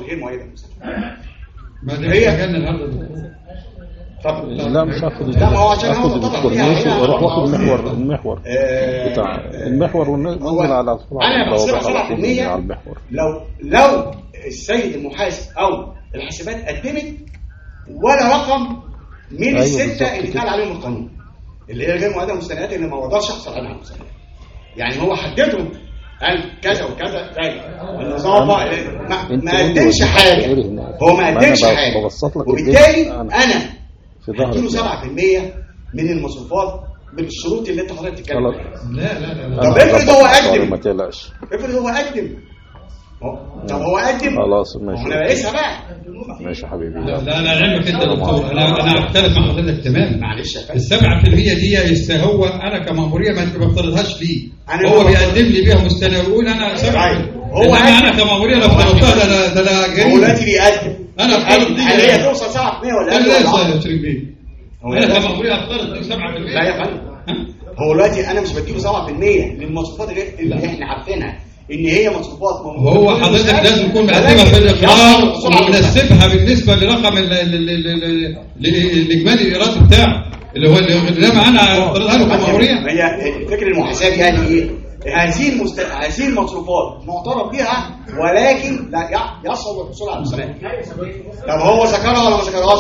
ما ده هي كان النهارده.
طب
لا مش هاخد
لا ما هو عشان
هاخد الدكتور ماشي واروح واخد المحور المحور بتاع المحور وننزل على
انا بحسبها سبعة بالمئة على المحور. لو لو السيد المحاسب او الحسابات قدمت ولا رقم من السته اللي اتقال عليهم القانون اللي هي غير مؤدى المستندات اللي ما اقدرش احصل عنها المستندات. يعني هو حددهم قال كذا وكذا زي النظام ما قدمش حاجه هو ما قدمش حاجه وبالتالي انا هديله سبعة بالمئة من المصروفات بالشروط اللي انت حضرتك بتتكلم
لا
لا لا لا
طب افرض هو قدم
ما تقلقش
افرض هو قدم طب هو قدم
خلاص ماشي
انا بقيسها بقى
ماشي يا حبيبي.
لا لا لا علمك انت يا دكتور، انا انا اختلف مع حضرتك تماما.
معلش يا فندم
السبعة في المية دي يست هو انا كمأمورية ما بفترضهاش ليه،
أنا
هو
ما
بيقدم لي بيها مستند ويقول انا سبعة،
هو
انا انا كمأمورية لو افترضتها ده انا ده انا
هو
جريمة.
دلوقتي بيقدم
انا افترض دي
هل هي توصل سبعة في المية ولا
لا
ولا
لا يا شريك بيه،
هو
انا
دلوقتي-
كمأمورية افترض دي سبعة في المية.
لا يا فندم هو دلوقتي انا مش بديله سبعة في المية للمصروفات اللي اللي احنا عارفينها ان هي مصروفات موجودة.
هو حضرتك لازم تكون مقدمها في الاقرار ومنسبها بالنسبه لرقم ال- ال- ال- ال- ال- ال- الاجمالي الايرادي بتاعه اللي هو اللي لما انا افترضها له كمأمورية.
هي الفكر المحاسبي يعني ايه؟ هذه المست... هذه المصروفات معترف بها ولكن لا ي- يصعب الحصول على المساهمات. طب هو ذكرها ولا ما ذكرهاش؟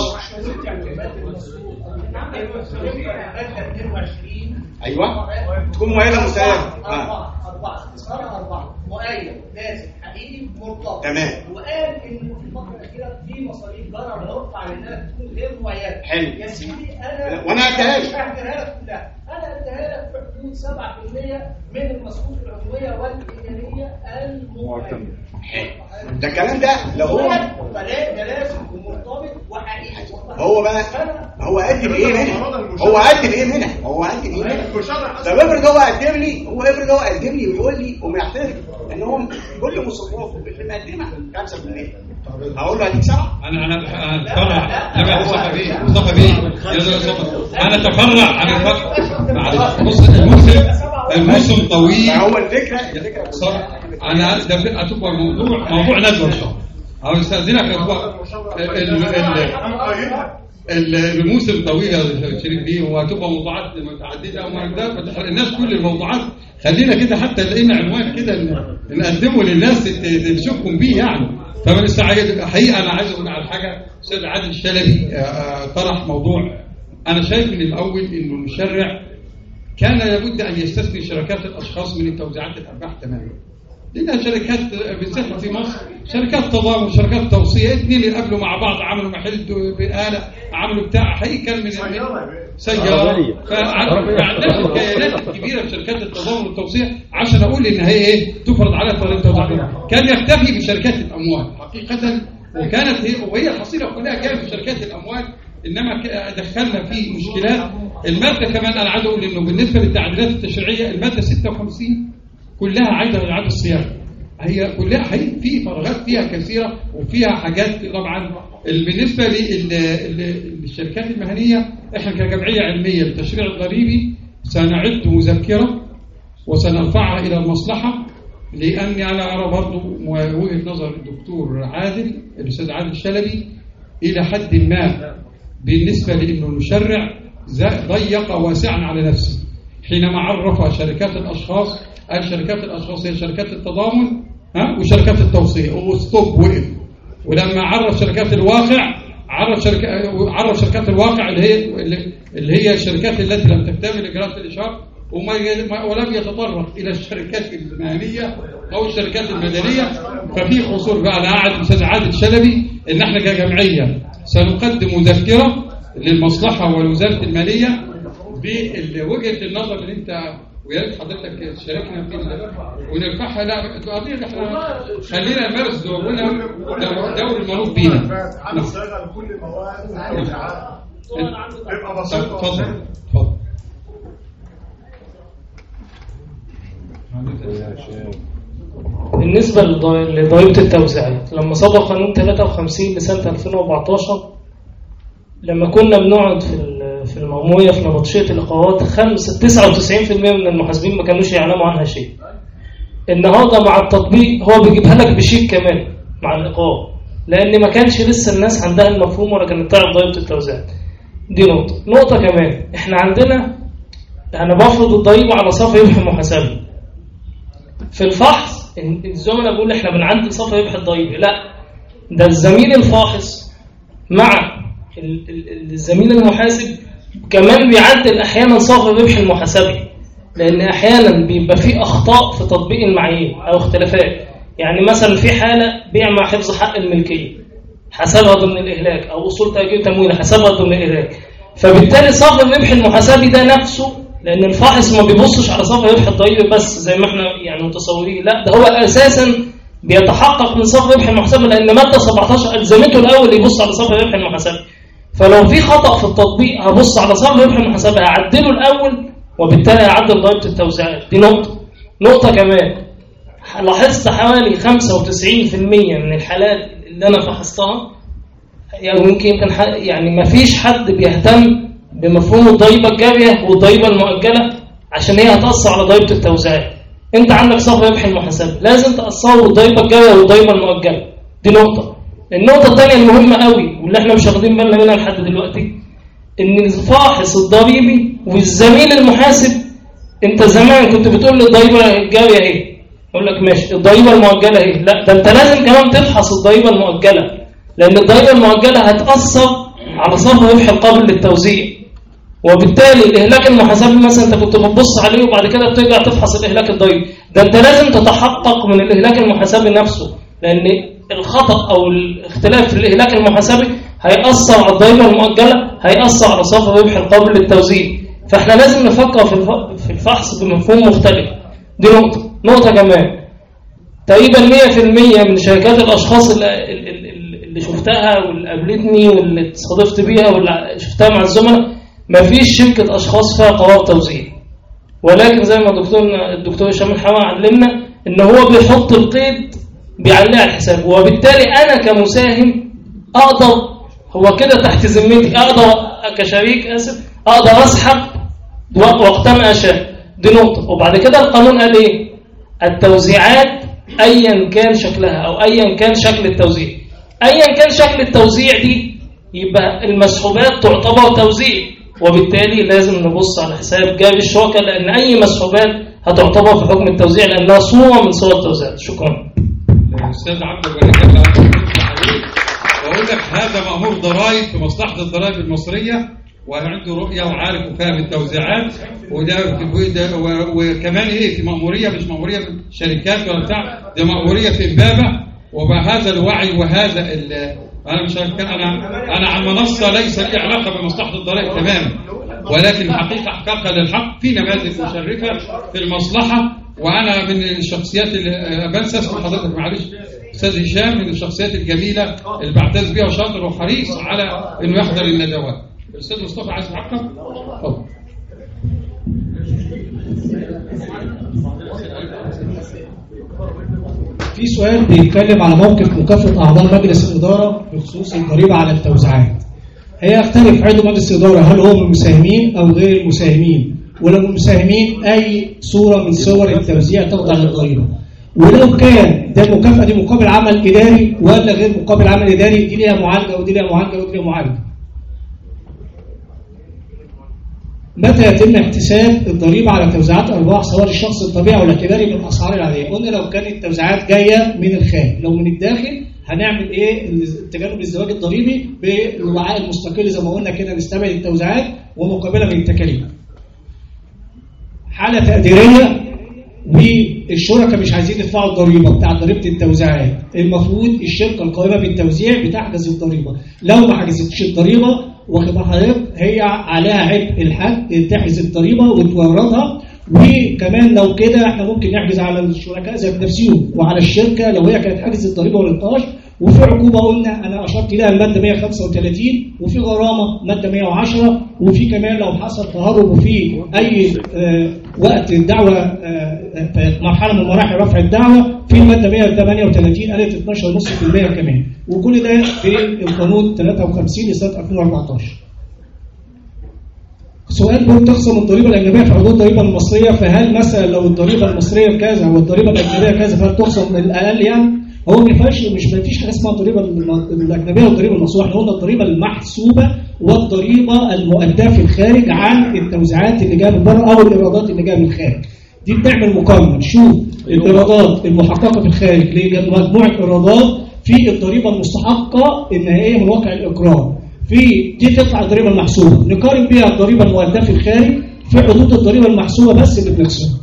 ايوه تكون مؤيده مساهمه
أربعة أربعة استثمار أربعة مؤيد لازم حقيقي مرتبط
تمام.
وقال إن في الفترة الأخيرة في مصاريف جرى بنرفع لأنها تكون غير مؤيدة.
حلو.
يا سيدي أنا
وأنا أديها لك.
مش هديها لك كلها، أنا أديها لك في حدود سبعة في المية من المصروف العمومية والإدارية المؤيدة.
حلو. ده الكلام ده لو هو
فلا ده لازم يكون مرتبط وحقيقي.
هو بقى هو قدم ايه منها؟ هو قدم ايه منها؟ هو قدم ايه منها؟ طب افرض هو قدم لي هو افرض هو قدم لي ويقول لي ومعترف ان هو كل مصروفاته اللي مقدمها خمسة في المية. هقول له هديك سبعة؟
انا انا انا اتفرع انا مصطفى بيه مصطفى بيه يا مصطفى انا اتفرع عن الفرق. معلش بص الموسم الموسم طويل.
هو الفكره الفكره
صح. انا ده هتبقى موضوع موضوع ندوه ان شاء الله. او استاذنك يا ال- الموسم طويل يا شريف بيه وهتبقى موضوعات متعدده وما ده ما تحرقناش كل الموضوعات. خلينا كده حتى لقينا عنوان كده نقدمه للناس تشوفكم بيه يعني. فمن السعادة حقيقه انا عايز اقول على حاجه. استاذ عادل الشلبي طرح موضوع انا شايف من الاول انه المشرع كان لابد ان يستثني شركات الاشخاص من التوزيعات الارباح تماما. لأنها شركات بتسحب في مصر شركات تضامن وشركات توصية اثنين اللي قبلوا مع بعض عملوا محل بآلة عملوا بتاع حقيقي كان من سيارة فعندنا الكيانات الكبيرة في شركات التضامن والتوصية عشان أقول إن هي إيه تفرض عليها طريقة توزيع. كان يكتفي بشركات الأموال حقيقة وكانت هي وهي الحصيلة كلها كانت في شركات الأموال. إنما دخلنا في مشكلات. المادة كمان أنا عايز أقول إنه بالنسبة للتعديلات التشريعية المادة ستة وخمسين كلها عايزة إعادة الصياغة. هي كلها هي في فراغات فيها كثيرة وفيها حاجات طبعا. بالنسبة للشركات المهنية احنا كجمعية علمية للتشريع الضريبي سنعد مذكرة وسنرفعها إلى المصلحة لأني أنا أرى برضو وجهة نظر الدكتور عادل الأستاذ عادل الشلبي إلى حد ما بالنسبة لأنه المشرع ضيق واسعا على نفسه حينما عرف شركات الأشخاص. قال شركات الأشخاص هي شركات التضامن ها وشركات التوصية وستوب وقف. ولما عرف شركات الواقع عرف شركة عرف شركات الواقع اللي هي اللي هي الشركات التي لم تكتمل إجراءات الإشهار وما ولم يتطرق إلى الشركات المهنية أو الشركات المدنية. ففي قصور بقى. أنا قاعد أستاذ عادل الشلبي إن إحنا كجمعية سنقدم مذكرة للمصلحة والوزارة المالية بوجهة النظر اللي أنت ويا ريت حضرتك تشاركنا في ونرفعها. لا القضيه دي احنا خلينا نمارس دورنا دور المنوط بينا.
هنشتغل كل المواد تبقى بسيطه.
اتفضل اتفضل.
بالنسبه لضريبه التوزيعات لما صدر قانون ثلاثة وخمسين لسنه ألفين وأربعتاشر لما كنا بنقعد في في المأمورية في نبطشية الإقرارات خمسة تسعة وتسعين بالمئة من المحاسبين ما كانوش يعلموا عنها شيء. النهارده مع التطبيق هو بيجيبها لك بشيك كمان مع الإقرار لأن ما كانش لسه الناس عندها المفهوم ولا كانت تعرف ضريبة التوزيعات. دي نقطة. نقطة كمان احنا عندنا أنا بفرض الضريبة على صافي ربح المحاسبي. في الفحص الزملاء بيقول احنا بنعدل صافي ربح الضريبي. لا ده الزميل الفاحص مع الزميل المحاسب كمان بيعدل احيانا صافي الربح المحاسبي لان احيانا بيبقى فيه اخطاء في تطبيق المعايير او اختلافات. يعني مثلا في حاله بيع مع حفظ حق الملكيه حسبها ضمن الاهلاك او اصول تاجير تمويل حسبها ضمن الاهلاك. فبالتالي صافي الربح المحاسبي ده نفسه لان الفاحص ما بيبصش على صافي ربح الضريبي بس زي ما احنا يعني متصورين، لا ده هو اساسا بيتحقق من صافي ربح المحاسبه، لان ماده سبعتاشر الزمته الاول يبص على صافي ربح المحاسبه. فلو في خطا في التطبيق هبص على صافي ربح المحاسبه هعدله الاول، وبالتالي هعدل ضريبه التوزيعات. دي نقطه. نقطه كمان، لاحظت حوالي خمسة وتسعين بالمئة من الحالات اللي انا فحصتها يعني يمكن يعني ما فيش حد بيهتم بمفهوم الضريبه الجاريه والضريبه المؤجله عشان هي هتاثر على ضريبه التوزيعات. انت عندك صافي ربح المحاسبه لازم تاثره بالضريبه الجاريه والضريبه المؤجله. دي نقطه. النقطه الثانيه المهمه قوي واللي احنا مش واخدين بالنا منها لحد دلوقتي، ان الفاحص الضريبي والزميل المحاسب، انت زمان كنت بتقول لي الضريبه الجاريه ايه، اقول لك ماشي، الضريبه المؤجله ايه، لا ده انت لازم كمان تفحص الضريبه المؤجله، لان الضريبه المؤجله هتاثر على صافي ربح القابل للتوزيع. وبالتالي الاهلاك المحاسبي مثلا انت كنت بتبص عليه وبعد كده بترجع تفحص الاهلاك الضريبي، ده انت لازم تتحقق من الاهلاك المحاسبي نفسه، لان الخطا او الاختلاف في الاهلاك المحاسبي هياثر على الضريبه المؤجله، هياثر على صافي ربح القابل للتوزيع. فاحنا لازم نفكر في الفحص بمفهوم مختلف. دي نقطه. نقطه كمان، تقريبا مئة بالمئة من شركات الاشخاص اللي, اللي شفتها واللي قابلتني واللي اتصادفت بيها واللي شفتها مع الزملاء ما فيش شركه اشخاص فيها قرار توزيع، ولكن زي ما الدكتور الدكتور هشام الحوا علمنا ان هو بيحط القيد بيعليه على الحساب، وبالتالي انا كمساهم اقدر، هو كده تحت ذمتي، اقدر كشريك اسف اقدر اسحب وقت ما اشاء. دي نقطه. وبعد كده القانون قال ايه؟ التوزيعات ايا كان شكلها او ايا كان شكل التوزيع، ايا كان شكل التوزيع دي يبقى المسحوبات تعتبر توزيع، وبالتالي لازم نبص على حساب جاري الشركه، لان اي مسحوبات هتعتبر في حكم التوزيع لانها صوره من صور التوزيعات. شكرا.
الاستاذ عبد البارك بقول لك هذا مأمور ضرائب في مصلحه الضرائب المصريه، وعنده رؤيه وعارف وفاهم التوزيعات، وده وكمان ايه في مأموريه، مش مأموريه شركات ولا بتاع، ده مأموريه في امبابه. وبهذا الوعي وهذا انا مش انا انا على المنصه ليس لي علاقه بمصلحه الضرائب تماما، ولكن الحقيقه احقاقا للحق في نماذج مشرفه في المصلحه. وانا من الشخصيات اللي بنسى اسم حضرتك معلش، استاذ هشام من الشخصيات الجميله اللي بعتز بيها وشاطر وحريص على انه يحضر الندوات. الاستاذ مصطفى عايز يعقب؟ اتفضل.
في سؤال بيتكلم على موقف مكافأة أعضاء مجلس الإدارة بخصوص الضريبة على التوزيعات. هي يختلف عضو مجلس الإدارة هل هو من المساهمين أو غير المساهمين، ولو من المساهمين أي صورة من صور التوزيع تخضع للضريبة، ولو كان ده المكافأة دي مقابل عمل إداري ولا غير مقابل عمل إداري، دي ليها معالجة ودي ليها معالجة ودي ليها معالجة. متى يتم احتساب الضريبة على توزيعات أرباح سواء الشخص الطبيعي أو الاعتباري من الأسعار العادية؟ قلنا لو كانت التوزيعات جاية من الخارج، لو من الداخل هنعمل إيه؟ تجنب الزواج الضريبي بالوعاء المستقل زي ما قلنا كده، نستبعد التوزيعات ومقابلة من التكاليف. حالة تقديرية والشركاء مش عايزين يدفعوا الضريبة بتاع ضريبة التوزيعات، المفروض الشركة القائمة بالتوزيع بتحجز الضريبة، لو ما حجزتش الضريبة واخد حضرتك هي عليها عبء الحج تحجز الضريبه وتوردها. وكمان لو كده احنا ممكن نحجز على الشركاء ذات نفسهم وعلى الشركه لو هي كانت حجز الضريبه والانتاج. وفي عقوبه قلنا انا اشرت لها الماده مئة وخمسة وثلاثين، وفي غرامه ماده مئة وعشرة، وفي كمان لو حصل تهرب وفي اي آه وقت الدعوه آه في مرحله من مراحل رفع الدعوه في الماده مئة وثمانية وثلاثين قالت اثناشر فاصلة خمسة بالمئة كمان، وكل ده في القانون ثلاثة وخمسين لسنه ألفين وأربعتاشر. سؤال بيقول تخصم الضريبه الاجنبيه في حدود الضريبه المصريه، فهل مثلا لو الضريبه المصريه كذا والضريبه الاجنبيه كذا فهل تخصم الاقل؟ يعني هو ما ينفعش، مش ما فيش حاجه اسمها الضريبه الاجنبيه والضريبه المصريه، احنا قلنا الضريبه المحسوبه والضريبه المؤداه في الخارج عن التوزيعات اللي جايه من بره او الايرادات اللي جايه من الخارج. دي بتعمل مقارنه، نشوف الايرادات المحققه في الخارج لمجموعه ايرادات في الضريبه المستحقه النهائيه من واقع الاقرار، في دي تطلع الضريبه المحسوبه، نقارن بيها الضريبه المؤداه في الخارج في حدود الضريبه المحسوبه بس اللي بنخصمها.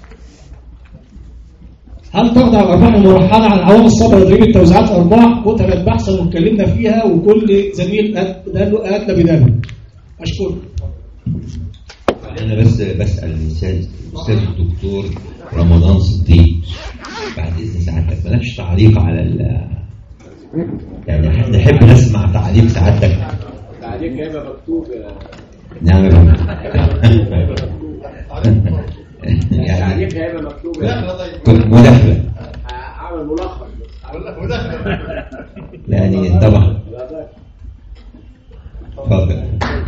هل تخضع الارباح المرحله عن عوامل الصبر لضريبه توزيعات ارباح؟ كتبت بحثا واتكلمنا فيها وكل زميل ادلى بداله. اشكرك.
يعني انا بس بسال الاستاذ الاستاذ الدكتور رمضان صديق بعد اذن سعادتك، مالكش تعليق على ال يعني نحب نسمع تعليق سعادتك.
تعليق هيبقى مكتوب.
نعم
يعني تعليق هيبقى مكتوب.
كنت مداخله.
اعمل ملخص.
اقول لك مداخله.
يعني طبعا. اتفضل.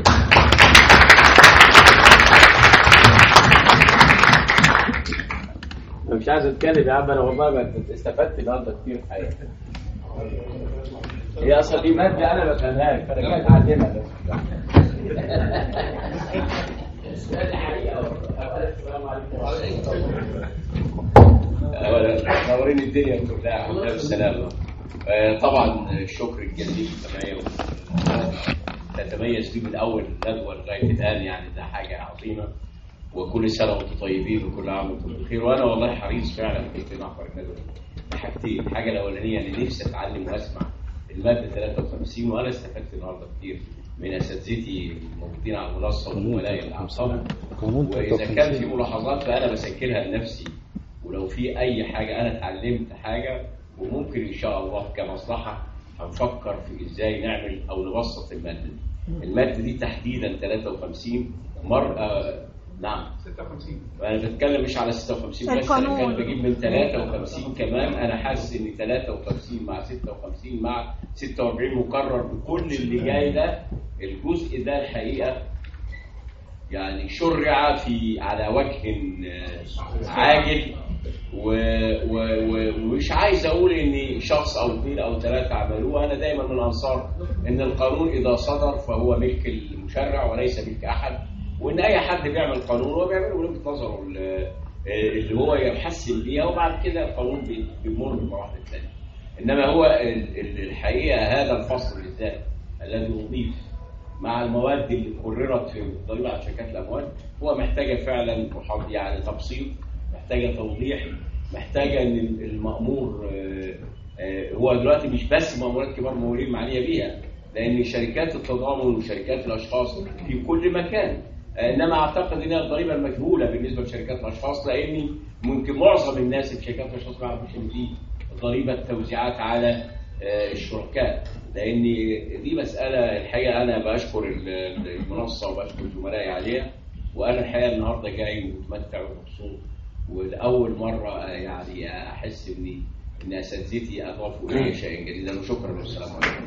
مش عايز اتكلم يا عم، انا والله ما استفدت النهارده كتير في حياتي. هي اصلا دي ماده انا ما بفهمهاش، فانا جاي اتعلمها بس. السلام عليكم. نورين الدنيا كلها، الحمد لله بالسلامه. طبعا الشكر الجزيل للجمعيه تتميز فيه من اول ندوه لغايه الان، يعني ده حاجه عظيمه. وكل سنه وانتم طيبين وكل عام وانتم بخير. وانا والله حريص فعلا في محور الندوه حاجتين. الحاجه الاولانيه اني نفسي اتعلم واسمع الماده ثلاثة وخمسين، وانا استفدت النهارده كتير من اساتذتي الموجودين على المنصه وزملائي الاعصاب. واذا كان في ملاحظات فانا بسجلها لنفسي، ولو في اي حاجه انا اتعلمت حاجه وممكن ان شاء الله كمصلحه هنفكر في ازاي نعمل او نبسط الماده دي. الماده دي تحديدا ثلاثة وخمسين مرة نعم
ستة وخمسين.
انا بتكلم مش على ستة وخمسين بس، انا كان بجيب من ثلاثة وخمسين كمان. انا حاسس ان ثلاثة وخمسين مع ستة وخمسين مع ستة وأربعين مكرر بكل اللي جاي ده. الجزء ده الحقيقه يعني شرع في على وجه عاجل، ومش عايز اقول ان شخص او اثنين او ثلاثه عملوه. انا دايما من انصار ان القانون اذا صدر فهو ملك المشرع وليس ملك احد، وان اي حد بيعمل قانون هو بيعمله من وجهه نظره اللي هو يحسن بيها، وبعد كده القانون بيمر بالمراحل الثانيه. انما هو الحقيقه هذا الفصل بالذات الذي اضيف مع المواد اللي قررت في الضريبه على شركات الاموال هو محتاجه فعلا يعني تبسيط، محتاجه توضيح، محتاجه ان المأمور هو دلوقتي مش بس مأمورات كبار ممولين معنيه بيها، لان شركات التضامن وشركات الاشخاص في كل مكان. انما اعتقد انها الضريبه المجهوله بالنسبه لشركات الاشخاص، لان ممكن معظم الناس في شركات الاشخاص ما يعرفوش ان دي ضريبه توزيعات على الشركاء، لان دي مساله الحقيقه انا بشكر المنصه وبشكر زملائي عليها. وانا الحقيقه النهارده جاي متمتع ومبسوط، ولاول مره يعني احس اني ان اساتذتي اضافوا الي شيئا جديدا. وشكرا والسلام عليكم.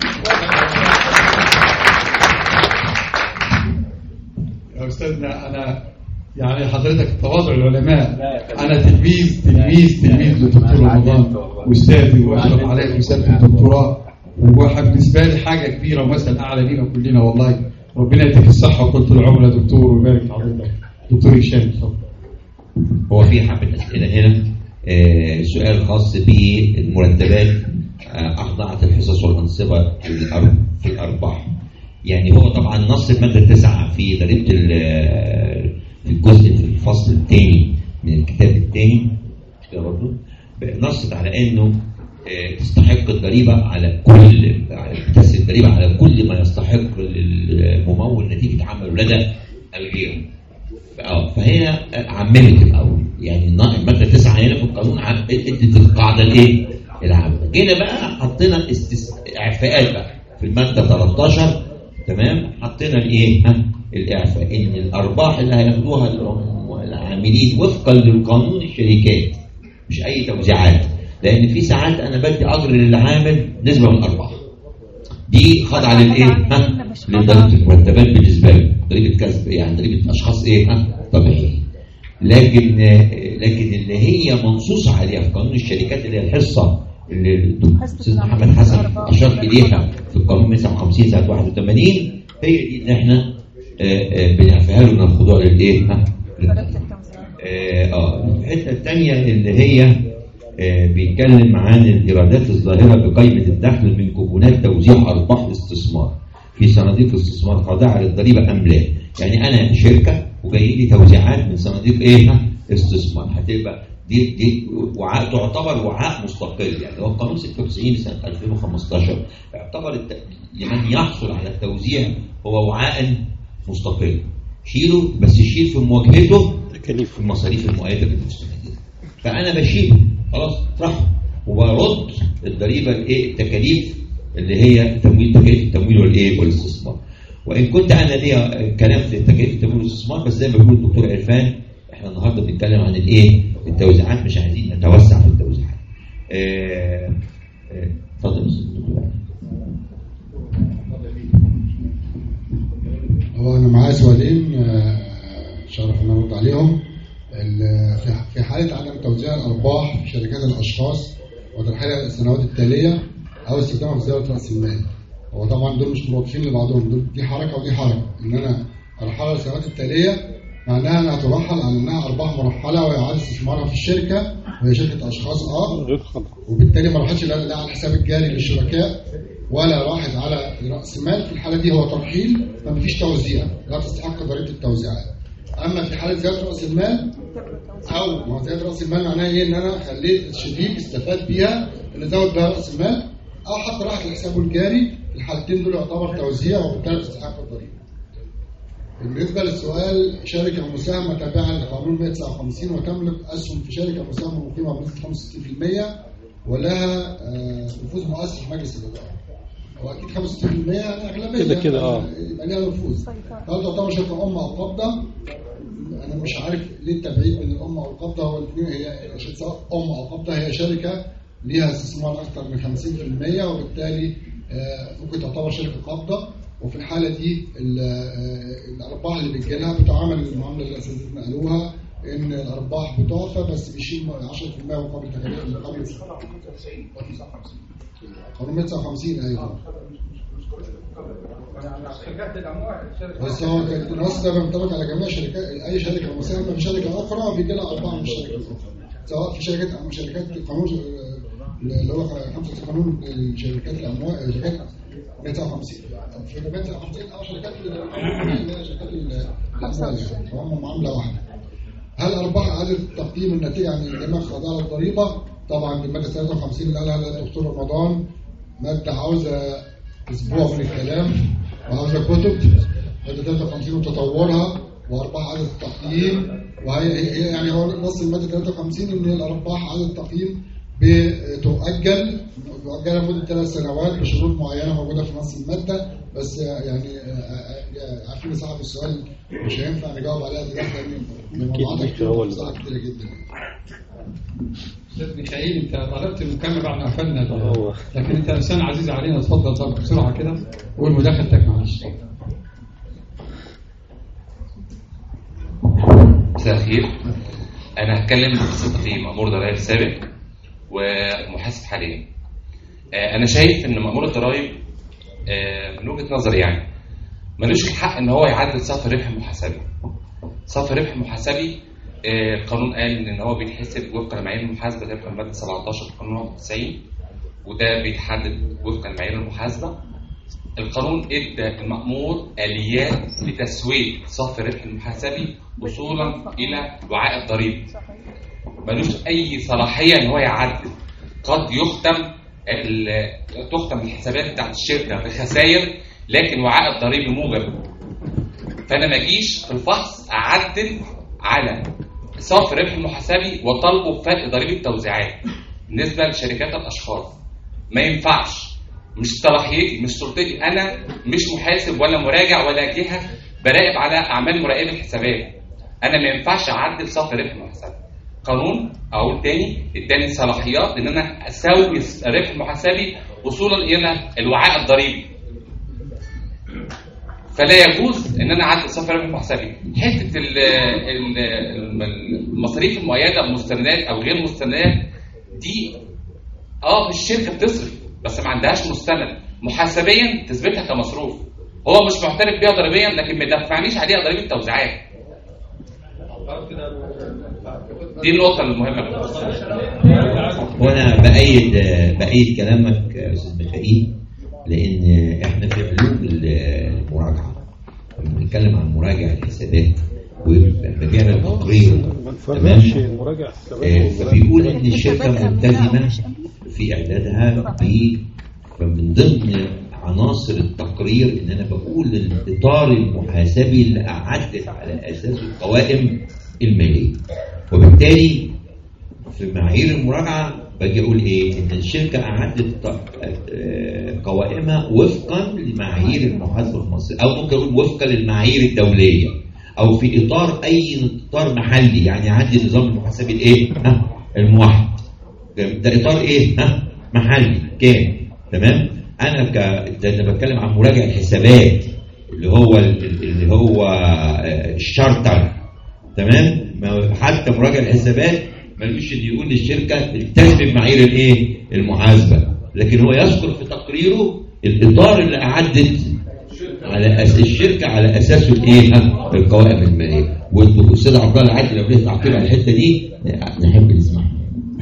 يا استاذنا انا يعني حضرتك تواضع العلماء، انا تلميذ تلميذ تلميذ للدكتور رمضان واستاذي واشرف عليه رساله الدكتوراه، وبالنسبه لي حاجه كبيره ومثل اعلى لينا كلنا والله. ربنا يديك الصحه وطول العمر يا دكتور ويبارك في حضرتك. دكتور هشام
هو في حبه اسئله هنا. آه سؤال خاص بالمرتبات آه اخضعت الحصص والانصبه في الارباح. يعني هو طبعا نص الماده تسعة في ضريبه في الجزء في الفصل الثاني من الكتاب الثاني برضه نصت على انه تستحق الضريبه على كل تسري الضريبه على كل ما يستحق الممول نتيجه عمله لدى الغير. فهنا عممت الاول، يعني الماده تسعة هنا في القانون ادت القاعده الايه؟ العامه. جينا بقى حطينا اعفاءات بقى في الماده ثلاثة عشر، تمام؟ حطينا الايه؟ ها الاعفاء ان الارباح اللي هياخدوها العاملين وفقا للقانون الشركات، مش اي توزيعات، لان في ساعات انا بدي اجر للعامل نسبه من الارباح دي خاضعه للايه؟ ها لضريبه المرتبات بالنسبه له، ضريبه كسب يعني ضريبه اشخاص ايه؟ ها طبيعي. لكن لكن اللي هي منصوص عليها في قانون الشركات اللي هي الحصه اللي الاستاذ محمد حسن اشار اليها في القانون مئة وتسعة وخمسين سنه واحد وثمانين، هي دي ان احنا بنعفيها له من الخضوع للايه؟ ها اه الحته الثانيه اللي هي بيتكلم عن الايرادات الظاهره بقائمه الدخل من كوبونات توزيع ارباح الاستثمار في صناديق الاستثمار خاضعه للضريبه ام لا؟ يعني انا شركه وجاي لي توزيعات من صناديق ايه؟ استثمار، هتبقى دي دي وعاء تعتبر وعاء مستقل. يعني هو قانون ستة وتسعين سنه ألفين وخمستاشر يعتبر الت... لمن يحصل على التوزيع هو وعاء مستقل. شيله، بس شيل في مواجهته تكاليف المصاريف المؤيده بالمستندات. فانا بشيله خلاص صح، وبرد الضريبه الايه التكاليف اللي هي تمويل تكاليف التمويل والايه والاستثمار. وان كنت انا ليا كلام في تكاليف التمويل والاستثمار، بس زي ما بيقول الدكتور عرفان احنا النهارده بنتكلم عن الايه التوزيعات، مش عايزين نتوسع في التوزيعات. اتفضل دكتور.
هو انا معايا سؤالين شرف ان ارد عليهم. في حاله عدم توزيع الارباح في شركات الاشخاص وترحيلها السنوات التاليه او استخدامها في زياده راس المال، هو طبعا دول مش مرادفين لبعضهم، دول دي حركه ودي حركه. ان انا ارحلها السنوات التاليه معناها انها ترحل على انها ارباح مرحله ويعاد استثمارها في الشركه، وهي شركه اشخاص اه وبالتالي ما راحتش لا على الحساب الجاري للشركاء ولا راحت على راس المال. في الحاله دي هو ترحيل، ما فيش توزيع، لا تستحق ضريبه التوزيعات. اما في حاله زياده راس المال او ما زياده راس المال معناها ايه؟ ان انا خليت الشريك استفاد بيها اللي زود بها راس المال، او حتى راحت لحسابه الجاري. الحالتين دول يعتبر توزيع وبالتالي تستحق الضريبه. بالنسبه للسؤال، شركه مساهمه تابعه لقانون مئة وتسعة وخمسين وتملك اسهم في شركه مساهمه مقيمه بنسبه خمسة وستين بالمئة ولها نفوذ مؤثر في مجلس الاداره. هو اكيد خمسة وستين بالمئة يعني اغلبيه
كده كده اه
يبقى لها نفوذ. هل تعتبر شركه ام او قابضه؟ انا مش عارف ليه التبعيد بين الام والقابضه. هو الاثنين هي سواء ام او قابضه هي شركه ليها استثمار اكثر من خمسين بالمئة وبالتالي ممكن تعتبر شركه قابضه. وفي الحاله دي الارباح اللي بتجيلها بتعامل المعامله اللي اساتذتنا قالوها، ان الارباح بتعفى بس بيشيل عشرة بالمئة مقابل تكاليف مقابل قانون مئة وتسعة وخمسين. ايوه بس هو النص ده بينطبق على جميع الشركات. اي شركه مساهمه في شركه اخرى بيجي لها ارباح من الشركه الاخرى، سواء في شركات او شركات القانون اللي هو خمسة قانون الشركات الاموال شركات مئة وتسعة وخمسين شركات مئة وتسعة وخمسين او شركات اللي هي شركات الاموال يعني هم معامله واحده. هل ارباح اعاده التقييم الناتجه عن اندماج خاضعه للضريبه؟ طبعا الماده ثلاثة وخمسين اللي قالها الدكتور رمضان ماده عاوزه اسبوع من الكلام وعاوزه كتب. ماده ثلاثة وخمسين وتطورها وارباح اعاده التقييم، وهي يعني هو نص الماده ثلاثة وخمسين ان الارباح اعاده التقييم بتؤجل مؤجله لمده ثلاث سنوات بشروط معينه موجوده في نص الماده. بس يعني عارفين صاحب السؤال مش هينفع نجاوب عليها دلوقتي لان الموضوعات كتير كتيره جدا.
استاذ ميخائيل انت طلبت المكالمه بعد ما قفلنا، لكن انت انسان عزيز علينا، اتفضل طب بسرعه كده قول مداخلتك معلش.
مساء الخير. انا هتكلم بصفتي مأمور ضرائب سابق ومحاسب حاليا. انا شايف ان مأمور الضرائب من وجهه نظري يعني ملوش الحق ان هو يعدل صافي الربح المحاسبي. صافي الربح المحاسبي القانون قال ان هو بيتحسب وفقا لمعايير المحاسبه طبقا الماده سبعتاشر قانون واحد وتسعين، وده بيتحدد وفقا لمعايير المحاسبه. القانون ادى المأمور اليات لتسويه صافي الربح المحاسبي وصولا الى وعاء الضريبي. ملوش اي صلاحيه ان هو يعدل. قد يختم تختم الحسابات بتاعت الشركه بخسائر لكن وعاء الضريبي موجب. فانا ما اجيش في الفحص اعدل على صافي الربح المحاسبي وطالبه بفرق ضريبه توزيعات بالنسبه لشركات الاشخاص. ما ينفعش، مش صلاحيتي، مش سلطتي. انا مش محاسب ولا مراجع ولا جهه براقب على اعمال مراقبه الحسابات. انا ما ينفعش اعدل صافي الربح المحاسبي. قانون اقول تاني اداني صلاحيات ان انا اسوي الربح المحاسبي وصولا الى الوعاء الضريبي. فلا يجوز ان انا اعدل صافي الربح المحاسبي. حته المصاريف المؤيده مستندات او غير مستندات دي اه في الشركه بتصرف بس ما عندهاش مستند محاسبيا تثبتها كمصروف. هو مش معترف بيها ضريبيا لكن ما يدفعنيش عليها ضريبه توزيعات. دي النقطة المهمة.
وأنا بأيد بأيد كلامك أستاذ ميخائيل، لأن إحنا في علوم المراجعة لما بنتكلم عن مراجع الحسابات ولما بيعمل تقرير تمام فبيقول إن الشركة ملتزمة في إعدادها من ضمن عناصر التقرير ان انا بقول الاطار المحاسبي اللي اعدت على اساسه القوائم الماليه. وبالتالي في معايير المراجعه باجي اقول ايه؟ ان الشركه اعدت قوائمها وفقا لمعايير المحاسبه المصريه، او ممكن اقول وفقا للمعايير الدوليه، او في اطار اي اطار محلي، يعني عندي النظام المحاسبي الايه؟ ها الموحد. ده اطار ايه؟ ها محلي كام؟ تمام؟ انا ك انا بتكلم عن مراجع الحسابات اللي هو اللي هو الشارتر، تمام؟ حتى مراجع الحسابات ملوش ان يقول للشركه التزم معايير الايه؟ المحاسبه، لكن هو يذكر في تقريره الاطار اللي اعدت على أس... الشركه على اساسه الايه؟ القوائم الماليه. والاستاذ عبد الله العادل لو ليه تعقيب على الحته دي نحب نسمعها.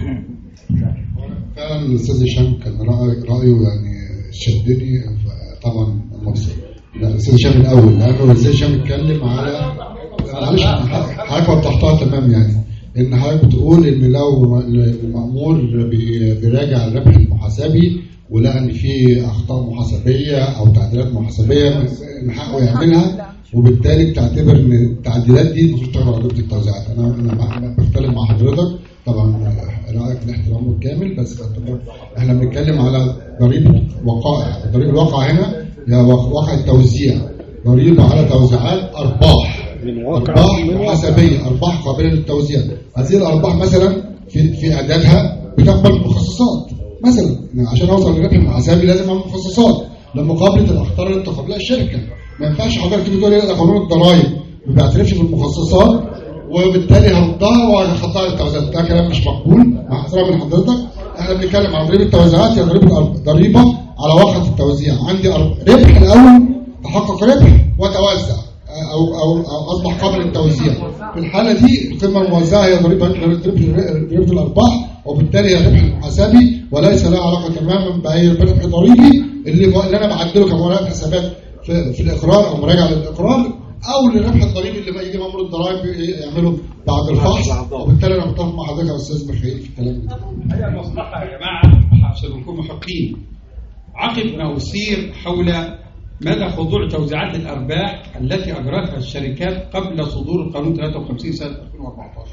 فعلا الاستاذ هشام كان رايه يعني شدني طبعا المبسط. لا الاستاذ هشام الاول، لانه الاستاذ هشام اتكلم على معلش حضرتك وضحتها تمام، يعني ان حضرتك بتقول ان لو المأمور بيراجع الربح المحاسبي ولقى ان في اخطاء محاسبيه او تعديلات محاسبيه من حقه يعملها، وبالتالي بتعتبر ان التعديلات دي المفروض تاخد على ضريبه التوزيعات. انا انا بختلف مع حضرتك طبعا، رايك الاحترام الكامل، بس احنا بنتكلم على ضريبه وقائع. ضريبه الواقع هنا هي واقع التوزيع، ضريبه على توزيعات ارباح ارباح محاسبيه، ارباح قابله للتوزيع. هذه الارباح مثلا في في اعدادها بتقبل مخصصات، مثلا عشان اوصل للربح المحاسبي لازم اعمل مخصصات لمقابله الاخطار اللي تقابلها الشركه. ما ينفعش حضرتك تيجي تقول لي ده قانون الضرايب ما بيعترفش بالمخصصات وبالتالي هردها وهحطها للتوزيعات. ده كلام مش مقبول مع احترام من حضرتك. احنا بنتكلم عن ضريبه التوزيعات، هي ضريبه ضريبه على واقعه التوزيع. عندي ربح الاول تحقق ربح وتوزع او او, أو اصبح قابل للتوزيع. في الحاله دي القيمه الموزعه هي ضريبه ضريبه الارباح، وبالتالي هي الربح المحاسبي وليس لها علاقه تماما باي ربح ضريبي اللي اللي انا بعدله كمراجع حسابات في, في الاقرار او مراجعه للاقرار، او للربح الضريبي اللي بيجي مأمور الضرائب يعمله بعد الفحص. وبالتالي انا متفق مع حضرتك يا استاذ ميخائيل في الكلام ده.
هي المصلحه يا جماعه عشان نكون محقين. عقب ما أثير حول مدى خضوع توزيعات الارباح التي اجرتها الشركات قبل صدور القانون ثلاثة وخمسين سنه ألفين وأربعتاشر.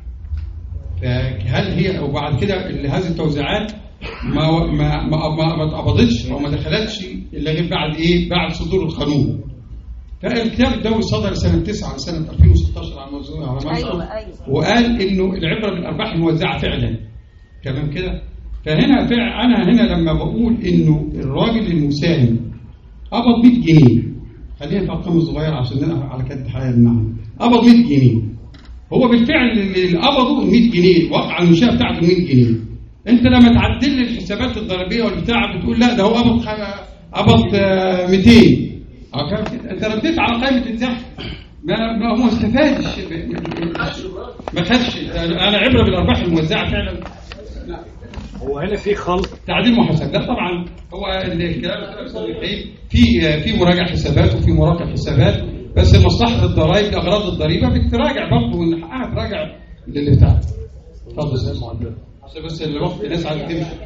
فهل هي وبعد كده هذه التوزيعات ما ما ما ما اتقبضتش او ما دخلتش الا غير بعد ايه؟ بعد صدور القانون. فالكتاب الدولي صدر سنه تسعة سنه ألفين وستاشر على موضوع على مصر. أيوة أيوة. وقال انه العبره بالارباح الموزعه فعلا. تمام كده؟ فهنا فعلا انا هنا لما بقول انه الراجل المساهم قبض مية جنيه، خلينا في ارقام صغيره عشان نلعب على كد حياه المعنى. قبض مية جنيه، هو بالفعل اللي قبضه مية جنيه، وقع المنشاه بتاعته مية جنيه. انت لما تعدل لي الحسابات الضريبيه والبتاع بتقول لا ده هو قبض قبض مئتين. انت رديت على قائمه الزحف، ما ما هو ما استفادش، ما خدش. انا عبره بالارباح الموزعه فعلا. لا
هو هنا في خلط
تعديل محاسبات. لا طبعا هو الكلام في في مراجعه حسابات وفي مراقب حسابات، بس مصلحه الضرائب اغراض الضريبه بتراجع برضه من حقها تراجع للي بتاعها. اتفضل زي المعدل عشان بس الوقت الناس عايزه تمشي.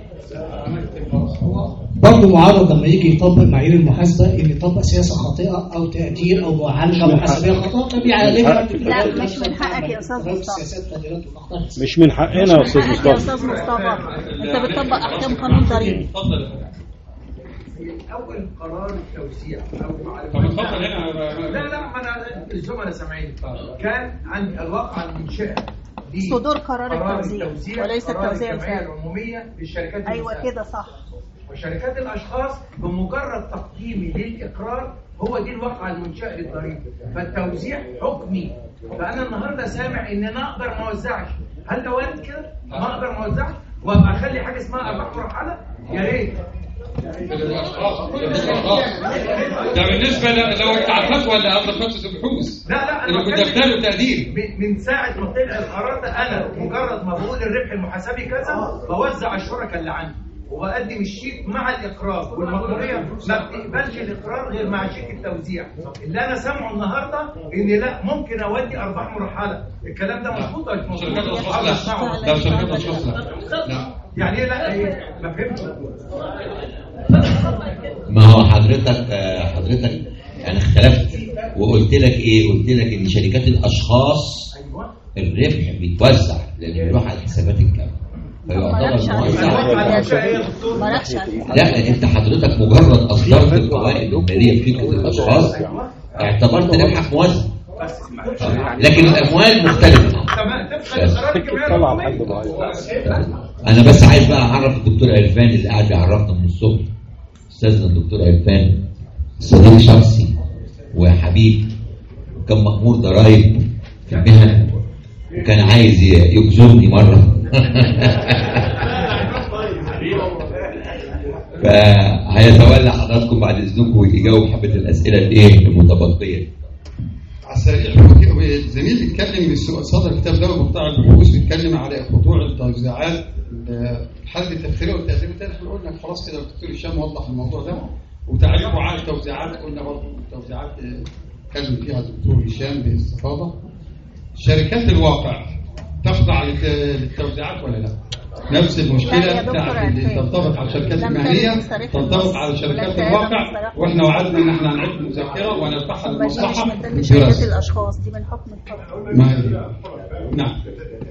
برضه معرض لما يجي يطبق معايير المحاسبه ان يطبق سياسه خاطئه او تقدير او معالجه محاسبيه خاطئه، طبيعي عليها.
لا مش من حقك يا استاذ مصطفى.
مش من حقنا يا استاذ مصطفى.
يا استاذ مصطفى انت بتطبق احكام قانون ضريبي.
اتفضل.
اول قرار التوزيع او
طب اتفضل هنا.
لا لا ما انا الزملاء سامعين. كان عند الواقع المنشاه
صدور قرار التوزيع وليس التوزيع
الجمعيه العموميه للشركات.
ايوه كده صح.
وشركات الاشخاص بمجرد تقديمي للاقرار هو دي الواقعه المنشاه للضريبه، فالتوزيع حكمي. فانا النهارده سامع ان انا اقدر ما اوزعش، هل ده وارد كده؟ ما اقدر ما اوزعش وابقى اخلي حاجه اسمها ارباح مرحله؟ يا ريت.
ده بالنسبه لو انت على الفتوى ولا قبل فتوى البحوث.
لا لا
انا كنت اختار تقدير
من ساعه ما طلع القرار ده. انا مجرد ما بقول الربح المحاسبي كذا بوزع الشركاء اللي عندي وبقدم الشيك مع الاقرار، والمأموريه ما بتقبلش الاقرار غير مع شيك التوزيع. اللي انا سامعه النهارده ان لا ممكن اودي ارباح مرحله. الكلام ده مظبوط ولا مش مظبوط؟
شركات الاشخاص لا. لا شركات الاشخاص لا.
يعني ايه لا؟ ايه ما فهمتش.
ما هو حضرتك حضرتك انا اختلفت وقلت لك ايه؟ قلت لك ان شركات الاشخاص الربح بيتوزع لان بيروح على الحسابات الكامله فيعتبر موزع. لا انت حضرتك مجرد اصدرت القوائم الماليه في شركه الاشخاص اعتبرت ربحك موزع، لكن الاموال مختلفه. انا بس عايز بقى اعرف الدكتور عرفان اللي قاعد بيعرفنا من الصبح، استاذنا الدكتور عرفان صديق شخصي وحبيب، وكان مأمور ضرايب في المهن وكان عايز يجزمني مره فهيتولى حضراتكم بعد اذنكم ويجاوب حبه الاسئله الايه المتبقيه.
على السريع هو الزميل بيتكلم صدر الكتاب ده وبتاع البحوث بيتكلم على خضوع التوزيعات حد التفسير والتقديم الثاني. احنا قلنا خلاص كده الدكتور هشام وضح الموضوع ده وتعريفه على التوزيعات. قلنا برضه التوزيعات اتكلم فيها الدكتور هشام باستفاضه. شركات الواقع تخضع للتوزيعات ولا لا؟ نفس المشكله بتاعت اللي تنطبق على الشركات المهنيه تنطبق على شركات الواقع، واحنا وعدنا ان احنا هنعد مذكره ونرفعها للمصلحه.
من شركات الاشخاص دي من حكم الفرد.
نعم.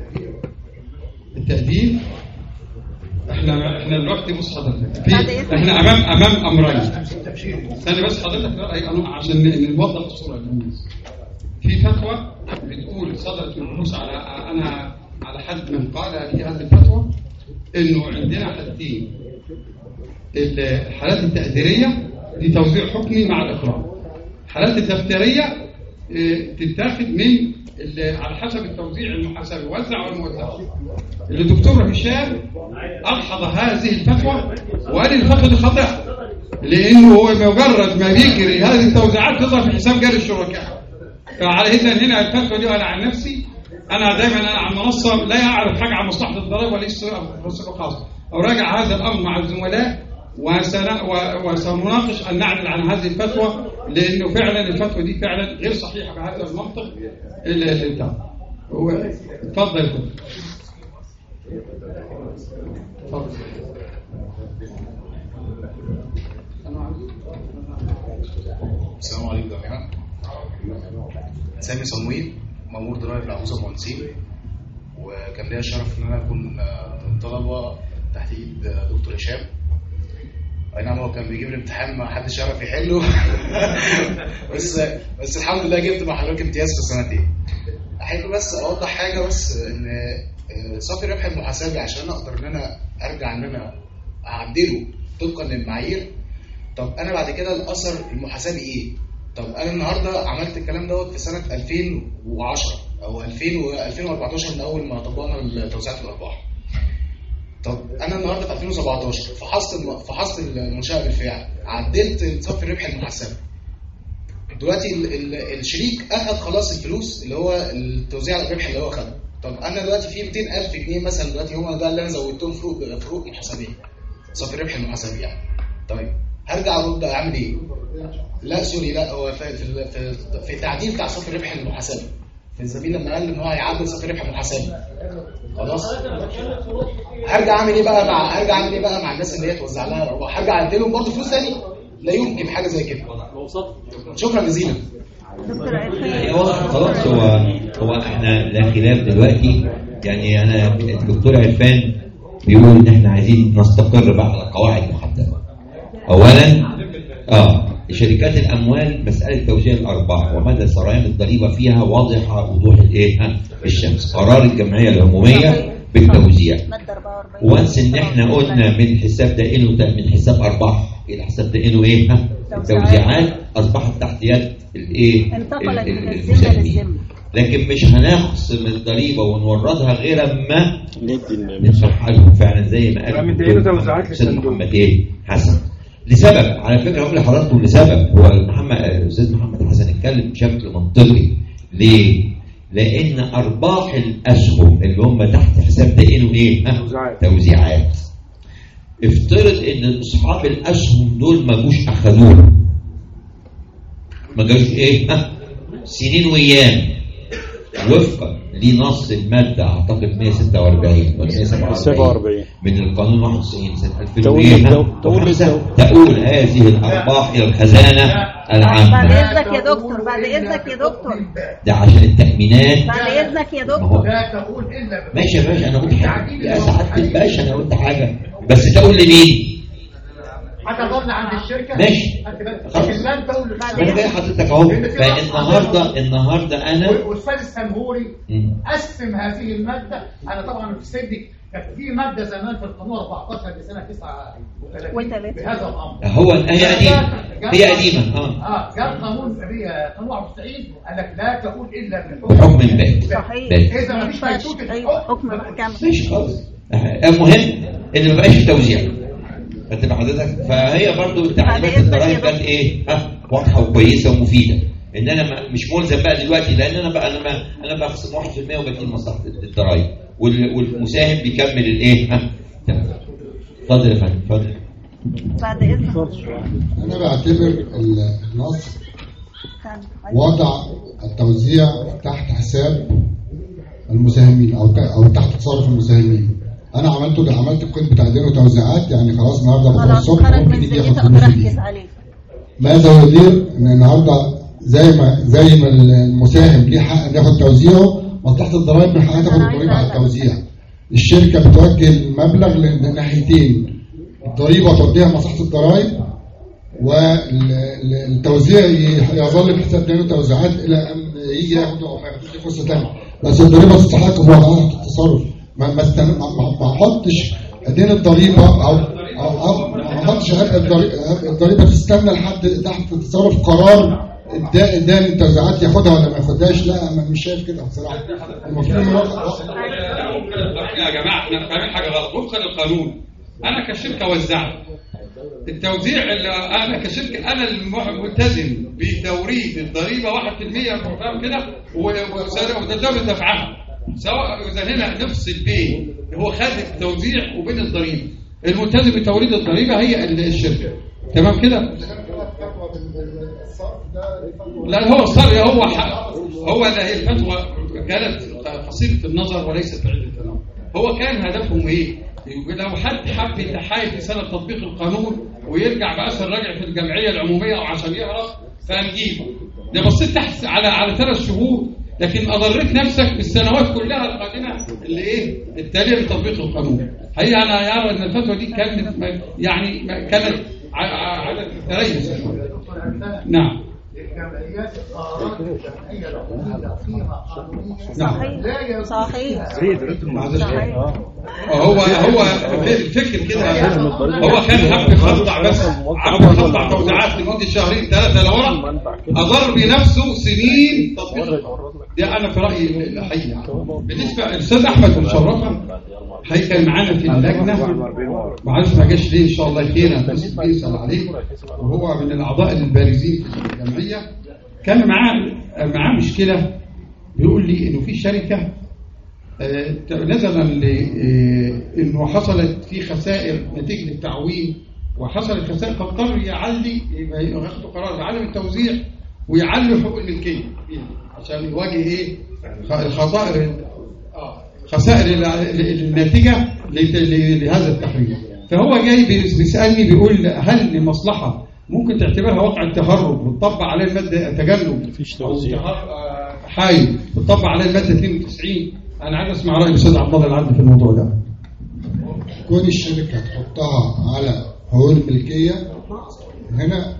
التقديم احنا احنا دلوقتي بص حضرتك احنا امام امام امرين. استنى بس حضرتك عشان نوضح الصوره للناس. في فتوى بتقول صدرت من البحوث على انا على حد من قال في هذه الفتوى انه عندنا حالتين، الحالات التقديريه دي توزيع حكمي مع الاقرار، الحالات الدفتريه تتاخد من على حسب التوزيع المحاسبي وزع ولا موزع. اللي الدكتور هشام ألحظ هذه الفتوى وقال الفتوى دي خطأ، لانه هو مجرد ما بيجري هذه التوزيعات تظهر في حساب جاري الشركاء. فعلى اذا هنا الفتوى دي انا عن نفسي انا دايما انا على المنصه لا اعرف حاجه عن مصلحه الضرائب ولا الرسوم الخاصه، اراجع هذا الامر مع الزملاء وسنناقش ان نعدل عن هذه الفتوى، لانه فعلا الفتوى دي فعلا غير صحيحه بهذا المنطق اللي بتاع. هو اتفضل يا فندم.
السلام عليكم جميعا. سامي صمويل، مأمور ضرائب العروسه المهندسين، وكان ليا الشرف ان انا اكون طلبه تحت ايد دكتور هشام. اي نعم هو كان بيجيب الامتحان ما حدش يعرف يحله بس بس الحمد لله جبت مع حضرتك امتياز في سنتين. احب بس اوضح حاجه، بس ان صافي الربح المحاسبي عشان اقدر ان انا ارجع ان انا اعدله طبقا للمعايير. طب انا بعد كده الاثر المحاسبي ايه؟ طب انا النهارده عملت الكلام دوت في سنه ألفين وعشرة او ألفين وأربعتاشر من اول ما طبقنا توزيعات الارباح. طب انا النهارده في ألفين وسبعتاشر فحصت الم... فحصت المنشاه بالفعل، عدلت صافي الربح المحاسبي. دلوقتي ال... ال... الشريك اخذ خلاص الفلوس اللي هو التوزيع الربح اللي هو خده. طب انا دلوقتي في مئتين ألف جنيه مثلا دلوقتي هم ده اللي انا زودتهم فروق فروق محاسبيه، صافي الربح المحاسبي يعني. طيب هرجع ارد اعمل ايه؟ لا سوري لا هو في في في, في التعديل بتاع صافي الربح المحاسبي، في الزميل لما قال ان هو هيعدل صافي الربح المحاسبي خلاص هرجع اعمل ايه بقى مع هرجع اعمل ايه بقى مع الناس اللي هي توزع لها الارباح؟ هرجع اديلهم برضه فلوس ثاني؟ لا يمكن حاجه زي كده. شكرا جزيلا.
خلاص هو هو احنا لا خلاف دلوقتي، يعني انا الدكتور عرفان بيقول ان احنا عايزين نستقر بقى على قواعد محدده. اولا اه شركات الاموال مساله توزيع الارباح ومدى سريان الضريبه فيها واضحه وضوح الايه الشمس. قرار الجمعيه العموميه بالتوزيع وانس ان احنا قلنا من حساب دائنه من حساب ارباح الى حساب دائنه ايه التوزيعات اصبحت تحت يد الايه المساهمين، لكن مش هنخصم الضريبه ونوردها غير اما ندفعها لهم فعلا زي ما قال الاستاذ محمد ايه حسن. لسبب على فكره اقول لحضراتكم لسبب هو محمد الاستاذ محمد حسن اتكلم بشكل منطقي. ليه؟ لان ارباح الاسهم اللي هم تحت حساب دائنه ايه توزيعات. افترض ان اصحاب الاسهم دول ما جوش اخذوه ما جوش ايه ها سنين وايام وفقا لنص الماده اعتقد مئة وستة وأربعين ولا مئة وسبعة وأربعين من القانون واحد وتسعين سنة ألفين وخمسة تؤول هذه الأرباح إلى الخزانة العامة.
بعد إذنك يا دكتور بعد إذنك يا دكتور
ده عشان التأمينات.
بعد إذنك يا
ما هو
دكتور
ماشي يا باشا، أنا قلت حاجة يا سعادة الباشا، أنا قلت حاجة بس تقول لمين؟
هتظل عند الشركه
ماشي
خلاص ما انت تقول
انا جاي حضرتك اهو. فالنهارده النهارده انا
والاستاذ السنهوري قسم هذه الماده. انا طبعا في سيدي كانت في ماده زمان في القانون أربعتاشر لسنه تسعة وثلاثين بهذا الامر.
هو هي قديمه هي قديمه اه
اه جاب قانون قانون واحد وتسعين قال لك لا تقول الا
بحكم البيت.
صحيح.
اذا ما فيش مشروط
حكم محكمه
ماشي خالص. المهم ان ما بقاش توزيع هتبقى حضرتك. فهي برضو تعليمات الضرايب كانت ايه ها واضحه وكويسه ومفيده. ان انا مش ملزم بقى دلوقتي، لان انا بقى انا ما انا بخصم واحد في المية وبدي مصلحه الضرايب والمساهم بيكمل الايه ها. اتفضل يا فندم اتفضل.
بعد اذنك
انا بعتبر النص وضع التوزيع تحت حساب المساهمين او او تحت تصرف المساهمين. انا عملته عملت الكود بتاع دين وتوزيعات، يعني خلاص النهارده بكره الصبح ممكن يجي ياخد فلوس. ماذا يدير ان النهارده زي ما زي ما المساهم ليه حق ان ياخد توزيعه، مصلحه الضرائب من حقها تاخد الضريبه على التوزيع. الشركه بتوجه المبلغ لناحيتين، الضريبه توديها مصلحه الضرائب والتوزيع يظل بحساب دين وتوزيعات الى ان يجي ياخده او ما ياخدش فرصه ثانيه. بس الضريبه تستحق بوضعها تحت التصرف. ما ما ما احطش دين الضريبه او او, أو ما احطش الضريبه تستنى لحد تحت تصرف قرار ادان التوزيعات ياخدها ولا ما ياخدهاش. لا انا مش شايف كده بصراحه. المفروض
يا جماعه احنا فاهمين حاجه غلط. وفقا للقانون انا كشركه وزعت التوزيع اللي انا كشركه انا الملتزم بتوريد الضريبه واحد في المية فاهم كده وده دفعها. سواء اذا هنا نفصل بين هو خد التوزيع وبين الضريبه. الملتزم بتوريد الضريبه هي الشركه تمام كده. لا هو صار هو حق. هو هي الفتوى كانت قصيره النظر وليست بعيده النظر. هو كان هدفهم ايه؟ لو حد حب يتحايل في سنه تطبيق القانون ويرجع باثر راجع في الجمعيه العموميه او عشان يهرب فنجيبه. ده بصيت تحت على على ثلاث شهور، لكن اضريت نفسك بالسنوات كلها القادمه اللي ايه التاليه لتطبيق القانون. هي انا يرى ان الفتوى دي كانت يعني كانت على التريث. نعم
الجمعيات القرارات الجمعيه العموميه فيها قانونيه
صحيح صحيح
صحيح. هو هو الفكر كده هو كان حب يخضع بس حب يخضع توزيعات لمده شهرين ثلاثه لورا اضر بنفسه سنين تطبيق. ده انا في رايي الحقيقه. بالنسبه للاستاذ احمد مشرفه هيكل معانا في اللجنه معلش ما جاش ليه ان شاء الله خير بيسال عليه وهو من الاعضاء البارزين في الجمعيه. كان معاه معاه مشكله بيقول لي انه في شركه نظرا لانه حصلت في خسائر نتيجه التعويم وحصلت خسائر فاضطر يعلي ياخد قرار بعدم التوزيع ويعلي حقوق الملكيه عشان يواجه ايه الخسائر خسائر الناتجه لهذا التحريم. فهو جاي بيسالني بيقول هل المصلحه ممكن تعتبرها واقع التهرب وتطبق عليه الماده تجنب او تحايل وتطبق عليه الماده اثنين وتسعين. انا عايز اسمع راي الاستاذ عبد الله العدل في الموضوع ده.
كون الشركه تحطها على حقوق الملكيه هنا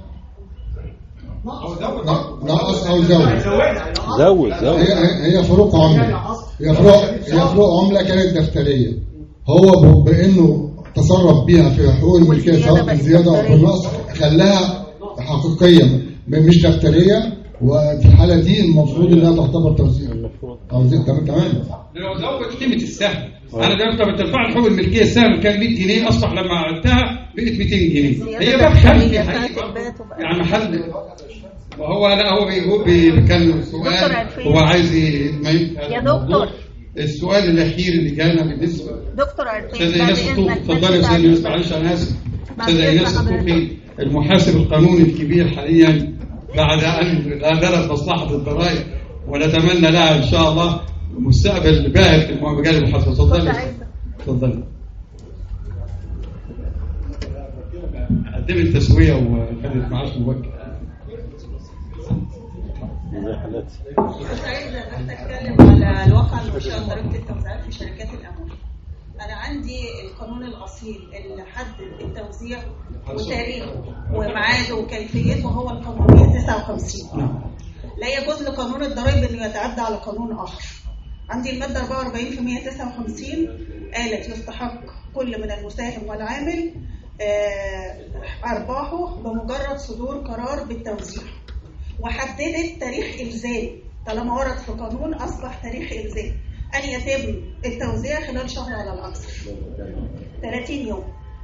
ناقص او زود
زود زود
هي هي فروق عمله. هي فروق هي فروق عمله كانت دفتريه. هو بانه تصرف بيها في حقوق الملكيه سواء بالزياده او بالنقص خلاها حقيقيه مش دفتريه. وفي الحاله دي المفروض انها تعتبر توزيع توزيع تمام تمام.
لو زود قيمه السهم انا ده انت بترفع الحقوق الملكيه السهم كان مية جنيه اصبح لما عدتها بقت ميتين جنيه. هي بتخلي يعني حل. وهو لا هو بيقول كان سؤال هو عايز
يا دكتور
السؤال الاخير اللي جانا بالنسبه
دكتور عرفان
استاذ ايناس الطوخي. اتفضلي يا استاذ ايناس معلش انا اسف. استاذ ايناس الطوخي المحاسب القانوني الكبير حاليا بعد ان غادرت مصلحه الضرائب ونتمنى لها ان شاء الله مستقبل باهر في مجال المحاسبه. اتفضلي اتفضلي. قدمت تسويه وخدت معاش مبكر.
كنت عايزه بس اتكلم على الواقع المشابه لضريبه التوزيعات في شركات الاموال. انا عندي القانون الاصيل اللي حدد التوزيع وتاريخه وميعاده وكيفيته هو القانون مئة وتسعة وخمسين. لا يجوز لقانون الضرائب انه يتعدى على قانون اخر. عندي الماده أربعة وأربعين في مئة وتسعة وخمسين قالت يستحق كل من المساهم والعامل ارباحه بمجرد صدور قرار بالتوزيع، وحددت تاريخ الزامي. طالما ورد في قانون اصبح تاريخ الزامي ان يتم التوزيع خلال شهر على الاكثر، ثلاثين يوم.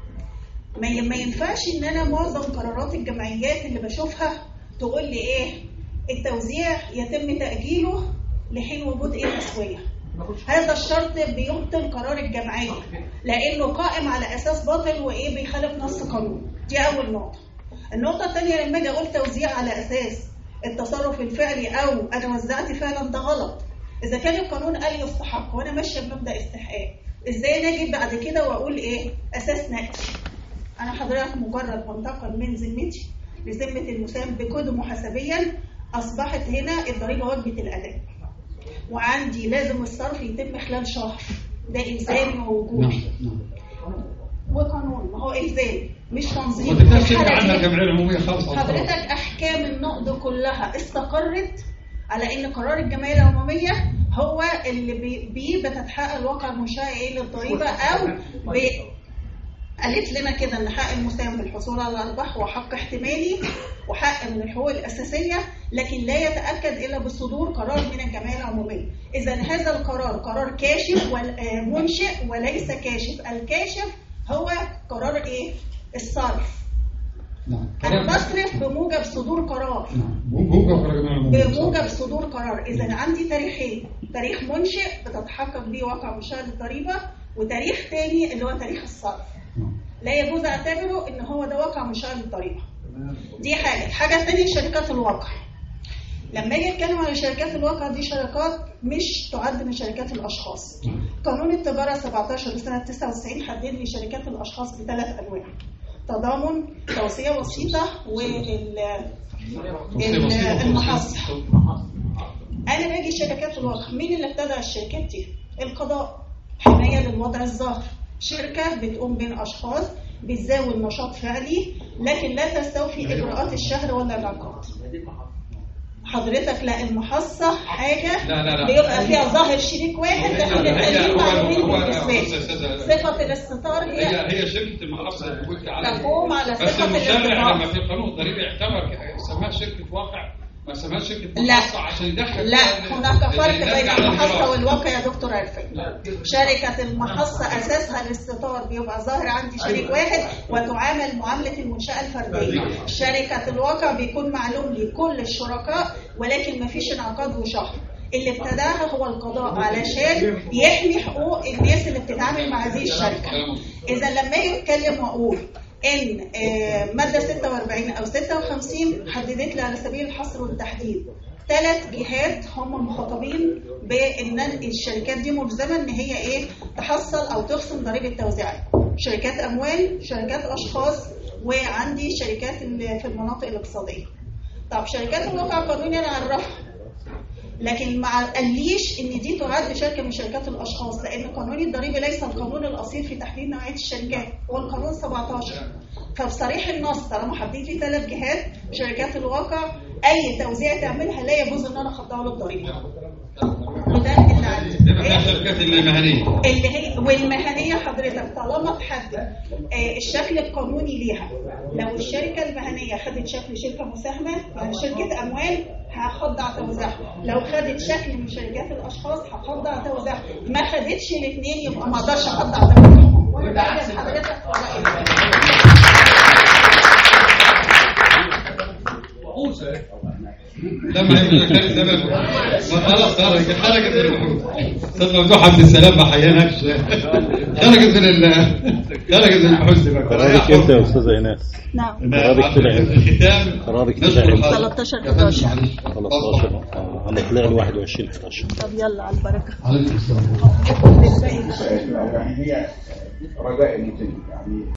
ما ينفعش ان انا معظم قرارات الجمعيات اللي بشوفها تقول لي ايه التوزيع يتم تاجيله لحين وجود ايه تسويه. هذا الشرط بيبطل قرار الجمعيه لانه قائم على اساس باطل وايه بيخالف نص قانون. دي اول نقطه. النقطه الثانيه لما اجي اقول توزيع على اساس التصرف الفعلي او انا وزعت فعلا ده غلط. اذا كان القانون قال يستحق وانا ماشيه بمبدا استحقاق، ازاي نجي بعد كده واقول ايه اساس نقدي؟ انا حضرتك مجرد بنتقل من ذمتي لذمه المساهم بكود محاسبيا، اصبحت هنا الضريبه وجبه الاداء، وعندي لازم الصرف يتم خلال شهر. ده الزامي ووجوبي وقانون، ما هو الزامي مش تنظيم.
ما تقدرش ترجع عنها الجمعيه العموميه خالص.
حضرتك احكام النقد كلها استقرت على ان قرار الجمعيه العموميه هو اللي بيه بتتحقق الواقع المشاع ايه للضريبه، او بي قالت لنا كده ان حق المساهم بالحصول على الارباح هو حق احتمالي وحق من الحقوق الاساسيه، لكن لا يتاكد الا بصدور قرار من الجمعيه العموميه. اذا هذا القرار قرار كاشف ومنشئ وليس كاشف. الكاشف هو قرار ايه؟ الصرف.
نعم.
انا بصرف بموجب صدور قرار.
نعم.
بموجب صدور قرار. اذا عندي تاريخين، تاريخ منشئ بتتحقق به واقع مشاع الضريبه، وتاريخ تاني اللي هو تاريخ الصرف. لا يجوز اعتبره ان هو ده واقع مشاع الضريبه. دي حاجه. الحاجه الثانيه شركات الواقع. لما اجي اتكلم على شركات الواقع، دي شركات مش تعد من شركات الاشخاص. قانون التجاره سبعتاشر لسنه تسعة وتسعين حدد لي شركات الاشخاص بثلاث انواع: تضامن، توصيه وسيطه، والمحصه. انا باجي شركات الواقع، مين اللي ابتدع الشركات دي؟ القضاء، حمايه للوضع الظاهر. شركه بتقوم بين اشخاص بتزاول نشاط فعلي لكن لا تستوفي اجراءات الشهر ولا العقاد. حضرتك لا، المحصه حاجه
لا لا لا.
بيبقى فيها ظاهر شريك واحد تاخد التانيين معلومين بالاثبات. صفه الاستطار هي
هي هي شركه المحصه اللي قلت عليها
تقوم على صفه الاستطار.
بس المشرع لما في القانون الضريبي اعتبر سماها شركه واقع، ما سماهاش شركه محصه عشان يدخل.
لا، هناك فرق بين المحصه والواقع يا دكتور عرفان. شركه المحصه اساسها الاستطار، بيبقى ظاهر عندي شريك واحد وتعامل معامله المنشاه الفرديه. شركه الواقع بيكون معلوم لكل الشركاء ولكن ما فيش انعقاد وشهر. اللي ابتداها هو القضاء علشان يحمي حقوق الناس اللي بتتعامل مع هذه الشركه. اذا لما اجي اتكلم واقول ان ماده ستة وأربعين او ستة وخمسين حددت لي على سبيل الحصر والتحديد ثلاث جهات هم المخاطبين بان الشركات دي ملزمه ان هي ايه تحصل او تخصم ضريبه التوزيعات: شركات اموال، شركات اشخاص، وعندي شركات في المناطق الاقتصاديه. طب شركات الواقع القانوني انا اعرفها، لكن ما قاليش ان دي تعد شركه من شركات الاشخاص، لان قانون الضريبه ليس القانون الاصيل في تحديد نوعيه الشركات، هو القانون سبعتاشر. فبصريح النص طالما حددت لي ثلاث جهات شركات الواقع، اي توزيع تعملها لا يجوز ان انا اخضعه للضريبه. وده اللي عندي.
الشركات المهنيه
اللي هي والمهنيه حضرتك طالما تحدد آه الشكل القانوني ليها. لو الشركه المهنيه خدت شكل شركه مساهمه يعني شركه اموال هخضع توزيعها، لو خدت شكل من شركات الاشخاص هخضع توزيعها، ما خدتش الاثنين يبقى ما اقدرش اخضع توزيعها. وده عكس حضرتك.
لما يبقى كان سبب ما خلاص خرجت خرجت من الحدود. استاذ ممدوح عبد السلام ما حياناش، خرجت من ال خرجت من الحدود بقى.
قرارك انت يا استاذ ايناس؟
نعم.
قرارك طلع
الختام
قرارك طلع
ثلاثة عشر حداشر
ثلاثة عشر انا طلع لي واحد وعشرين حداشر.
طب يلا على البركه.
عليكم السلام.
هي رجاء المتن يعني